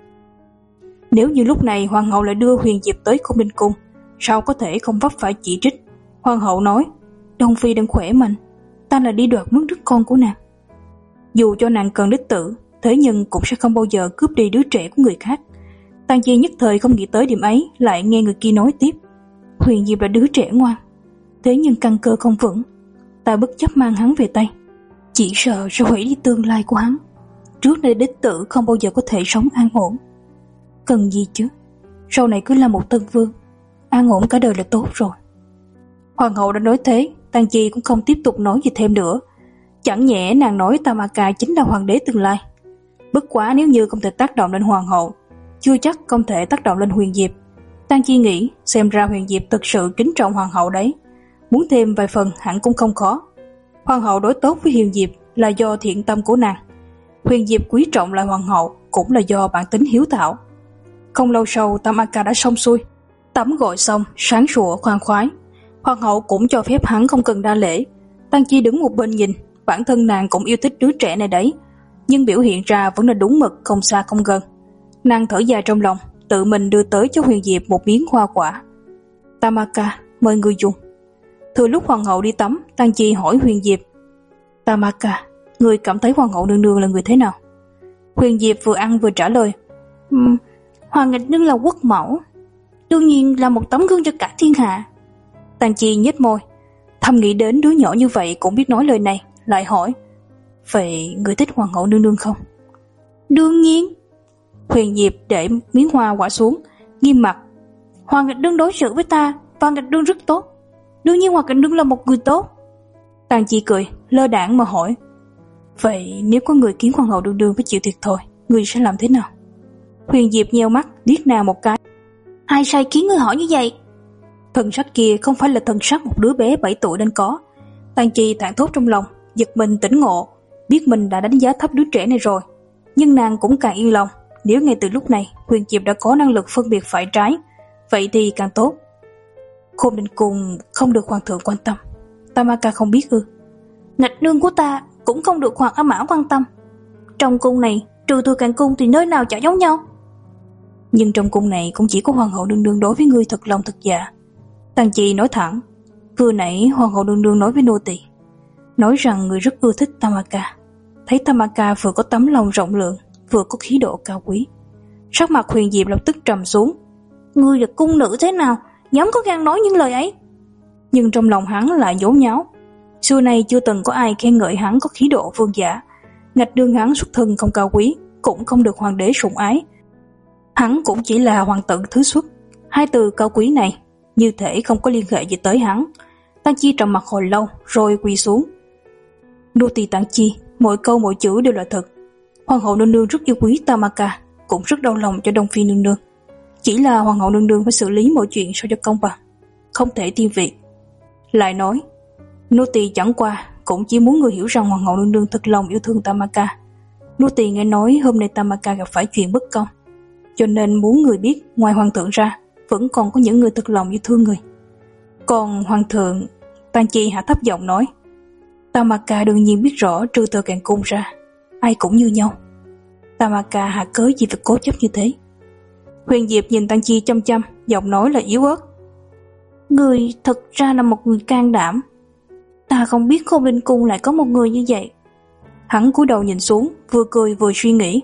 Nếu như lúc này hoàng hậu lại đưa Huyền Diệp tới Khôn Linh Cung, sao có thể không vấp phải chỉ trích? Hoàng hậu nói, Đông phi đang khỏe mạnh, ta là đi đoạt mất đứa con của nàng. Dù cho nàng cần đích tử, thế nhưng cũng sẽ không bao giờ cướp đi đứa trẻ của người khác. Tang Chi nhất thời không nghĩ tới điểm ấy, lại nghe người kia nói tiếp, Huyền Diệp là đứa trẻ ngoan, thế nhưng căn cơ không vững, ta bất chấp mang hắn về tay, chỉ sợ sẽ hủy đi tương lai của hắn. Trước đây đích tử không bao giờ có thể sống an ổn. Cần gì chứ, sau này cứ là một tân vương, an ổn cả đời là tốt rồi. Hoàng hậu đã nói thế, Tang Chi cũng không tiếp tục nói gì thêm nữa. Chẳng nhẽ nàng nói Tamaka chính là hoàng đế tương lai. Bất quá nếu như không thể tác động lên hoàng hậu, chưa chắc không thể tác động lên Huyền Diệp. Tang Chi nghĩ, xem ra Huyền Diệp thực sự kính trọng hoàng hậu đấy, muốn thêm vài phần hẳn cũng không khó. Hoàng hậu đối tốt với Huyền Diệp là do thiện tâm của nàng, Huyền Diệp quý trọng lại hoàng hậu cũng là do bản tính hiếu thảo. Không lâu sau Tamaka đã xong xuôi, tắm gội xong, sáng sủa khoan khoái. Hoàng hậu cũng cho phép hắn không cần đa lễ. Tang Chi đứng một bên nhìn, bản thân nàng cũng yêu thích đứa trẻ này đấy, nhưng biểu hiện ra vẫn là đúng mực, không xa không gần. Nàng thở dài trong lòng, tự mình đưa tới cho Huyền Diệp một miếng hoa quả. Tamaka, mời người dùng. Thừa lúc hoàng hậu đi tắm, Tang Chi hỏi Huyền Diệp, Tamaka, người cảm thấy hoàng hậu nương nương là người thế nào? Huyền Diệp vừa ăn vừa trả lời, um, Hoàng nghịch nương là quốc mẫu, đương nhiên là một tấm gương cho cả thiên hạ. Tang Chi nhếch môi, thầm nghĩ đến đứa nhỏ như vậy cũng biết nói lời này, lại hỏi, vậy người thích hoàng hậu nương nương không? Đương nhiên. Huyền Diệp để miếng hoa quả xuống, nghiêm mặt, Hoàng nghịch nương đối xử với ta và nghịch nương rất tốt, đương nhiên Hoàng nghịch nương là một người tốt. Tang Chi cười, lơ đãng mà hỏi, vậy nếu có người kiến hoàng hậu nương nương phải chịu thiệt thòi, người sẽ làm thế nào? Huyền Diệp nheo mắt liếc nàng một cái, ai sai khiến ngươi hỏi như vậy? Thần sắc kia không phải là thần sắc một đứa bé bảy tuổi nên có. Tang Chi thảng thốt trong lòng, giật mình tỉnh ngộ, biết mình đã đánh giá thấp đứa trẻ này rồi, nhưng nàng cũng càng yên lòng, nếu ngay từ lúc này Huyền Diệp đã có năng lực phân biệt phải trái, vậy thì càng tốt. Khôn Ninh Cung không được hoàng thượng quan tâm, Tamaka không biết ư? Nghịch nương của ta cũng không được hoàng A Mã quan tâm. Trong cung này, trừ Thừa Càn Cung thì nơi nào chả giống nhau. Nhưng trong cung này cũng chỉ có hoàng hậu nương nương đối với ngươi thật lòng thật dạ. Tang Chi nói thẳng, vừa nãy hoàng hậu nương nương nói với nô tỳ, nói rằng người rất ưa thích Tamaka. Thấy Tamaka vừa có tấm lòng rộng lượng, vừa có khí độ cao quý. Sắc mặt Huyền Diệp lập tức trầm xuống, ngươi là cung nữ thế nào, dám có gan nói những lời ấy? Nhưng trong lòng hắn lại nhốn nháo. Xưa nay chưa từng có ai khen ngợi hắn có khí độ vương giả. Ngạch đương hắn xuất thân không cao quý, cũng không được hoàng đế sủng ái. Hắn cũng chỉ là hoàng tử thứ xuất. Hai từ cao quý này như thể không có liên hệ gì tới hắn. Tang Chi trầm mặt hồi lâu rồi quỳ xuống. Nô tỳ Tang Chi, mỗi câu mỗi chữ đều là thật. Hoàng hậu nương nương rất yêu quý Tamaka, cũng rất đau lòng cho Đông Phi nương nương. Chỉ là hoàng hậu nương nương phải xử lý mọi chuyện sao cho công bằng, không thể thiên vị. Lại nói, nô tỳ chẳng qua cũng chỉ muốn người hiểu rằng hoàng hậu nương nương thật lòng yêu thương Tamaka. Nô tỳ nghe nói hôm nay Tamaka gặp phải chuyện bất công, cho nên muốn người biết ngoài hoàng thượng ra vẫn còn có những người thật lòng yêu thương người. Còn hoàng thượng, Tang Chi hạ thấp giọng nói, Tamaka đương nhiên biết rõ trừ Thừa Càn Cung ra, ai cũng như nhau. Tamaka hạ cớ gì phải cố chấp như thế? Huyền Diệp nhìn Tang Chi chăm chăm, giọng nói là yếu ớt, người thật ra là một người can đảm. Ta không biết Khôn Ninh Cung lại có một người như vậy. Hắn cúi đầu nhìn xuống, vừa cười vừa suy nghĩ.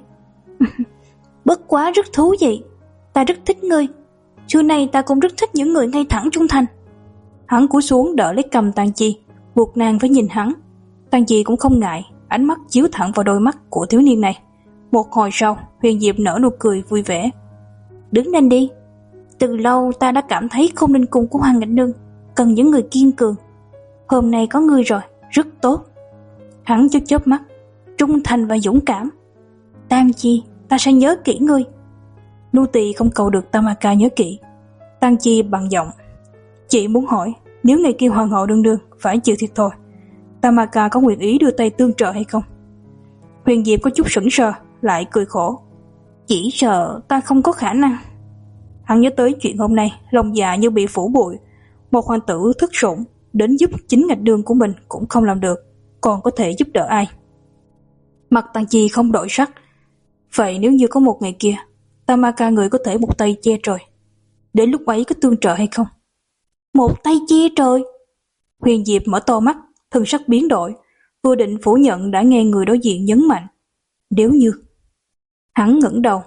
Bất quá rất thú vị, ta rất thích ngươi. Xưa nay ta cũng rất thích những người ngay thẳng trung thành. Hắn cúi xuống đỡ lấy cầm Tang Chi, buộc nàng phải nhìn hắn. Tang Chi cũng không ngại, ánh mắt chiếu thẳng vào đôi mắt của thiếu niên này. Một hồi sau, Huyền Diệp nở nụ cười vui vẻ. Đứng lên đi. Từ lâu ta đã cảm thấy Khôn Ninh Cung của Hoàng nghịch nương cần những người kiên cường. Hôm nay có ngươi rồi, rất tốt. Hắn chớp chớp mắt, trung thành và dũng cảm. Tang Chi, ta sẽ nhớ kỹ ngươi. Nô tỳ không cầu được Tamaka nhớ kỹ. Tang Chi bằng giọng, chị muốn hỏi, nếu ngày kia hoàng hậu đương đương phải chịu thiệt thòi, Tamaka có nguyện ý đưa tay tương trợ hay không? Huyền Diệp có chút sững sờ, lại cười khổ. Chỉ sợ ta không có khả năng. Hắn nhớ tới chuyện hôm nay, lòng dạ như bị phủ bụi. Một hoàng tử thức sủng đến giúp chính ngạch đường của mình cũng không làm được, còn có thể giúp đỡ ai? Mặt Tang Chi không đổi sắc. Vậy nếu như có một ngày kia, Tamaka người có thể một tay che trời, đến lúc ấy có tương trợ hay không? Một tay che trời? Huyền Diệp mở to mắt, thần sắc biến đổi, vừa định phủ nhận đã nghe người đối diện nhấn mạnh. Nếu như. Hắn ngẩng đầu.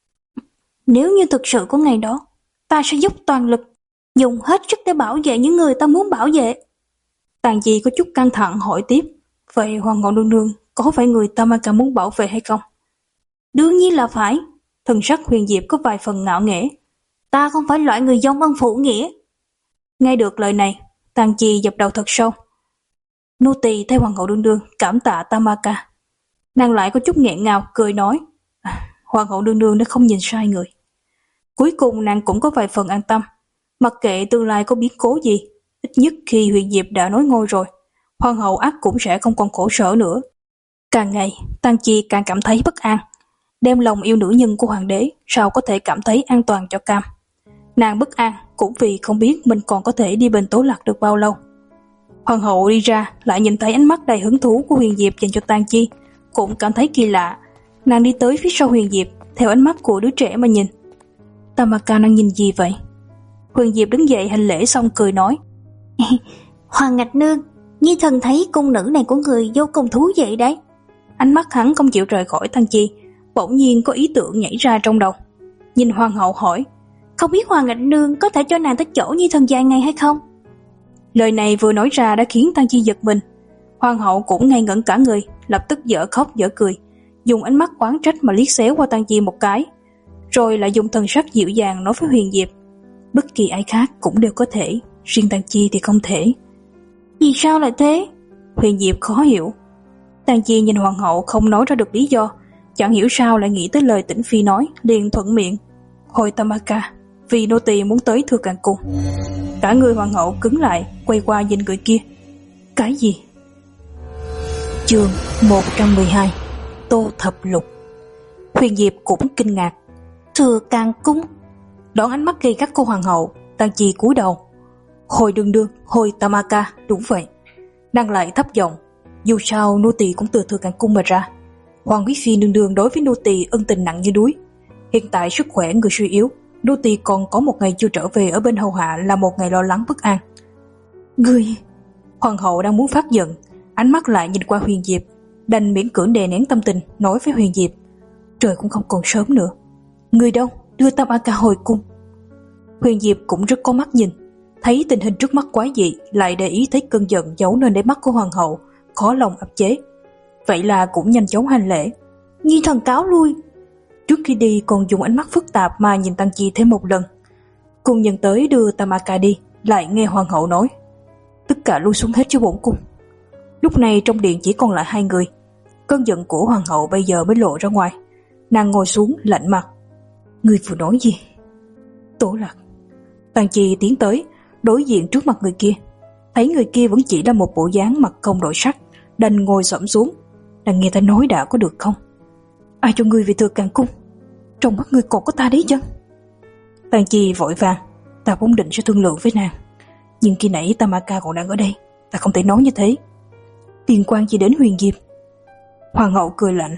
Nếu như thực sự có ngày đó, ta sẽ dốc toàn lực, dùng hết sức để bảo vệ những người ta muốn bảo vệ. Tang Chi có chút căng thẳng hỏi tiếp, vậy hoàng hậu nương nương có phải người Tamaka muốn bảo vệ hay không? Đương nhiên là phải. Thần sắc Huyền Diệp có vài phần ngạo nghễ. Ta không phải loại người vong ân phụ nghĩa. Nghe được lời này, Tang Chi dập đầu thật sâu. Nô tỳ thay hoàng hậu đương đương cảm tạ Tamaka. Nàng lại có chút nghẹn ngào cười nói, à, hoàng hậu đương đương đã không nhìn sai người. Cuối cùng nàng cũng có vài phần an tâm. Mặc kệ tương lai có biến cố gì, ít nhất khi Huyền Diệp đã nói ngôi rồi, hoàng hậu ắt cũng sẽ không còn khổ sở nữa. Càng ngày, Tang Chi càng cảm thấy bất an. Đem lòng yêu nữ nhân của hoàng đế, sao có thể cảm thấy an toàn cho cam? Nàng bất an, cũng vì không biết mình còn có thể đi bên Tố Lạc được bao lâu. Hoàng hậu đi ra, lại nhìn thấy ánh mắt đầy hứng thú của Huyền Diệp dành cho Tang Chi, cũng cảm thấy kỳ lạ. Nàng đi tới phía sau Huyền Diệp, theo ánh mắt của đứa trẻ mà nhìn. Tamaka đang nhìn gì vậy? Huyền Diệp đứng dậy hành lễ xong cười nói: Hoàng Ngạch Nương, Nhi thần thấy cung nữ này của người vô cùng thú vị đấy. Ánh mắt hắn không chịu rời khỏi Tang Chi, bỗng nhiên có ý tưởng nhảy ra trong đầu. Nhìn Hoàng hậu hỏi: Không biết Hoàng Ngạch Nương có thể cho nàng tới chỗ Nhi thần vài ngày hay không? Lời này vừa nói ra đã khiến Tang Chi giật mình. Hoàng hậu cũng ngây ngẩn cả người, lập tức dở khóc dở cười, dùng ánh mắt oán trách mà liếc xéo qua Tang Chi một cái, rồi lại dùng thần sắc dịu dàng nói với Huyền Diệp: Bất kỳ ai khác cũng đều có thể, riêng Tang Chi thì không thể. Vì sao lại thế? Huyền Diệp khó hiểu. Tang Chi nhìn Hoàng hậu không nói ra được lý do, chẳng hiểu sao lại nghĩ tới lời Tĩnh Phi nói, liền thuận miệng: Hồi Tamaka, vì nô tỳ muốn tới Thừa Càn Cung. Cả người Hoàng hậu cứng lại, quay qua nhìn người kia. Cái gì? Chương một trăm mười hai. Tô Thập Lục. Huyền Diệp cũng kinh ngạc. Thừa Càn Cung? Đón ánh mắt gay gắt của Hoàng hậu, Tang Chi cúi đầu. Hồi đương đương, hồi Tamaka, đúng vậy. Nàng lại thấp giọng: Dù sao nô tỳ cũng từ Thừa Càn Cung mà ra. Hoàng quý phi nương nương đối với nô tỳ ân tình nặng như núi. Hiện tại sức khỏe người suy yếu, nô tỳ còn có một ngày chưa trở về ở bên hầu hạ là một ngày lo lắng bất an. Ngươi... Hoàng hậu đang muốn phát giận, ánh mắt lại nhìn qua Huyền Diệp, đành miễn cưỡng đè nén tâm tình nói với Huyền Diệp: Trời cũng không còn sớm nữa, ngươi đâu, đưa Tamaka hồi cung. Huyền Diệp cũng rất có mắt nhìn, thấy tình hình trước mắt quái dị, lại để ý thấy cơn giận giấu nơi đáy mắt của Hoàng hậu, khó lòng áp chế. Vậy là cũng nhanh chóng hành lễ: Nhi thần cáo lui. Trước khi đi còn dùng ánh mắt phức tạp mà nhìn Tang Chi thêm một lần. Cung nhân tới đưa Tamaka đi, lại nghe Hoàng hậu nói: Tất cả lui xuống hết cho bổn cung. Lúc này trong điện chỉ còn lại hai người. Cơn giận của Hoàng hậu bây giờ mới lộ ra ngoài. Nàng ngồi xuống lạnh mặt: Ngươi vừa nói gì? Tố Lạc. Tang Chi tiến tới, đối diện trước mặt người kia. Thấy người kia vẫn chỉ là một bộ dáng mặt không đổi sắc, đành ngồi xổm xuống. Nàng nghe ta nói đã, có được không? Ai cho ngươi về Thừa Càn Cung? Trong mắt ngươi còn có ta đấy chứ? Tang Chi vội vàng: Ta vốn định sẽ thương lượng với nàng, nhưng khi nãy Tamaka còn đang ở đây, ta không thể nói như thế. Liên quan gì đến Huyền Diệp? Hoàng hậu cười lạnh: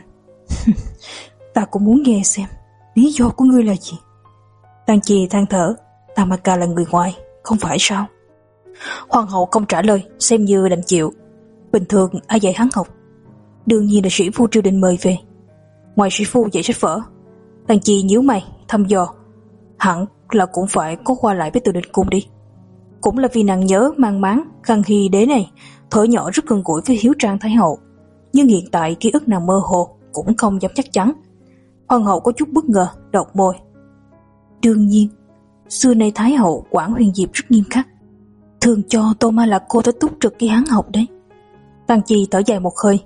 Ta cũng muốn nghe xem lý do của ngươi là gì. Tang Chi than thở: Tamaka là người ngoài, không phải sao? Hoàng hậu không trả lời, xem như đành chịu. Bình thường ai dạy hắn học? Đương nhiên là sĩ phu triều đình mời về. Ngoài sĩ phu dạy sách vở. Tang Chi nhíu mày thăm dò: Hẳn là cũng phải có qua lại với Từ Đình Cung đi. Cũng là vì nàng nhớ mang máng Khang Hy đế này thuở nhỏ rất gần gũi với Hiếu Trang Thái hậu, nhưng hiện tại ký ức nàng mơ hồ, cũng không dám chắc chắn. Hoàng hậu có chút bất ngờ, đột môi: Đương nhiên, xưa nay Thái hậu quản Huyền Diệp rất nghiêm khắc, thường cho Tô Ma là cô tới túc trực khi hắn học đấy. Tang Chi thở dài một hơi: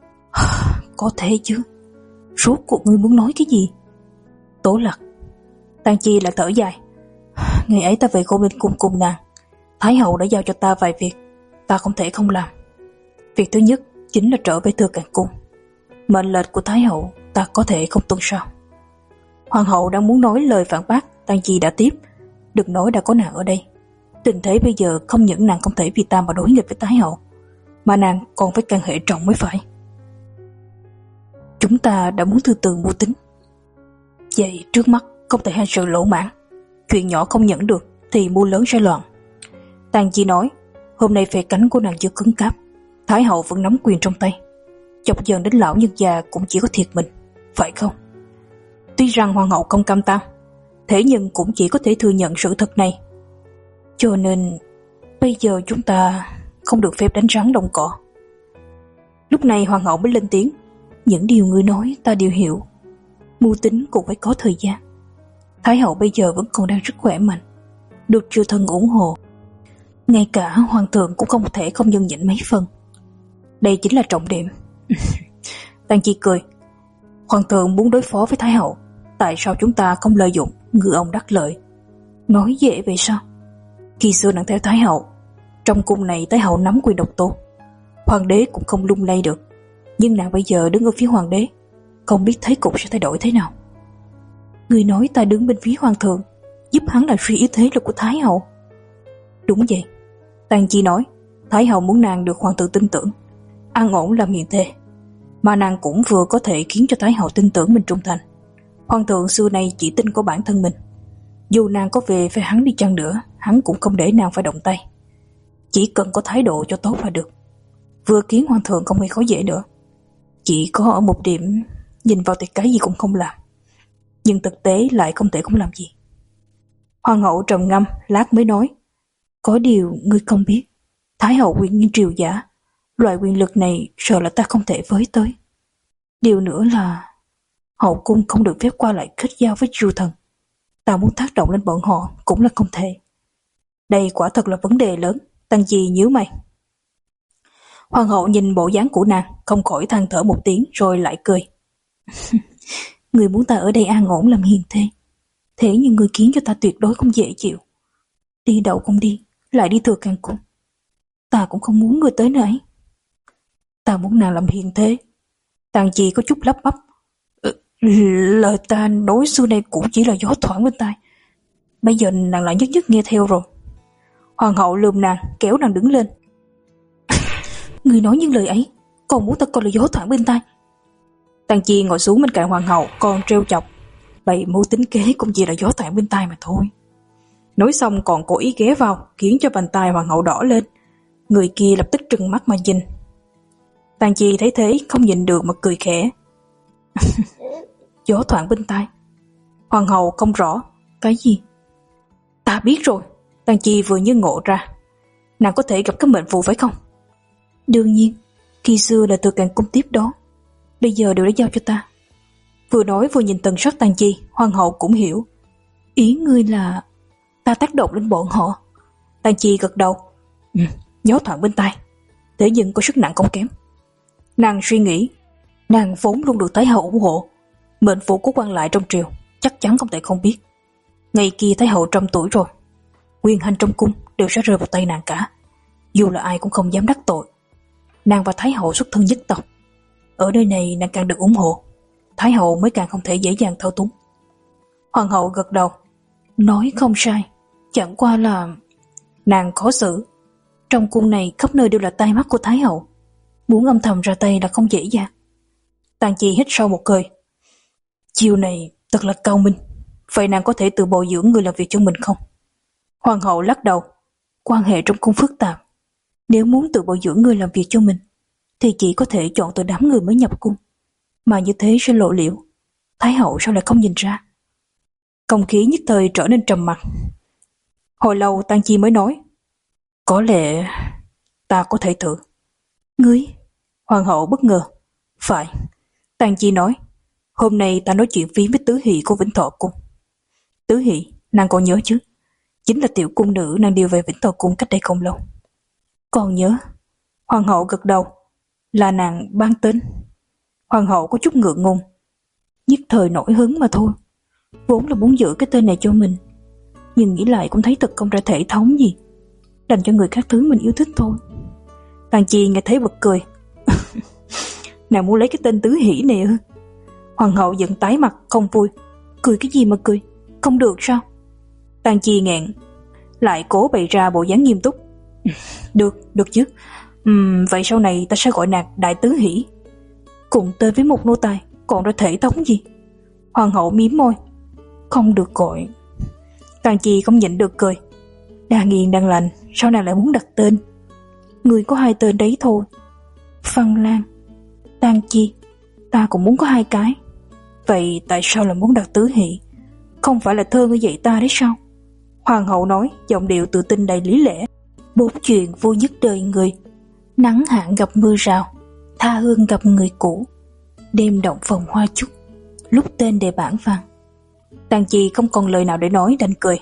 Có thể chứ, rốt cuộc ngươi muốn nói cái gì? Tố Lạc. Tang Chi lại thở dài: Ngày ấy ta về Cô Minh Cung cùng nàng, Thái hậu đã giao cho ta vài việc, ta không thể không làm. Việc thứ nhất chính là trở về Thừa Càn Cung. Mệnh lệnh của Thái hậu ta có thể không tuân sao? Hoàng hậu đang muốn nói lời phản bác, Tang Chi đã tiếp: Đừng nói đã có nàng ở đây. Tình thế bây giờ không những nàng không thể vì ta mà đối nghịch với Thái hậu, mà nàng còn phải can hệ trọng mới phải. Chúng ta đã muốn từ từ mưu tính. Vậy trước mắt không thể hành sự lỗ mãn. Chuyện nhỏ không nhận được thì mưu lớn sẽ loạn. Tang Chi nói: Hôm nay phe cánh của nàng chưa cứng cáp, Thái hậu vẫn nắm quyền trong tay. Chọc dần đến lão nhân già cũng chỉ có thiệt mình, phải không? Tuy rằng hoàng hậu không cam tâm, thế nhưng cũng chỉ có thể thừa nhận sự thật này. Cho nên bây giờ chúng ta không được phép đánh rắn động cỏ. Lúc này hoàng hậu mới lên tiếng: Những điều ngươi nói ta đều hiểu. Mưu tính cũng phải có thời gian. Thái hậu bây giờ vẫn còn đang rất khỏe mạnh, được triều thần ủng hộ. Ngay cả hoàng thượng cũng không thể không nhân nhịn mấy phần. Đây chính là trọng điểm. Tang Chi cười: Hoàng thượng muốn đối phó với Thái hậu, tại sao chúng ta không lợi dụng ngư ông đắc lợi? Nói dễ vậy sao? Khi xưa nàng theo Thái hậu, trong cung này Thái hậu nắm quyền độc tôn, hoàng đế cũng không lung lay được. Nhưng nàng bây giờ đứng ở phía hoàng đế, không biết thế cục sẽ thay đổi thế nào. Người nói ta đứng bên phía hoàng thượng, giúp hắn làm suy yếu thế lực của Thái hậu. Đúng vậy, Tang Chi nói, Thái hậu muốn nàng được hoàng tử tin tưởng, an ổn làm hiền thê, mà nàng cũng vừa có thể khiến cho Thái hậu tin tưởng mình trung thành. Hoàng thượng xưa nay chỉ tin có bản thân mình, dù nàng có về với hắn đi chăng nữa, hắn cũng không để nàng phải động tay. Chỉ cần có thái độ cho tốt là được. Vừa khiến hoàng thượng không gây khó dễ nữa. Chỉ có ở một điểm, nhìn vào thì cái gì cũng không làm, nhưng thực tế lại không thể không làm gì. Hoàng hậu trầm ngâm, lát mới nói, có điều ngươi không biết, Thái hậu quyền nghiêng triều giả, loại quyền lực này sợ là ta không thể với tới. Điều nữa là hậu cung không được phép qua lại kết giao với triều thần, ta muốn tác động lên bọn họ cũng là không thể. Đây quả thật là vấn đề lớn. Tang Chi nhíu mày. Hoàng hậu nhìn bộ dáng của nàng, không khỏi than thở một tiếng rồi lại cười. Người muốn ta ở đây an ổn làm hiền thê, thế nhưng người khiến cho ta tuyệt đối không dễ chịu. Đi đậu không đi, lại đi thừa càng cung. Ta cũng không muốn người tới nơi ấy. Ta muốn nàng làm hiền thê. Tang Chi có chút lắp bắp. Ừ, lời ta nói xưa nay cũng chỉ là gió thoảng bên tai, bây giờ nàng lại nhất nhất nghe theo rồi. Hoàng hậu lườm nàng, kéo nàng đứng lên. Người nói những lời ấy, còn muốn ta coi là gió thoảng bên tai. Tang Chi ngồi xuống bên cạnh hoàng hậu, còn trêu chọc, bày mưu tính kế cũng chỉ là gió thoảng bên tai mà thôi. Nói xong còn cố ý ghé vào, khiến cho bàn tay hoàng hậu đỏ lên. Người kia lập tức trừng mắt mà nhìn. Tang Chi thấy thế không nhịn được mà cười khẽ. Gió thoảng bên tai. Hoàng hậu không rõ. Cái gì? Ta biết rồi. Tang Chi vừa như ngộ ra. Nàng có thể gặp cái mệnh phù phải không? Đương nhiên, khi xưa là từ càng cung tiếp đó, bây giờ đều đã giao cho ta. Vừa nói vừa nhìn tần sắc Tang Chi, hoàng hậu cũng hiểu. Ý ngươi là ta tác động lên bọn họ? Tang Chi gật đầu. Ừ, gió thoảng bên tai, thế nhưng có sức nặng không kém. Nàng suy nghĩ, nàng vốn luôn được Thái hậu ủng hộ, mệnh phụ của quan lại trong triều chắc chắn không thể không biết. Ngày kia Thái hậu trăm tuổi rồi, quyền hành trong cung đều sẽ rơi vào tay nàng cả, dù là ai cũng không dám đắc tội. Nàng và Thái hậu xuất thân nhất tộc, ở nơi này nàng càng được ủng hộ, Thái hậu mới càng không thể dễ dàng thao túng. Hoàng hậu gật đầu, nói không sai, chẳng qua là nàng khó xử. Trong cung này khắp nơi đều là tai mắt của Thái hậu, muốn âm thầm ra tay là không dễ dàng. Tang Chi hít sâu một hơi. Chiều này thật là cao minh. Vậy nàng có thể tự bồi dưỡng người làm việc cho mình không? Hoàng hậu lắc đầu. Quan hệ trong cung phức tạp, nếu muốn tự bồi dưỡng người làm việc cho mình thì chỉ có thể chọn từ đám người mới nhập cung, mà như thế sẽ lộ liễu. Thái hậu sao lại không nhìn ra? Không khí nhất thời trở nên trầm mặc. Hồi lâu Tang Chi mới nói, có lẽ ta có thể thử. Ngươi? Hoàng hậu bất ngờ. Phải. Tang Chi nói, hôm nay ta nói chuyện phím với Tứ Hỷ của Vĩnh Thọ cung. Tứ Hỷ, nàng còn nhớ chứ? Chính là tiểu cung nữ nàng điều về Vĩnh Thọ cung cách đây không lâu. Còn nhớ. Hoàng hậu gật đầu. Là nàng ban tên. Hoàng hậu có chút ngượng ngùng. Nhất thời nổi hứng mà thôi. Vốn là muốn giữ cái tên này cho mình, nhưng nghĩ lại cũng thấy thật không ra thể thống gì, đành cho người khác thứ mình yêu thích thôi. Tang Chi nghe thấy bật cười. Nàng muốn lấy cái tên Tứ Hỷ này ư? Hoàng hậu giận tái mặt không vui. Cười cái gì mà cười, không được sao? Tang Chi nghẹn, lại cố bày ra bộ dáng nghiêm túc. Được, được chứ. Uhm, vậy sau này ta sẽ gọi nàng Đại Tứ Hỷ. Cùng tên với một nô tài, còn ra thể thống gì? Hoàng hậu mím môi. Không được gọi. Tang Chi không nhịn được cười. Đang nghiền đang lành, sao nàng lại muốn đặt tên? Người có hai tên đấy thôi. Văn Lan, Tang Chi, ta cũng muốn có hai cái. Vậy tại sao lại muốn đặt Tứ Hỷ? Không phải là thơ ngươi dạy ta đấy sao? Hoàng hậu nói, giọng điệu tự tin đầy lý lẽ. Bốn chuyện vui nhất đời người, nắng hạn gặp mưa rào, tha hương gặp người cũ, đêm động phòng hoa chúc, lúc tên đề bản văn. Tang Chi không còn lời nào để nói, đành cười.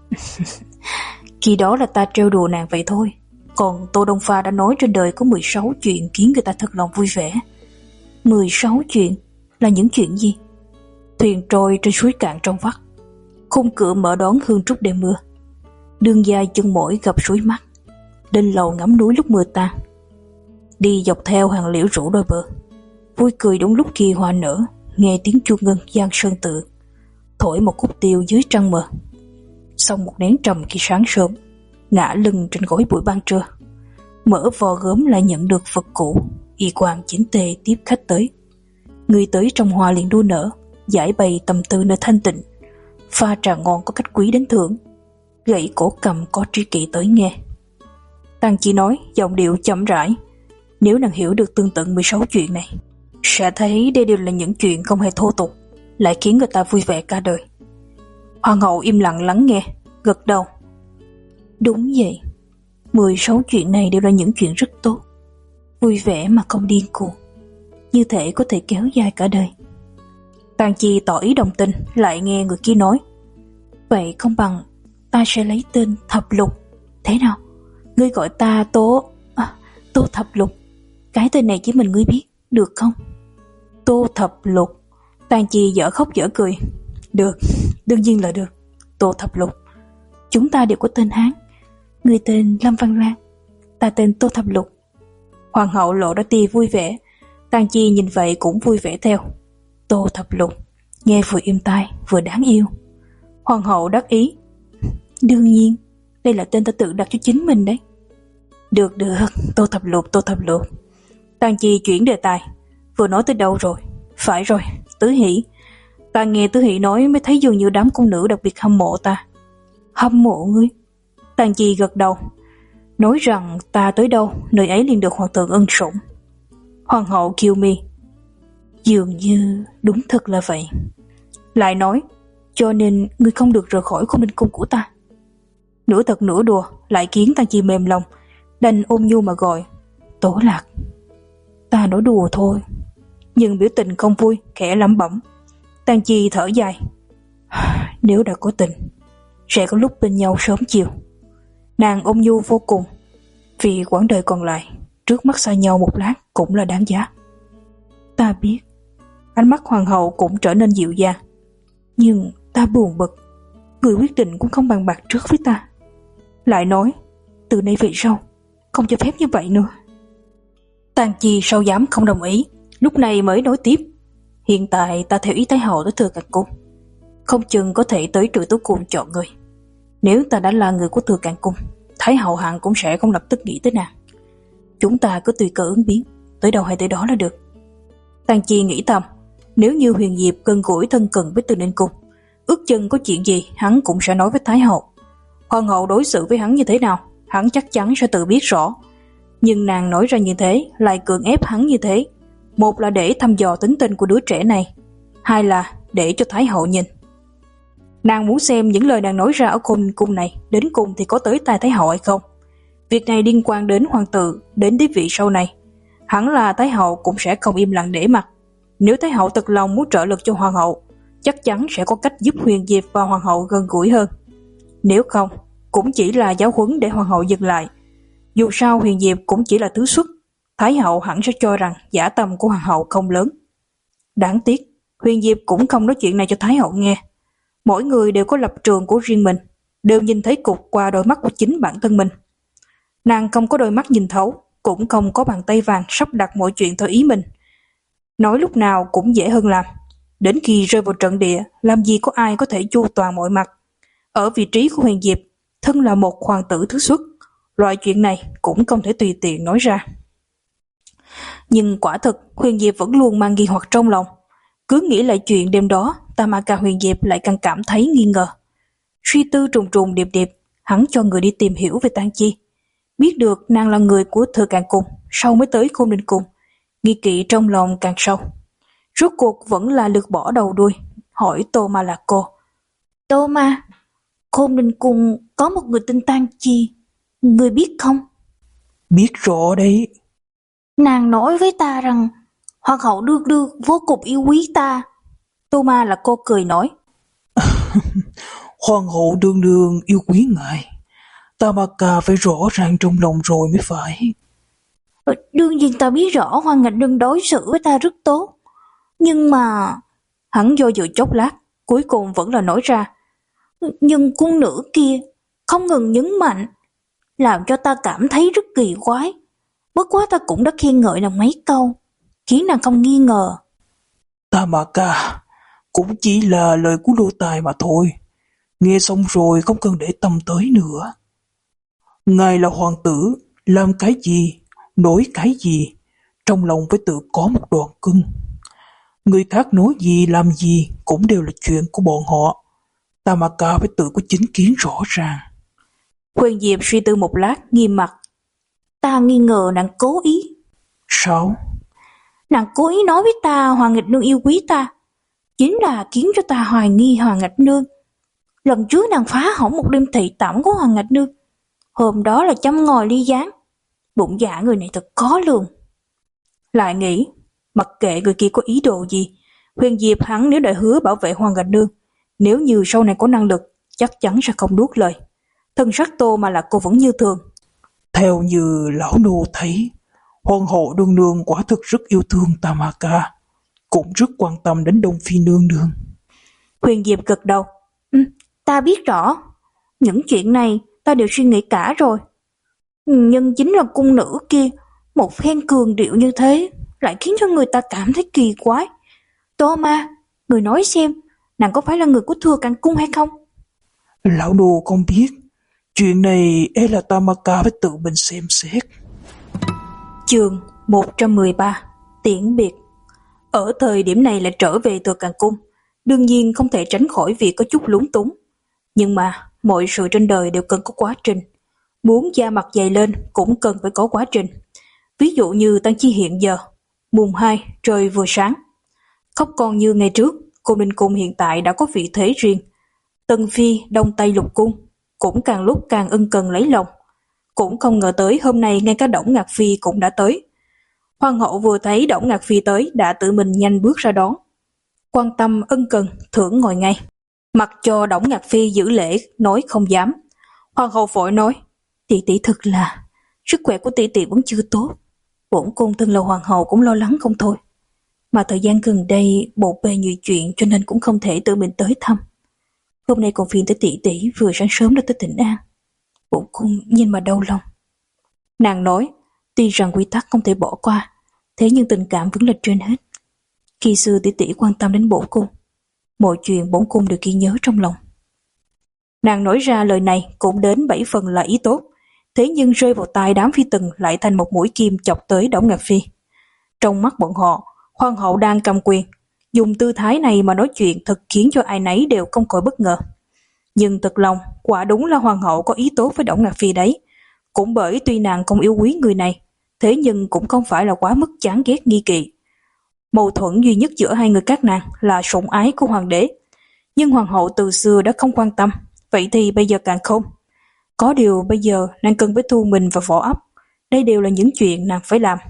Khi đó là ta trêu đùa nàng vậy thôi, còn Tô Đông Pha đã nói trên đời có mười sáu chuyện khiến người ta thật lòng vui vẻ. mười sáu chuyện là những chuyện gì? Thuyền trôi trên suối cạn trong vắt, khung cửa mở đón hương trúc đêm mưa, đường dài chân mỏi gặp suối mắt, lên lầu ngắm núi lúc mưa tan, đi dọc theo hàng liễu rủ đôi bờ, vui cười đúng lúc kia hoa nở, nghe tiếng chuông ngân gian sơn tự, thổi một khúc tiêu dưới trăng mờ. Sau một nén trầm khi sáng sớm, ngã lưng trên gối buổi ban trưa, mở vò gớm lại nhận được vật cũ, y quan chỉnh tề tiếp khách tới. Người tới trong hoa liền đua nở, giải bày tâm tư nơi thanh tịnh, pha trà ngon có cách quý đến thưởng, gậy cổ cầm có tri kỷ tới nghe. Tăng Chi nói giọng điệu chậm rãi, nếu nàng hiểu được tương tự mười sáu chuyện này, sẽ thấy đây đều là những chuyện không hề thô tục, lại khiến người ta vui vẻ cả đời. Hoàng hậu im lặng lắng nghe, gật đầu. Đúng vậy, mười sáu chuyện này đều là những chuyện rất tốt, vui vẻ mà không điên cuồng, như thể có thể kéo dài cả đời. Tang Chi tỏ ý đồng tình, lại nghe người kia nói, vậy không bằng ta sẽ lấy tên Thập Lục, thế nào? Ngươi gọi ta Tố à, Tô Thập Lục, cái tên này chỉ mình ngươi biết, được không? Tô Thập Lục. Tang Chi dở khóc dở cười. Được, đương nhiên là được. Tô Thập Lục. Chúng ta đều có tên Hán. Ngươi tên Lâm Văn Lan, ta tên Tô Thập Lục. Hoàng hậu lộ ra tia vui vẻ. Tang Chi nhìn vậy cũng vui vẻ theo. Tô Thập Lục, nghe vừa êm tai vừa đáng yêu. Hoàng hậu đắc ý. Đương nhiên, đây là tên ta tự đặt cho chính mình đấy. Được được, Tô Thập Lục, Tô Thập Lục. Tang Chi chuyển đề tài. Vừa nói tới đâu rồi? Phải rồi, Tứ Hỷ. Ta nghe Tứ Hỷ nói mới thấy dường như đám cung nữ đặc biệt hâm mộ ta. Hâm mộ ngươi? Tang Chi gật đầu, nói rằng ta tới đâu, nơi ấy liền được hoàng thượng ân sủng. Hoàng hậu kiêu mi. Dường như đúng thật là vậy. Lại nói, cho nên ngươi không được rời khỏi cung ninh cung của ta. Nửa thật nửa đùa, lại khiến Tang Chi mềm lòng, đành ôm nhu mà gọi, Tổ Lạc. Ta nói đùa thôi. Nhưng biểu tình không vui, khẽ lẩm bẩm. Tang Chi thở dài. Nếu đã có tình, sẽ có lúc bên nhau sớm chiều. Nàng ôm nhu vô cùng, vì quãng đời còn lại, trước mắt xa nhau một lát cũng là đáng giá. Ta biết. Ánh mắt hoàng hậu cũng trở nên dịu dàng. Nhưng ta buồn bực, người quyết định cũng không bàn bạc trước với ta. Lại nói, từ nay về sau, không cho phép như vậy nữa. Tang Chi sao dám không đồng ý, lúc này mới nói tiếp. Hiện tại ta theo ý Thái hậu tới Thừa Càn Cung, không chừng có thể tới Trừ Tú Cung chọn người. Nếu ta đã là người của Thừa Càn Cung, Thái hậu hẳn cũng sẽ không lập tức nghĩ tới nàng. Chúng ta cứ tùy cơ ứng biến, tới đâu hay tới đó là được. Tang Chi nghĩ thầm, nếu như Huyền Diệp gần gũi thân cận với Từ Ninh Cung, ước chừng có chuyện gì hắn cũng sẽ nói với Thái hậu. Hoàng hậu đối xử với hắn như thế nào, hắn chắc chắn sẽ tự biết rõ. Nhưng nàng nói ra như thế, lại cưỡng ép hắn như thế, một là để thăm dò tính tình của đứa trẻ này, hai là để cho Thái hậu nhìn. Nàng muốn xem những lời nàng nói ra ở cung cung này đến cùng thì có tới tai Thái hậu hay không. Việc này liên quan đến hoàng tử, đến đế vị sau này. Hẳn là Thái hậu cũng sẽ không im lặng để mặc. Nếu Thái hậu thật lòng muốn trợ lực cho hoàng hậu, chắc chắn sẽ có cách giúp Huyền Diệp và hoàng hậu gần gũi hơn. Nếu không, cũng chỉ là giáo huấn để hoàng hậu dừng lại. Dù sao Huyền Diệp cũng chỉ là thứ xuất, Thái hậu hẳn sẽ cho rằng dã tâm của hoàng hậu không lớn. Đáng tiếc, Huyền Diệp cũng không nói chuyện này cho Thái hậu nghe. Mỗi người đều có lập trường của riêng mình, đều nhìn thấy cục qua đôi mắt của chính bản thân mình. Nàng không có đôi mắt nhìn thấu, cũng không có bàn tay vàng sắp đặt mọi chuyện theo ý mình. Nói lúc nào cũng dễ hơn làm. Đến khi rơi vào trận địa, làm gì có ai có thể chu toàn mọi mặt. Ở vị trí của Huyền Diệp, thân là một hoàng tử thứ xuất, loại chuyện này cũng không thể tùy tiện nói ra. Nhưng quả thực Huyền Diệp vẫn luôn mang nghi hoặc trong lòng. Cứ nghĩ lại chuyện đêm đó, Tamaka Huyền Diệp lại càng cảm thấy nghi ngờ. Suy tư trùng trùng điệp điệp, hắn cho người đi tìm hiểu về Tang Chi. Biết được nàng là người của Thừa Càn Cung, sau mới tới Côn Ninh Cung. Nghi kỵ trong lòng càng sâu. Rốt cuộc vẫn là lược bỏ đầu đuôi, hỏi Tô Ma là cô. Tô Ma, Côn Ninh Cung có một người tên Tang Chi, người biết không? Biết rõ đấy. Nàng nói với ta rằng hoàng hậu đương đương vô cùng yêu quý ta. Tô Ma là cô cười nói. Hoàng hậu đương đương yêu quý ngài, Tamaka phải rõ ràng trong lòng rồi mới phải. Đương nhiên ta biết rõ Hoàng Ngạch Nương đối xử với ta rất tốt. Nhưng mà... Hắn do dự chốc lát, cuối cùng vẫn là nói ra. Nhưng cung nữ kia không ngừng nhấn mạnh, làm cho ta cảm thấy rất kỳ quái. Bất quá ta cũng đã khen ngợi nàng mấy câu, khiến nàng không nghi ngờ. Tamaka cũng chỉ là lời của lô tài mà thôi. Nghe xong rồi không cần để tâm tới nữa. Ngài là hoàng tử, làm cái gì, nói cái gì, trong lòng phải tự có một đoạn cưng. Người khác nói gì làm gì cũng đều là chuyện của bọn họ. Ta mà cả phải tự có chính kiến rõ ràng. Huyền Diệp suy tư một lát, nghiêm mặt. Ta nghi ngờ nàng cố ý. Sao? Nàng cố ý nói với ta Hoàng Nghịch Nương yêu quý ta, chính là khiến cho ta hoài nghi Hoàng Nghịch Nương. Lần trước nàng phá hỏng một đêm thị tẩm của Hoàng Nghịch Nương, hôm đó là châm ngòi ly gián. Bụng dạ người này thật khó lường. Lại nghĩ, mặc kệ người kia có ý đồ gì, Huyền Diệp hắn nếu đã hứa bảo vệ Hoàng Nghịch Nương, nếu như sau này có năng lực, chắc chắn sẽ không nuốt lời. Thân sắc Tô mà là cô vẫn như thường. Theo như lão nô thấy, hoàng hậu nương nương quả thực rất yêu thương Tamaka, cũng rất quan tâm đến Đông Phi nương nương. Huyền Diệp gật đầu. Ừ, ta biết rõ. Những chuyện này ta đều suy nghĩ cả rồi. Nhưng chính là cung nữ kia, một phen cường điệu như thế, lại khiến cho người ta cảm thấy kỳ quái. Tô Ma, người nói xem, nàng có phải là người của Thừa Càng Cung hay không? Lão nô không biết. Chuyện này e là Tamaka phải tự mình xem xét. Chương một trăm mười ba. Tiễn biệt. Ở thời điểm này lại trở về Thừa Càng Cung, đương nhiên không thể tránh khỏi việc có chút lúng túng. Nhưng mà mọi sự trên đời đều cần có quá trình. Muốn da mặt dày lên cũng cần phải có quá trình. Ví dụ như Tăng Chi hiện giờ, mùng hai trời vừa sáng. Không còn như ngày trước, Côn Ninh Cung hiện tại đã có vị thế riêng. Tân Phi, Đông Tây Lục Cung cũng càng lúc càng ân cần lấy lòng. Cũng không ngờ tới hôm nay ngay cả Đổng Ngạc Phi cũng đã tới. Hoàng hậu vừa thấy Đổng Ngạc Phi tới đã tự mình nhanh bước ra đón. Quan tâm ân cần, thưởng ngồi ngay. Mặc cho Đổng Ngạc Phi giữ lễ, nói không dám. Hoàng hậu vội nói, tỷ tỷ thật là, sức khỏe của tỷ tỷ vẫn chưa tốt. Bổn cung thân là hoàng hậu cũng lo lắng không thôi. Mà thời gian gần đây bộ bề nhiều chuyện cho nên cũng không thể tự mình tới thăm. Hôm nay còn phiền tới tỷ tỷ vừa sáng sớm đã tới Tịnh An. Bổn cung nhìn mà đau lòng. Nàng nói, tuy rằng quy tắc không thể bỏ qua, thế nhưng tình cảm vẫn là trên hết. Khi xưa tỷ tỷ quan tâm đến bổn cung, mọi chuyện bổn cung đều ghi nhớ trong lòng. Nàng nói ra lời này cũng đến bảy phần là ý tốt, thế nhưng rơi vào tai đám phi tần lại thành một mũi kim chọc tới Đổng Ngạc Phi. Trong mắt bọn họ, hoàng hậu đang cầm quyền, dùng tư thái này mà nói chuyện thật khiến cho ai nấy đều không khỏi bất ngờ. Nhưng thật lòng, quả đúng là hoàng hậu có ý tốt với Đổng Ngạc Phi đấy. Cũng bởi tuy nàng không yêu quý người này, thế nhưng cũng không phải là quá mức chán ghét nghi kỵ. Mâu thuẫn duy nhất giữa hai người các nàng là sủng ái của hoàng đế. Nhưng hoàng hậu từ xưa đã không quan tâm, vậy thì bây giờ càng không. Có điều bây giờ nàng cần phải thu mình vào vỏ óc, đây đều là những chuyện nàng phải làm.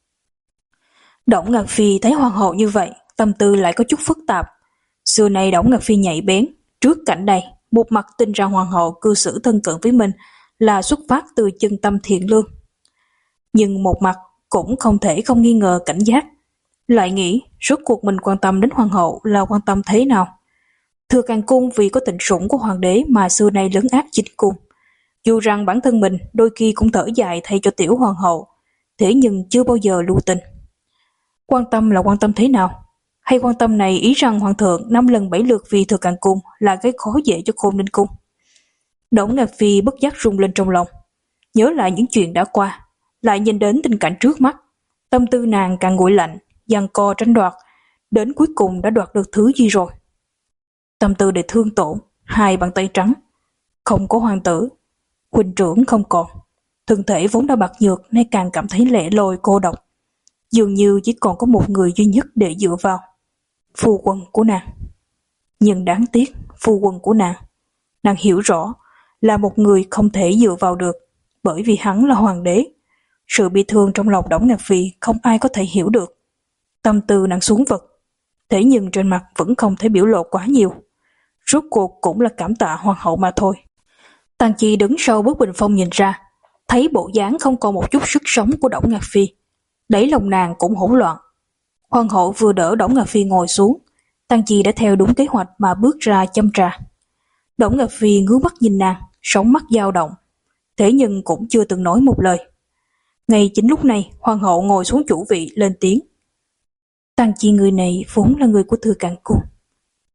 Đổng Ngạc Phi thấy hoàng hậu như vậy, tâm tư lại có chút phức tạp. Xưa nay Đổng Ngạc Phi nhạy bén, trước cảnh đây, một mặt tin rằng hoàng hậu cư xử thân cận với mình là xuất phát từ chân tâm thiện lương. Nhưng một mặt cũng không thể không nghi ngờ cảnh giác. Lại nghĩ, rốt cuộc mình quan tâm đến hoàng hậu là quan tâm thế nào? Thừa Càng Cung vì có tình sủng của hoàng đế mà xưa nay lấn át chính cung. Dù rằng bản thân mình đôi khi cũng thở dài thay cho tiểu hoàng hậu, thế nhưng chưa bao giờ lưu tình. Quan tâm là quan tâm thế nào? Hay quan tâm này ý rằng hoàng thượng năm lần bảy lượt vì Thừa Càng Cung là cái khó dễ cho Côn Ninh Cung? Đổng Ngạc Phi bất giác rung lên trong lòng, nhớ lại những chuyện đã qua, lại nhìn đến tình cảnh trước mắt, tâm tư nàng càng nguội lạnh, giằng co tranh đoạt, đến cuối cùng đã đoạt được thứ gì rồi? Tâm tư để thương tổn, hai bàn tay trắng, không có hoàng tử, huynh trưởng không còn, thân thể vốn đã bạc nhược nay càng cảm thấy lẻ loi cô độc, dường như chỉ còn có một người duy nhất để dựa vào, phu quân của nàng. Nhưng đáng tiếc, phu quân của nàng, nàng hiểu rõ là một người không thể dựa vào được, bởi vì hắn là hoàng đế. Sự bi thương trong lòng Đổng Ngạc Phi không ai có thể hiểu được. Tâm tư nàng xuống vực, thế nhưng trên mặt vẫn không thể biểu lộ quá nhiều. Rốt cuộc cũng là cảm tạ hoàng hậu mà thôi. Tang Chi đứng sau bức bình phong nhìn ra, thấy bộ dáng không còn một chút sức sống của Đổng Ngạc Phi, đáy lòng nàng cũng hỗn loạn. Hoàng hậu vừa đỡ Đổng Ngạc Phi ngồi xuống, Tang Chi đã theo đúng kế hoạch mà bước ra châm trà. Đổng Ngạc Phi ngước mắt nhìn nàng, sóng mắt dao động, thế nhưng cũng chưa từng nói một lời. Ngay chính lúc này, hoàng hậu ngồi xuống chủ vị lên tiếng. Tang Chi người này vốn là người của Thừa Càng Cung,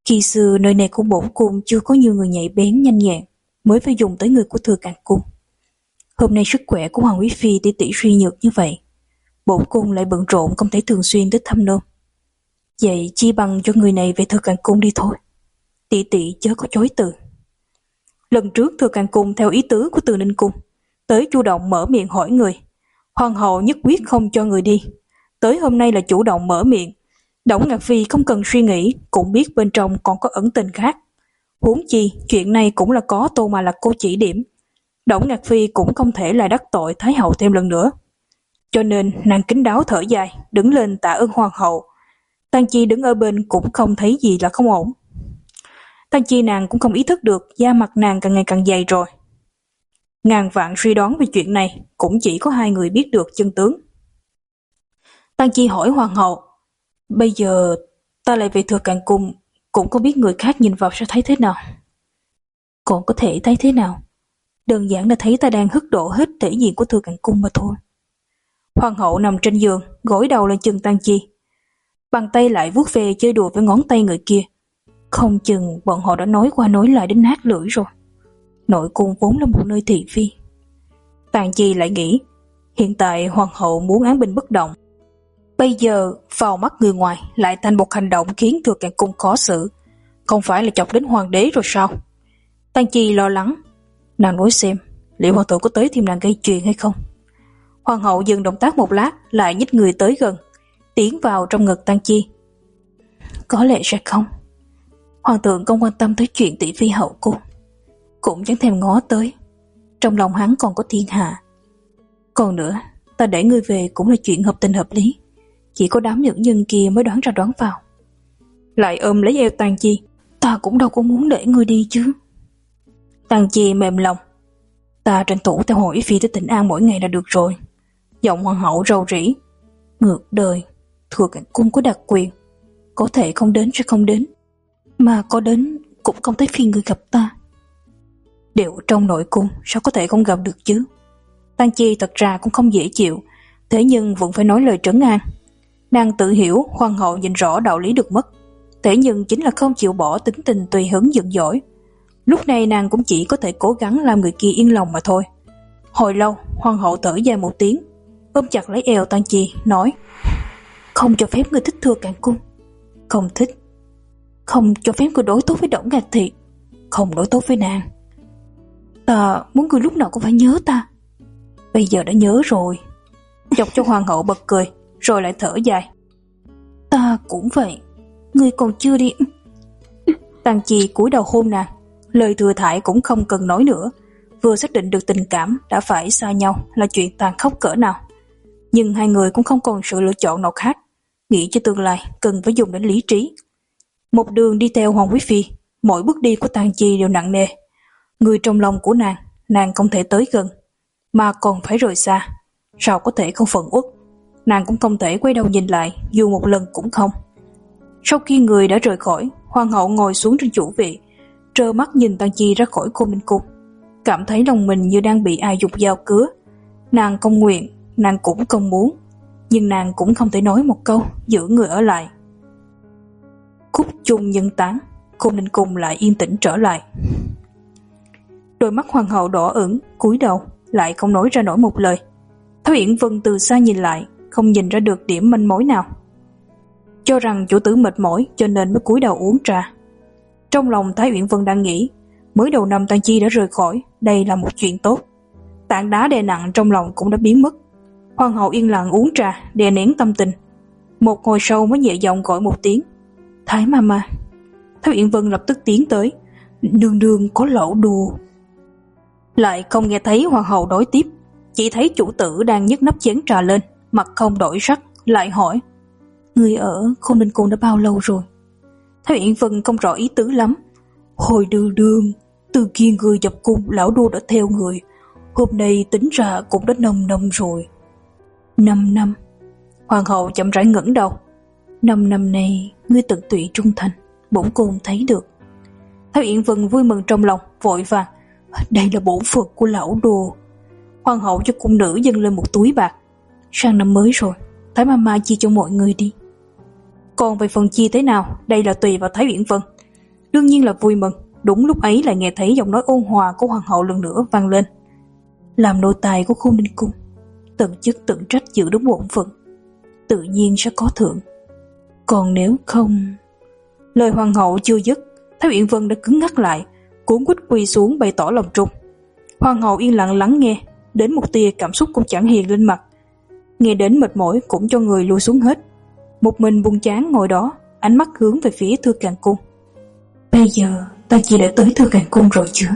Khi xưa nơi này của bổn cung chưa có nhiều người nhạy bén nhanh nhẹn, mới phải dùng tới người của Thừa Càn Cung. Hôm nay sức khỏe của Hoàng Quý Phi tỷ tỷ suy nhược như vậy, bổn cung lại bận rộn không thể thường xuyên tới thăm nôm. Vậy chi bằng cho người này về Thừa Càn Cung đi thôi. Tỷ tỷ chớ có chối từ. Lần trước Thừa Càn Cung theo ý tứ của Từ Ninh Cung, tới chủ động mở miệng hỏi người. Hoàng hậu nhất quyết không cho người đi. Tới hôm nay là chủ động mở miệng. Đổng Ngạc Phi không cần suy nghĩ, cũng biết bên trong còn có ẩn tình khác. Huống chi, chuyện này cũng là có Tô Mà Là cô chỉ điểm. Đổng Ngạc Phi cũng không thể lại đắc tội Thái hậu thêm lần nữa. Cho nên nàng kín đáo thở dài, đứng lên tạ ơn Hoàng hậu. Tang Chi đứng ở bên cũng không thấy gì là không ổn. Tang Chi nàng cũng không ý thức được da mặt nàng càng ngày càng dày rồi. Ngàn vạn suy đoán về chuyện này, cũng chỉ có hai người biết được chân tướng. Tang Chi hỏi Hoàng hậu, bây giờ ta lại về Thừa Càn Cung, cũng không biết người khác nhìn vào sẽ thấy thế nào. Còn có thể thấy thế nào? Đơn giản là thấy ta đang hất đổ hết thể diện của Thừa Càn Cung mà thôi. Hoàng hậu nằm trên giường, gối đầu lên chân Tang Chi. Bàn tay lại vuốt về chơi đùa với ngón tay người kia. Không chừng bọn họ đã nói qua nói lại đến nát lưỡi rồi. Nội cung vốn là một nơi thị phi. Tang Chi lại nghĩ, hiện tại hoàng hậu muốn án binh bất động. Bây giờ vào mắt người ngoài lại thành một hành động khiến Thừa Càn Cung khó xử. Không phải là chọc đến hoàng đế rồi sao? Tang Chi lo lắng. Nàng nói xem, liệu hoàng tử có tới tìm nàng gây chuyện hay không? Hoàng hậu dừng động tác một lát, lại nhích người tới gần, tiến vào trong ngực Tang Chi. Có lẽ sẽ không. Hoàng thượng không quan tâm tới chuyện tỷ phi hậu cung, cũng chẳng thèm ngó tới. Trong lòng hắn còn có thiên hạ. Còn nữa, ta để ngươi về cũng là chuyện hợp tình hợp lý. Chỉ có đám nữ nhân kia mới đoán ra đoán vào. Lại ôm lấy eo Tang Chi. Ta cũng đâu có muốn để ngươi đi chứ. Tang Chi mềm lòng. Ta tranh thủ theo Hoàng Ý Phi tới Tỉnh An mỗi ngày là được rồi. Giọng hoàng hậu rầu rĩ. Ngược đời, Thừa Càn Cung có đặc quyền, có thể không đến sẽ không đến, mà có đến cũng không tới phiên người gặp ta. Đều trong nội cung, sao có thể không gặp được chứ? Tang Chi thật ra cũng không dễ chịu, thế nhưng vẫn phải nói lời trấn an. Nàng tự hiểu hoàng hậu nhìn rõ đạo lý được mất, thế nhưng chính là không chịu bỏ tính tình tùy hứng giận dỗi. Lúc này nàng cũng chỉ có thể cố gắng làm người kia yên lòng mà thôi. Hồi lâu, hoàng hậu thở dài một tiếng, ôm chặt lấy eo Tang Chi, nói: Không cho phép người thích Thừa Càn Cung. Không thích. Không cho phép người đối tốt với Đổng Ngạc Thị. Không đối tốt với nàng. Ta muốn người lúc nào cũng phải nhớ ta. Bây giờ đã nhớ rồi. Chọc cho hoàng hậu bật cười, rồi lại thở dài. Ta cũng vậy. Ngươi còn chưa đi. Tang Chi cúi đầu hôn nàng. Lời thừa thãi cũng không cần nói nữa. Vừa xác định được tình cảm đã phải xa nhau là chuyện tàn khốc cỡ nào. Nhưng hai người cũng không còn sự lựa chọn nào khác. Nghĩ cho tương lai cần phải dùng đến lý trí. Một đường đi theo Hoàng Quý Phi, mỗi bước đi của Tang Chi đều nặng nề. Người trong lòng của nàng, nàng không thể tới gần, mà còn phải rời xa. Sao có thể không phẫn uất? Nàng cũng không thể quay đầu nhìn lại, dù một lần cũng không. Sau khi người đã rời khỏi, hoàng hậu ngồi xuống trên chủ vị, trơ mắt nhìn Tang Chi ra khỏi Cô Minh Cung, cảm thấy lòng mình như đang bị ai dục dao cứa. Nàng không nguyện, nàng cũng không muốn, nhưng nàng cũng không thể nói một câu giữ người ở lại. Khúc chung nhân tán, Cô Ninh Cung lại yên tĩnh trở lại. Đôi mắt hoàng hậu đỏ ửng, cúi đầu, lại không nói ra nổi một lời. Thái Uyển Vân từ xa nhìn lại, không nhìn ra được điểm manh mối nào. Cho rằng chủ tử mệt mỏi cho nên mới cúi đầu uống trà. Trong lòng Thái Uyển Vân đang nghĩ, mới đầu năm Tang Chi đã rời khỏi, đây là một chuyện tốt. Tảng đá đè nặng trong lòng cũng đã biến mất. Hoàng hậu yên lặng uống trà, đè nén tâm tình. Một hồi sau mới nhẹ giọng gọi một tiếng, Thái Mama. Thái Uyển Vân lập tức tiến tới, nương nương có lẩu đùa. Lại không nghe thấy hoàng hậu đối tiếp, chỉ thấy chủ tử đang nhấc nắp chén trà lên, mặt không đổi sắc, lại hỏi, người ở Khôn Ninh Cung đã bao lâu rồi? Thái Uyển Vân không rõ ý tứ lắm. Hồi đương đương, từ khi người nhập cung lão đô đã theo người, hôm nay tính ra cũng đã năm năm rồi. Năm năm? Hoàng hậu chậm rãi ngẩng đầu. Năm năm này ngươi tận tụy trung thành, bổn cung thấy được. Thái Uyển Vân vui mừng trong lòng, vội vàng, đây là bổn phận của lão đô. Hoàng hậu cho cung nữ dâng lên một túi bạc. Sang năm mới rồi, Thái Mama chia cho mọi người đi. Còn về phần chia thế nào, đây là tùy vào Thái Uyển Vân. Đương nhiên là vui mừng. Đúng lúc ấy lại nghe thấy giọng nói ôn hòa của hoàng hậu lần nữa vang lên. Làm nô tài của Khôn Ninh Cung, tận chức tận trách giữ đúng bổn phận, tự nhiên sẽ có thưởng. Còn nếu không... Lời hoàng hậu chưa dứt, Thái Uyển Vân đã cứng ngắc lại, cuống quýt quỳ xuống bày tỏ lòng trung. Hoàng hậu yên lặng lắng nghe, đến một tia cảm xúc cũng chẳng hiện lên mặt. Nghe đến mệt mỏi cũng cho người lui xuống hết, một mình buông chán ngồi đó, ánh mắt hướng về phía Thư Càn Cung. Bây giờ ta chỉ đã tới Thư Càn Cung rồi chứ?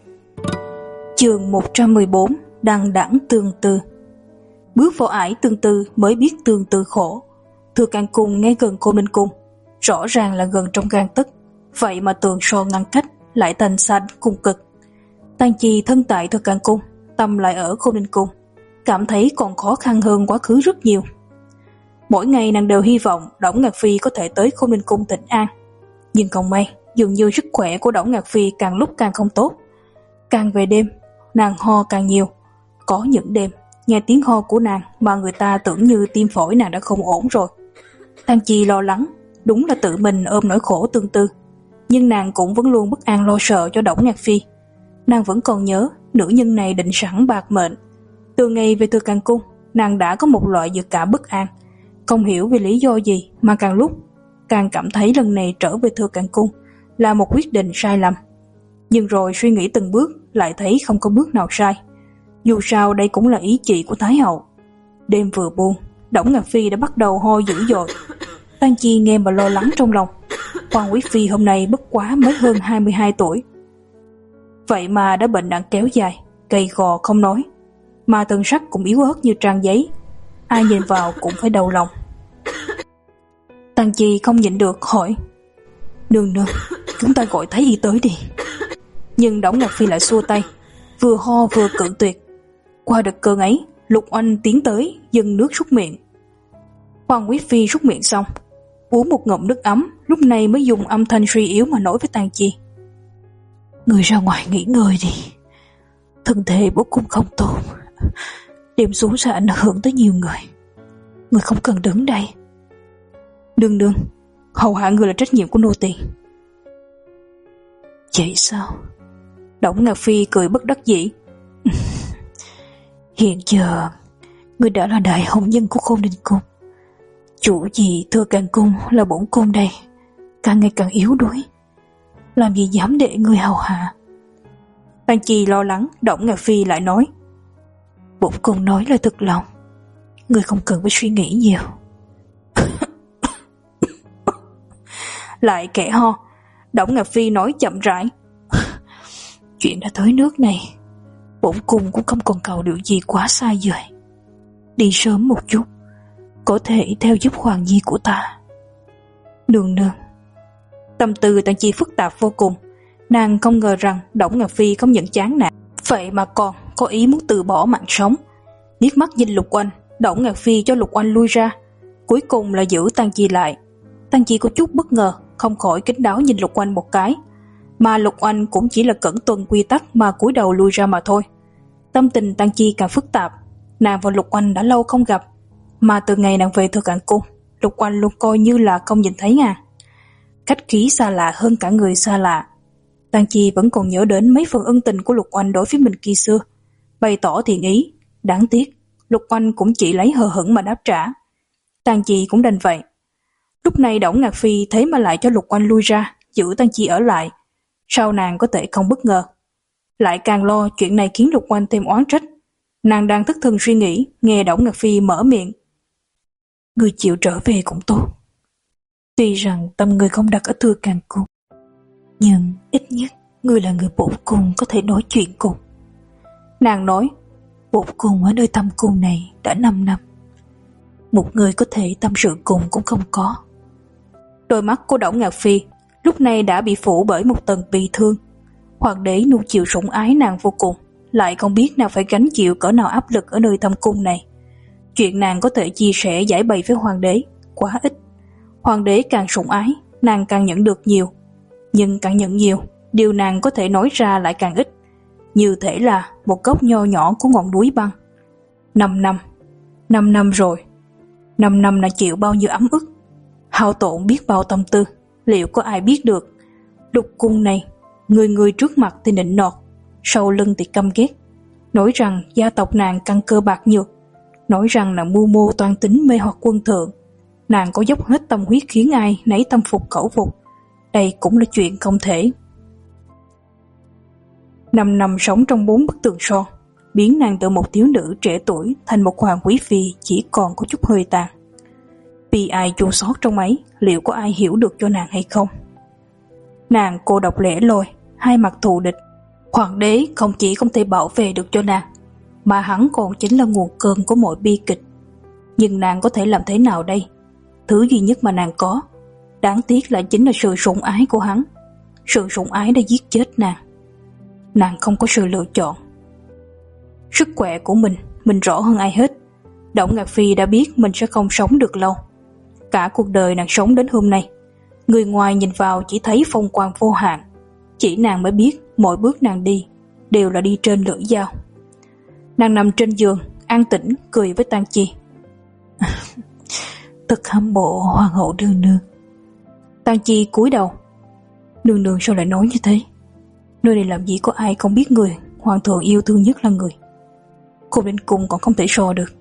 Chương một trăm mười bốn, đằng đẵng tương tư. Bước vào ải tương tư mới biết tương tư khổ. Thư Càn Cung ngay gần Khôn Ninh Cung, rõ ràng là gần trong gang tấc, vậy mà tường son ngăn cách lại thành xanh cung cực. Tang Chi thân tại Thư Càn Cung, tâm lại ở Khôn Ninh Cung, cảm thấy còn khó khăn hơn quá khứ rất nhiều. Mỗi ngày nàng đều hy vọng Đổng Ngạc Phi có thể tới Khôn Ninh Cung thỉnh an, nhưng không may, dường như sức khỏe của Đổng Ngạc Phi càng lúc càng không tốt. Càng về đêm, nàng ho càng nhiều. Có những đêm, nghe tiếng ho của nàng mà người ta tưởng như tim phổi nàng đã không ổn rồi. Tang Chi lo lắng, đúng là tự mình ôm nỗi khổ tương tư, nhưng nàng cũng vẫn luôn bất an lo sợ cho Đổng Ngạc Phi. Nàng vẫn còn nhớ nữ nhân này định sẵn bạc mệnh. Từ ngày về Thư Càn Cung, nàng đã có một loại dự cảm bất an, không hiểu vì lý do gì mà càng lúc càng cảm thấy lần này trở về Thư Càn Cung là một quyết định sai lầm. Nhưng rồi suy nghĩ từng bước lại thấy không có bước nào sai. Dù sao đây cũng là ý chỉ của Thái hậu. Đêm vừa buông, Đổng Ngạc Phi đã bắt đầu ho dữ dội. Tang Chi nghe mà lo lắng trong lòng. Hoàng quý phi hôm nay bất quá mới hơn hai mươi hai tuổi, vậy mà đã bệnh nặng kéo dài, gầy gò không nói, mà thân sắc cũng yếu ớt như trang giấy, ai nhìn vào cũng phải đau lòng. Tang Chi không nhịn được hỏi: Nương nương, chúng ta gọi Thái y tới đi. Nhưng Đổng Ngạc Phi lại xua tay, vừa ho vừa cự tuyệt. Qua được cơn ấy, Lục Oanh tiến tới dâng nước súc miệng. Hoàng quý phi súc miệng xong, uống một ngụm nước ấm, lúc này mới dùng âm thanh suy yếu mà nói với Tang Chi: Người ra ngoài nghỉ ngơi đi, thân thể bố cũng không tốt, đêm xuống sẽ ảnh hưởng tới nhiều người, người không cần đứng đây. Đương đương, hầu hạ người là trách nhiệm của nô tỳ. Vậy sao? Đổng Ngạc Phi cười bất đắc dĩ. Hiện giờ người đã là đại hồng nhân của Khôn Ninh Cung, chủ gì Thư Càn Cung là bổn cung đây càng ngày càng yếu đuối, làm gì dám để người hầu hạ. Tang Chi lo lắng, Đổng Ngạc Phi lại nói: Bổn cung nói là thực lòng, người không cần phải suy nghĩ nhiều. Lại kẻ ho. Đổng Ngạc Phi nói chậm rãi: Chuyện đã tới nước này, bổn cung cũng không còn cầu điều gì quá xa vời. Đi sớm một chút, có thể theo giúp hoàng nhi của ta. Nương nương. Tâm tư Tang Chi phức tạp vô cùng. Nàng không ngờ rằng Đổng Ngạc Phi không những chán nản, vậy mà còn có ý muốn từ bỏ mạng sống. Liếc mắt nhìn Lục Oanh, Đổng Ngạc Phi cho Lục Oanh lui ra, cuối cùng là giữ Tang Chi lại. Tang Chi có chút bất ngờ, không khỏi kính đáo nhìn Lục Oanh một cái, mà Lục Oanh cũng chỉ là cẩn tuân quy tắc mà cúi đầu lui ra mà thôi. Tâm tình Tang Chi càng phức tạp. Nàng và Lục Oanh đã lâu không gặp, mà từ ngày nàng về Thư Càn Cung, Lục Oanh luôn coi như là không nhìn thấy nàng. Khách khí xa lạ hơn cả người xa lạ. Tang Chi vẫn còn nhớ đến mấy phần ân tình của Lục Oanh đối với mình khi xưa, bày tỏ thiện ý. Đáng tiếc Lục Oanh cũng chỉ lấy hờ hững mà đáp trả. Tang Chi cũng đành vậy. Lúc này Đổng Ngạc Phi thế mà lại cho Lục Oanh lui ra, giữ Tang Chi ở lại. Sao nàng có thể không bất ngờ? Lại càng lo chuyện này khiến Lục Oanh thêm oán trách. Nàng đang thất thần suy nghĩ, nghe Đổng Ngạc Phi mở miệng: Người chịu trở về cũng tốt. Tuy rằng tâm người không đặt ở Thư Càn Cung, nhưng ít nhất người là người bổn cung có thể nói chuyện cùng. Nàng nói: Bổn cung ở nơi thâm cung này đã năm năm, một người có thể tâm sự cùng cũng không có. Đôi mắt của Đổng Ngạc Phi lúc này đã bị phủ bởi một tầng bi thương. Hoàng đế nuông chiều sủng ái nàng vô cùng, lại không biết nàng phải gánh chịu cỡ nào áp lực ở nơi thâm cung này. Chuyện nàng có thể chia sẻ giải bày với hoàng đế quá ít. Hoàng đế càng sủng ái, nàng càng nhận được nhiều, nhưng càng nhận nhiều, điều nàng có thể nói ra lại càng ít, như thể là một góc nho nhỏ của ngọn núi băng. Năm năm, năm năm rồi. Năm năm đã chịu bao nhiêu ấm ức, hao tổn biết bao tâm tư, liệu có ai biết được. Lục cung này, người người trước mặt thì nịnh nọt, sau lưng thì căm ghét, nói rằng gia tộc nàng căn cơ bạc nhược, nói rằng nàng mưu mô toan tính mê hoặc quân thượng, nàng có dốc hết tâm huyết khiến ai nấy tâm phục khẩu phục, đây cũng là chuyện không thể. Năm năm sống trong bốn bức tường son, biến nàng từ một thiếu nữ trẻ tuổi thành một hoàng quý phi chỉ còn có chút hơi tàn. Vì ai chua xót trong ấy, liệu có ai hiểu được cho nàng hay không? Nàng cô độc lẻ loi, hai mặt thù địch, hoàng đế không chỉ không thể bảo vệ được cho nàng, mà hắn còn chính là nguồn cơn của mọi bi kịch. Nhưng nàng có thể làm thế nào đây? Thứ duy nhất mà nàng có, đáng tiếc là chính là sự sủng ái của hắn. Sự sủng ái đã giết chết nàng. Nàng không có sự lựa chọn. Sức khỏe của mình, mình rõ hơn ai hết. Đổng Ngạc Phi đã biết mình sẽ không sống được lâu. Cả cuộc đời nàng sống đến hôm nay, người ngoài nhìn vào chỉ thấy phong quang vô hạn, chỉ nàng mới biết mỗi bước nàng đi đều là đi trên lưỡi dao. Nàng nằm trên giường, an tĩnh cười với Tang Chi. Thật hâm mộ hoàng hậu nương nương. Tang Chi cúi đầu. Nương nương sao lại nói như thế? Nơi này làm gì có ai không biết người hoàng thượng yêu thương nhất là người. Cô đến cùng còn không thể so được.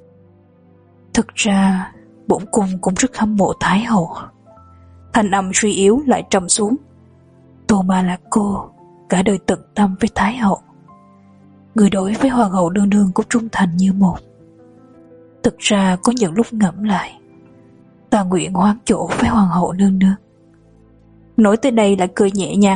Thực ra bổn cung cũng rất hâm mộ Thái hậu. Thanh âm suy yếu lại trầm xuống. Tô Ma là cô, cả đời tận tâm với Thái hậu. Người đối với hoàng hậu nương nương cũng trung thành như một. Thực ra có những lúc ngẫm lại, ta nguyện hoán chỗ với hoàng hậu nương nương. Nói tới đây lại cười nhẹ nhàng.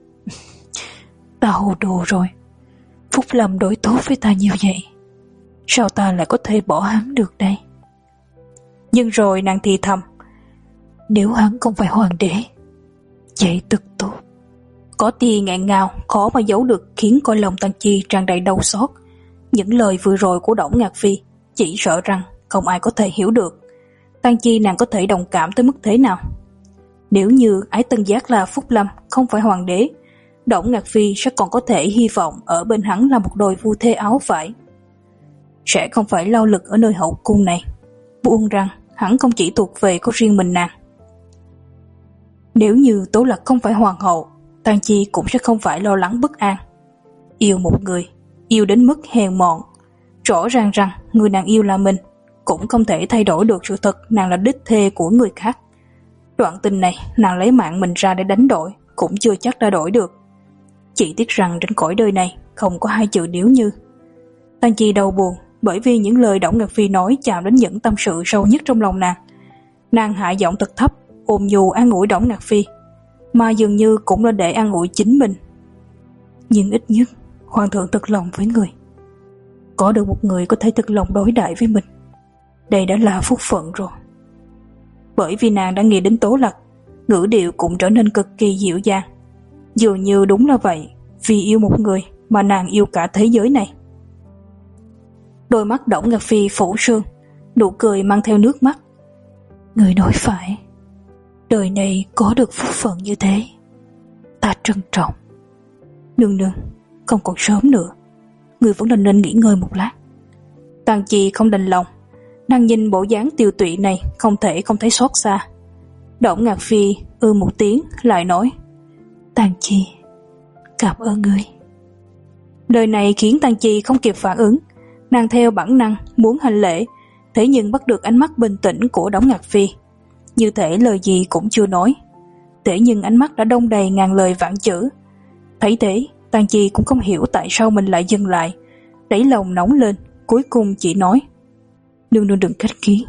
Ta hồ đồ rồi. Phúc Lâm đối tốt với ta như vậy, sao ta lại có thể bỏ hắn được đây? Nhưng rồi nàng thì thầm, nếu hắn không phải hoàng đế, vậy thật tốt. Có tia nghẹn ngào khó mà giấu được, khiến coi lòng Tang Chi tràn đầy đau xót. Những lời vừa rồi của Đổng Ngạc Phi chỉ sợ rằng không ai có thể hiểu được. Tang Chi nàng có thể đồng cảm tới mức thế nào? Nếu như Ái Tân Giác là Phúc Lâm không phải hoàng đế, Đổng Ngạc Phi sẽ còn có thể hy vọng ở bên hắn là một đôi phu thê áo vải. Sẽ không phải lao lực ở nơi hậu cung này, buông rằng hắn không chỉ thuộc về có riêng mình nàng. Nếu như Tố Lạc không phải hoàng hậu, Tang Chi cũng sẽ không phải lo lắng bất an. Yêu một người, yêu đến mức hèn mọn, rõ ràng rằng người nàng yêu là mình, cũng không thể thay đổi được sự thật nàng là đích thê của người khác. Đoạn tình này nàng lấy mạng mình ra để đánh đổi, cũng chưa chắc đã đổi được. Chỉ tiếc rằng trên cõi đời này không có hai chữ nếu như. Tang Chi đau buồn bởi vì những lời Đổng Ngạc Phi nói chạm đến những tâm sự sâu nhất trong lòng nàng. Nàng hạ giọng thật thấp, ôm nhu an ủi Đổng Ngạc Phi, mà dường như cũng là để an ủi chính mình. Nhưng ít nhất hoàng thượng thực lòng với người. Có được một người có thể thực lòng đối đãi với mình, đây đã là phúc phận rồi. Bởi vì nàng đã nghĩ đến Tố Lạc, ngữ điệu cũng trở nên cực kỳ dịu dàng. Dường như đúng là vậy, vì yêu một người mà nàng yêu cả thế giới này. Đôi mắt Đổng Ngạc Phi phủ sương, nụ cười mang theo nước mắt. Người nói phải, đời này có được phúc phận như thế, ta trân trọng. Nương nương, không còn sớm nữa, người vẫn là nên nghỉ ngơi một lát. Tang Chi không đành lòng, nàng nhìn bộ dáng tiêu tụy này không thể không thấy xót xa. Đổng Ngạc Phi ư một tiếng lại nói, Tang Chi, cảm ơn ngươi. Lời này khiến Tang Chi không kịp phản ứng, nàng theo bản năng muốn hành lễ, thế nhưng bắt được ánh mắt bình tĩnh của Đổng Ngạc Phi, như thể lời gì cũng chưa nói. Thế nhưng ánh mắt đã đông đầy ngàn lời vạn chữ. Thấy thế, Tang Chi cũng không hiểu tại sao mình lại dừng lại, đáy lòng nóng lên, cuối cùng chỉ nói, nương nương đừng khách khí.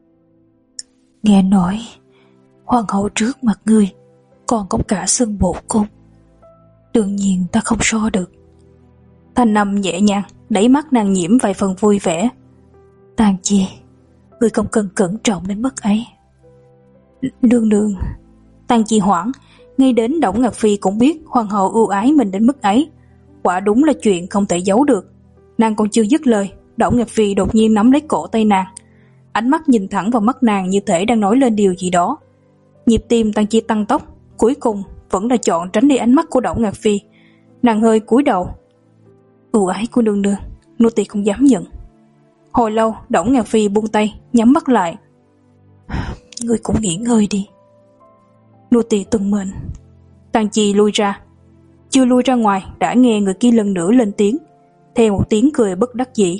Nghe nói hoàng hậu trước mặt ngươi còn có cả xương bột cung, đương nhiên ta không so được. Thanh âm nhẹ nhàng, đáy mắt nàng nhiễm vài phần vui vẻ. Tang Chi, ngươi không cần cẩn trọng đến mức ấy. Nương nương. Tang Chi hoảng, ngay đến Đổng Ngạc Phi cũng biết hoàng hậu ưu ái mình đến mức ấy, quả đúng là chuyện không thể giấu được. Nàng còn chưa dứt lời, Đổng Ngạc Phi đột nhiên nắm lấy cổ tay nàng, ánh mắt nhìn thẳng vào mắt nàng như thể đang nói lên điều gì đó. Nhịp tim Tang Chi tăng tốc, cuối cùng vẫn là chọn tránh đi ánh mắt của Đổng Ngạc Phi. Nàng hơi cúi đầu. Ưu ái của nương nương, nô tỳ không dám nhận. Hồi lâu, Đổng Ngạc Phi buông tay, nhắm mắt lại. Ngươi cũng nghỉ ngơi đi. Nô tỳ tuân mệnh. Tang Chi lui ra. Chưa lui ra ngoài đã nghe người kia lần nữa lên tiếng, theo một tiếng cười bất đắc dĩ.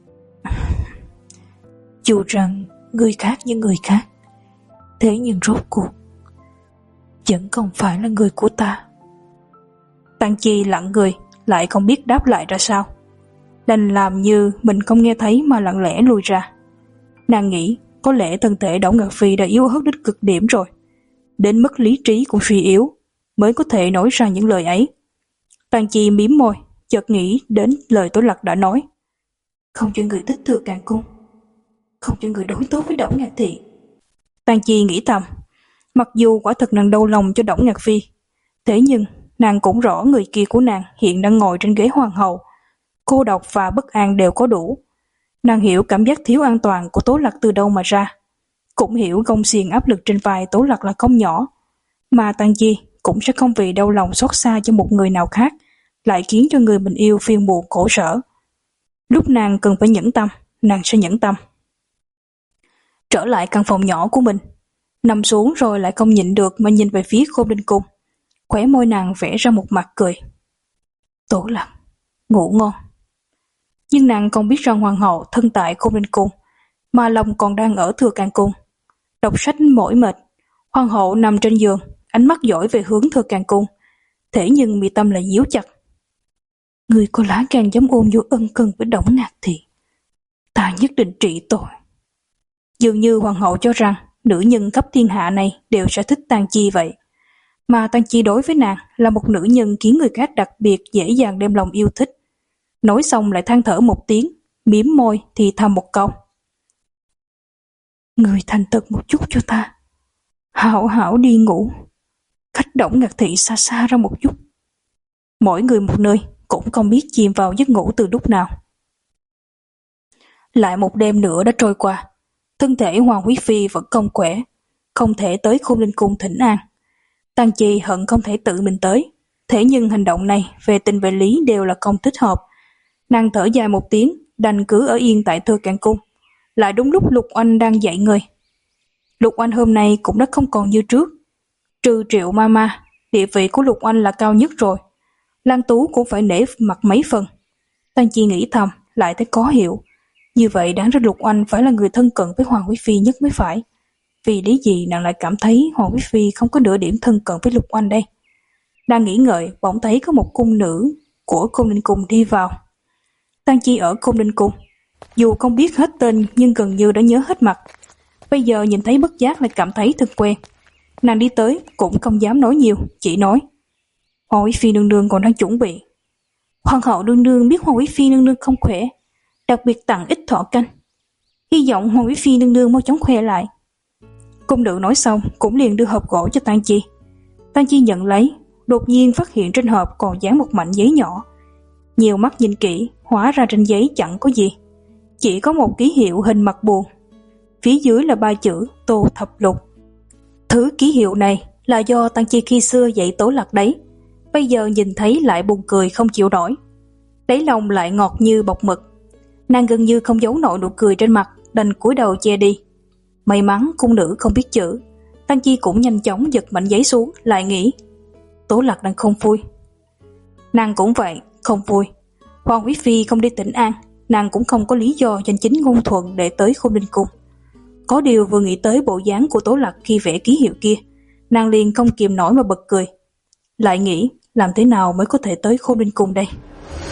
Dù rằng người khác như người khác, thế nhưng rốt cuộc vẫn không phải là người của ta. Tang Chi lặng người, lại không biết đáp lại ra sao, đành làm như mình không nghe thấy mà lặng lẽ lui ra. Nàng nghĩ có lẽ thân thể Đổng Ngạc Phi đã yếu ớt đến cực điểm rồi, đến mức lý trí cũng suy yếu, mới có thể nói ra những lời ấy. Tang Chi mím môi, chợt nghĩ đến lời Tố Lạc đã nói. Không cho người thích Thừa Càng Cung, không cho người đối tốt với Đổng Ngạc Thị. Tang Chi nghĩ thầm, mặc dù quả thật nàng đau lòng cho Đổng Ngạc Phi, thế nhưng nàng cũng rõ người kia của nàng hiện đang ngồi trên ghế hoàng hậu, cô độc và bất an đều có đủ. Nàng hiểu cảm giác thiếu an toàn của Tố Lạc từ đâu mà ra, cũng hiểu gông xiềng áp lực trên vai Tố Lạc là không nhỏ, mà Tang Chi cũng sẽ không vì đau lòng xót xa cho một người nào khác lại khiến cho người mình yêu phiền muộn khổ sở. Lúc nàng cần phải nhẫn tâm, nàng sẽ nhẫn tâm. Trở lại căn phòng nhỏ của mình, nằm xuống rồi lại không nhịn được mà nhìn về phía Khôn Ninh Cung. Khóe môi nàng vẽ ra một mặt cười. Tố Lạc, ngủ ngon. Nhưng nàng không biết rằng hoàng hậu thân tại Khôn Ninh Cung, mà lòng còn đang ở Thừa Càng Cung. Đọc sách mỏi mệt, hoàng hậu nằm trên giường, ánh mắt dõi về hướng Thừa Càng Cung, thế nhưng mi tâm lại díu chặt. Người có lá gan dám ôm vô ân cần với Đổng Ngạc Thị, ta nhất định trị tội. Dường như hoàng hậu cho rằng nữ nhân khắp thiên hạ này đều sẽ thích Tang Chi vậy, mà Tang Chi đối với nàng là một nữ nhân khiến người khác đặc biệt dễ dàng đem lòng yêu thích. Nói xong lại than thở một tiếng, mím môi thì thầm một câu. Người thành thật một chút cho ta, hảo hảo đi ngủ, cách Đổng Ngạc Thị xa xa ra một chút. Mỗi người một nơi, cũng không biết chìm vào giấc ngủ từ lúc nào. Lại một đêm nữa đã trôi qua, thân thể Hoàng Quý Phi vẫn không khỏe, không thể tới Khôn Ninh Cung thỉnh an. Tang Chi hận không thể tự mình tới, thế nhưng hành động này về tình về lý đều là không thích hợp. Nàng thở dài một tiếng, đành cứ ở yên tại Thừa Càng Cung. Lại đúng lúc Lục Oanh đang dạy người. Lục Oanh hôm nay cũng đã không còn như trước, trừ Triệu Mama, địa vị của Lục Oanh là cao nhất rồi. Lan Tú cũng phải nể mặt mấy phần. Tang Chi nghĩ thầm, lại thấy có hiểu. Như vậy đáng ra Lục Oanh phải là người thân cận với Hoàng Quý Phi nhất mới phải. Vì lý gì nàng lại cảm thấy Hoàng Quý Phi không có nửa điểm thân cận với Lục Oanh đây? Đang nghĩ ngợi, bỗng thấy có một cung nữ của Khôn Ninh Cung đi vào. Tang Chi ở Khôn Ninh Cung, dù không biết hết tên nhưng gần như đã nhớ hết mặt. Bây giờ nhìn thấy bất giác lại cảm thấy thật quen. Nàng đi tới cũng không dám nói nhiều, chỉ nói: Hoàng Quý Phi nương nương còn đang chuẩn bị. Hoàng hậu nương nương biết Hoàng Quý Phi nương nương không khỏe, đặc biệt tặng ít thọ canh, hy vọng Hoàng Quý Phi nương nương mau chóng khỏe lại. Cung nữ nói xong cũng liền đưa hộp gỗ cho Tang Chi. Tang Chi nhận lấy, đột nhiên phát hiện trên hộp còn dán một mảnh giấy nhỏ. Nhiều mắt nhìn kỹ, hóa ra trên giấy chẳng có gì, chỉ có một ký hiệu hình mặt buồn. Phía dưới là ba chữ Tô Thập Lục. Thứ ký hiệu này là do Tang Chi khi xưa dạy Tố Lạc đấy, bây giờ nhìn thấy lại buồn cười không chịu nổi. Đáy lòng lại ngọt như bọc mực. Nàng gần như không giấu nổi nụ cười trên mặt, đành cúi đầu che đi. May mắn cung nữ không biết chữ. Tang Chi cũng nhanh chóng giật mảnh giấy xuống, lại nghĩ Tố Lạc đang không vui. Nàng cũng vậy, không vui. Hoàng Quý Phi không đi Tĩnh An, nàng cũng không có lý do danh chính ngôn thuận để tới Khôn Ninh Cung. Có điều vừa nghĩ tới bộ dáng của Tố Lạc khi vẽ ký hiệu kia, nàng liền không kìm nổi mà bật cười. Lại nghĩ làm thế nào mới có thể tới Khôn Ninh Cung đây.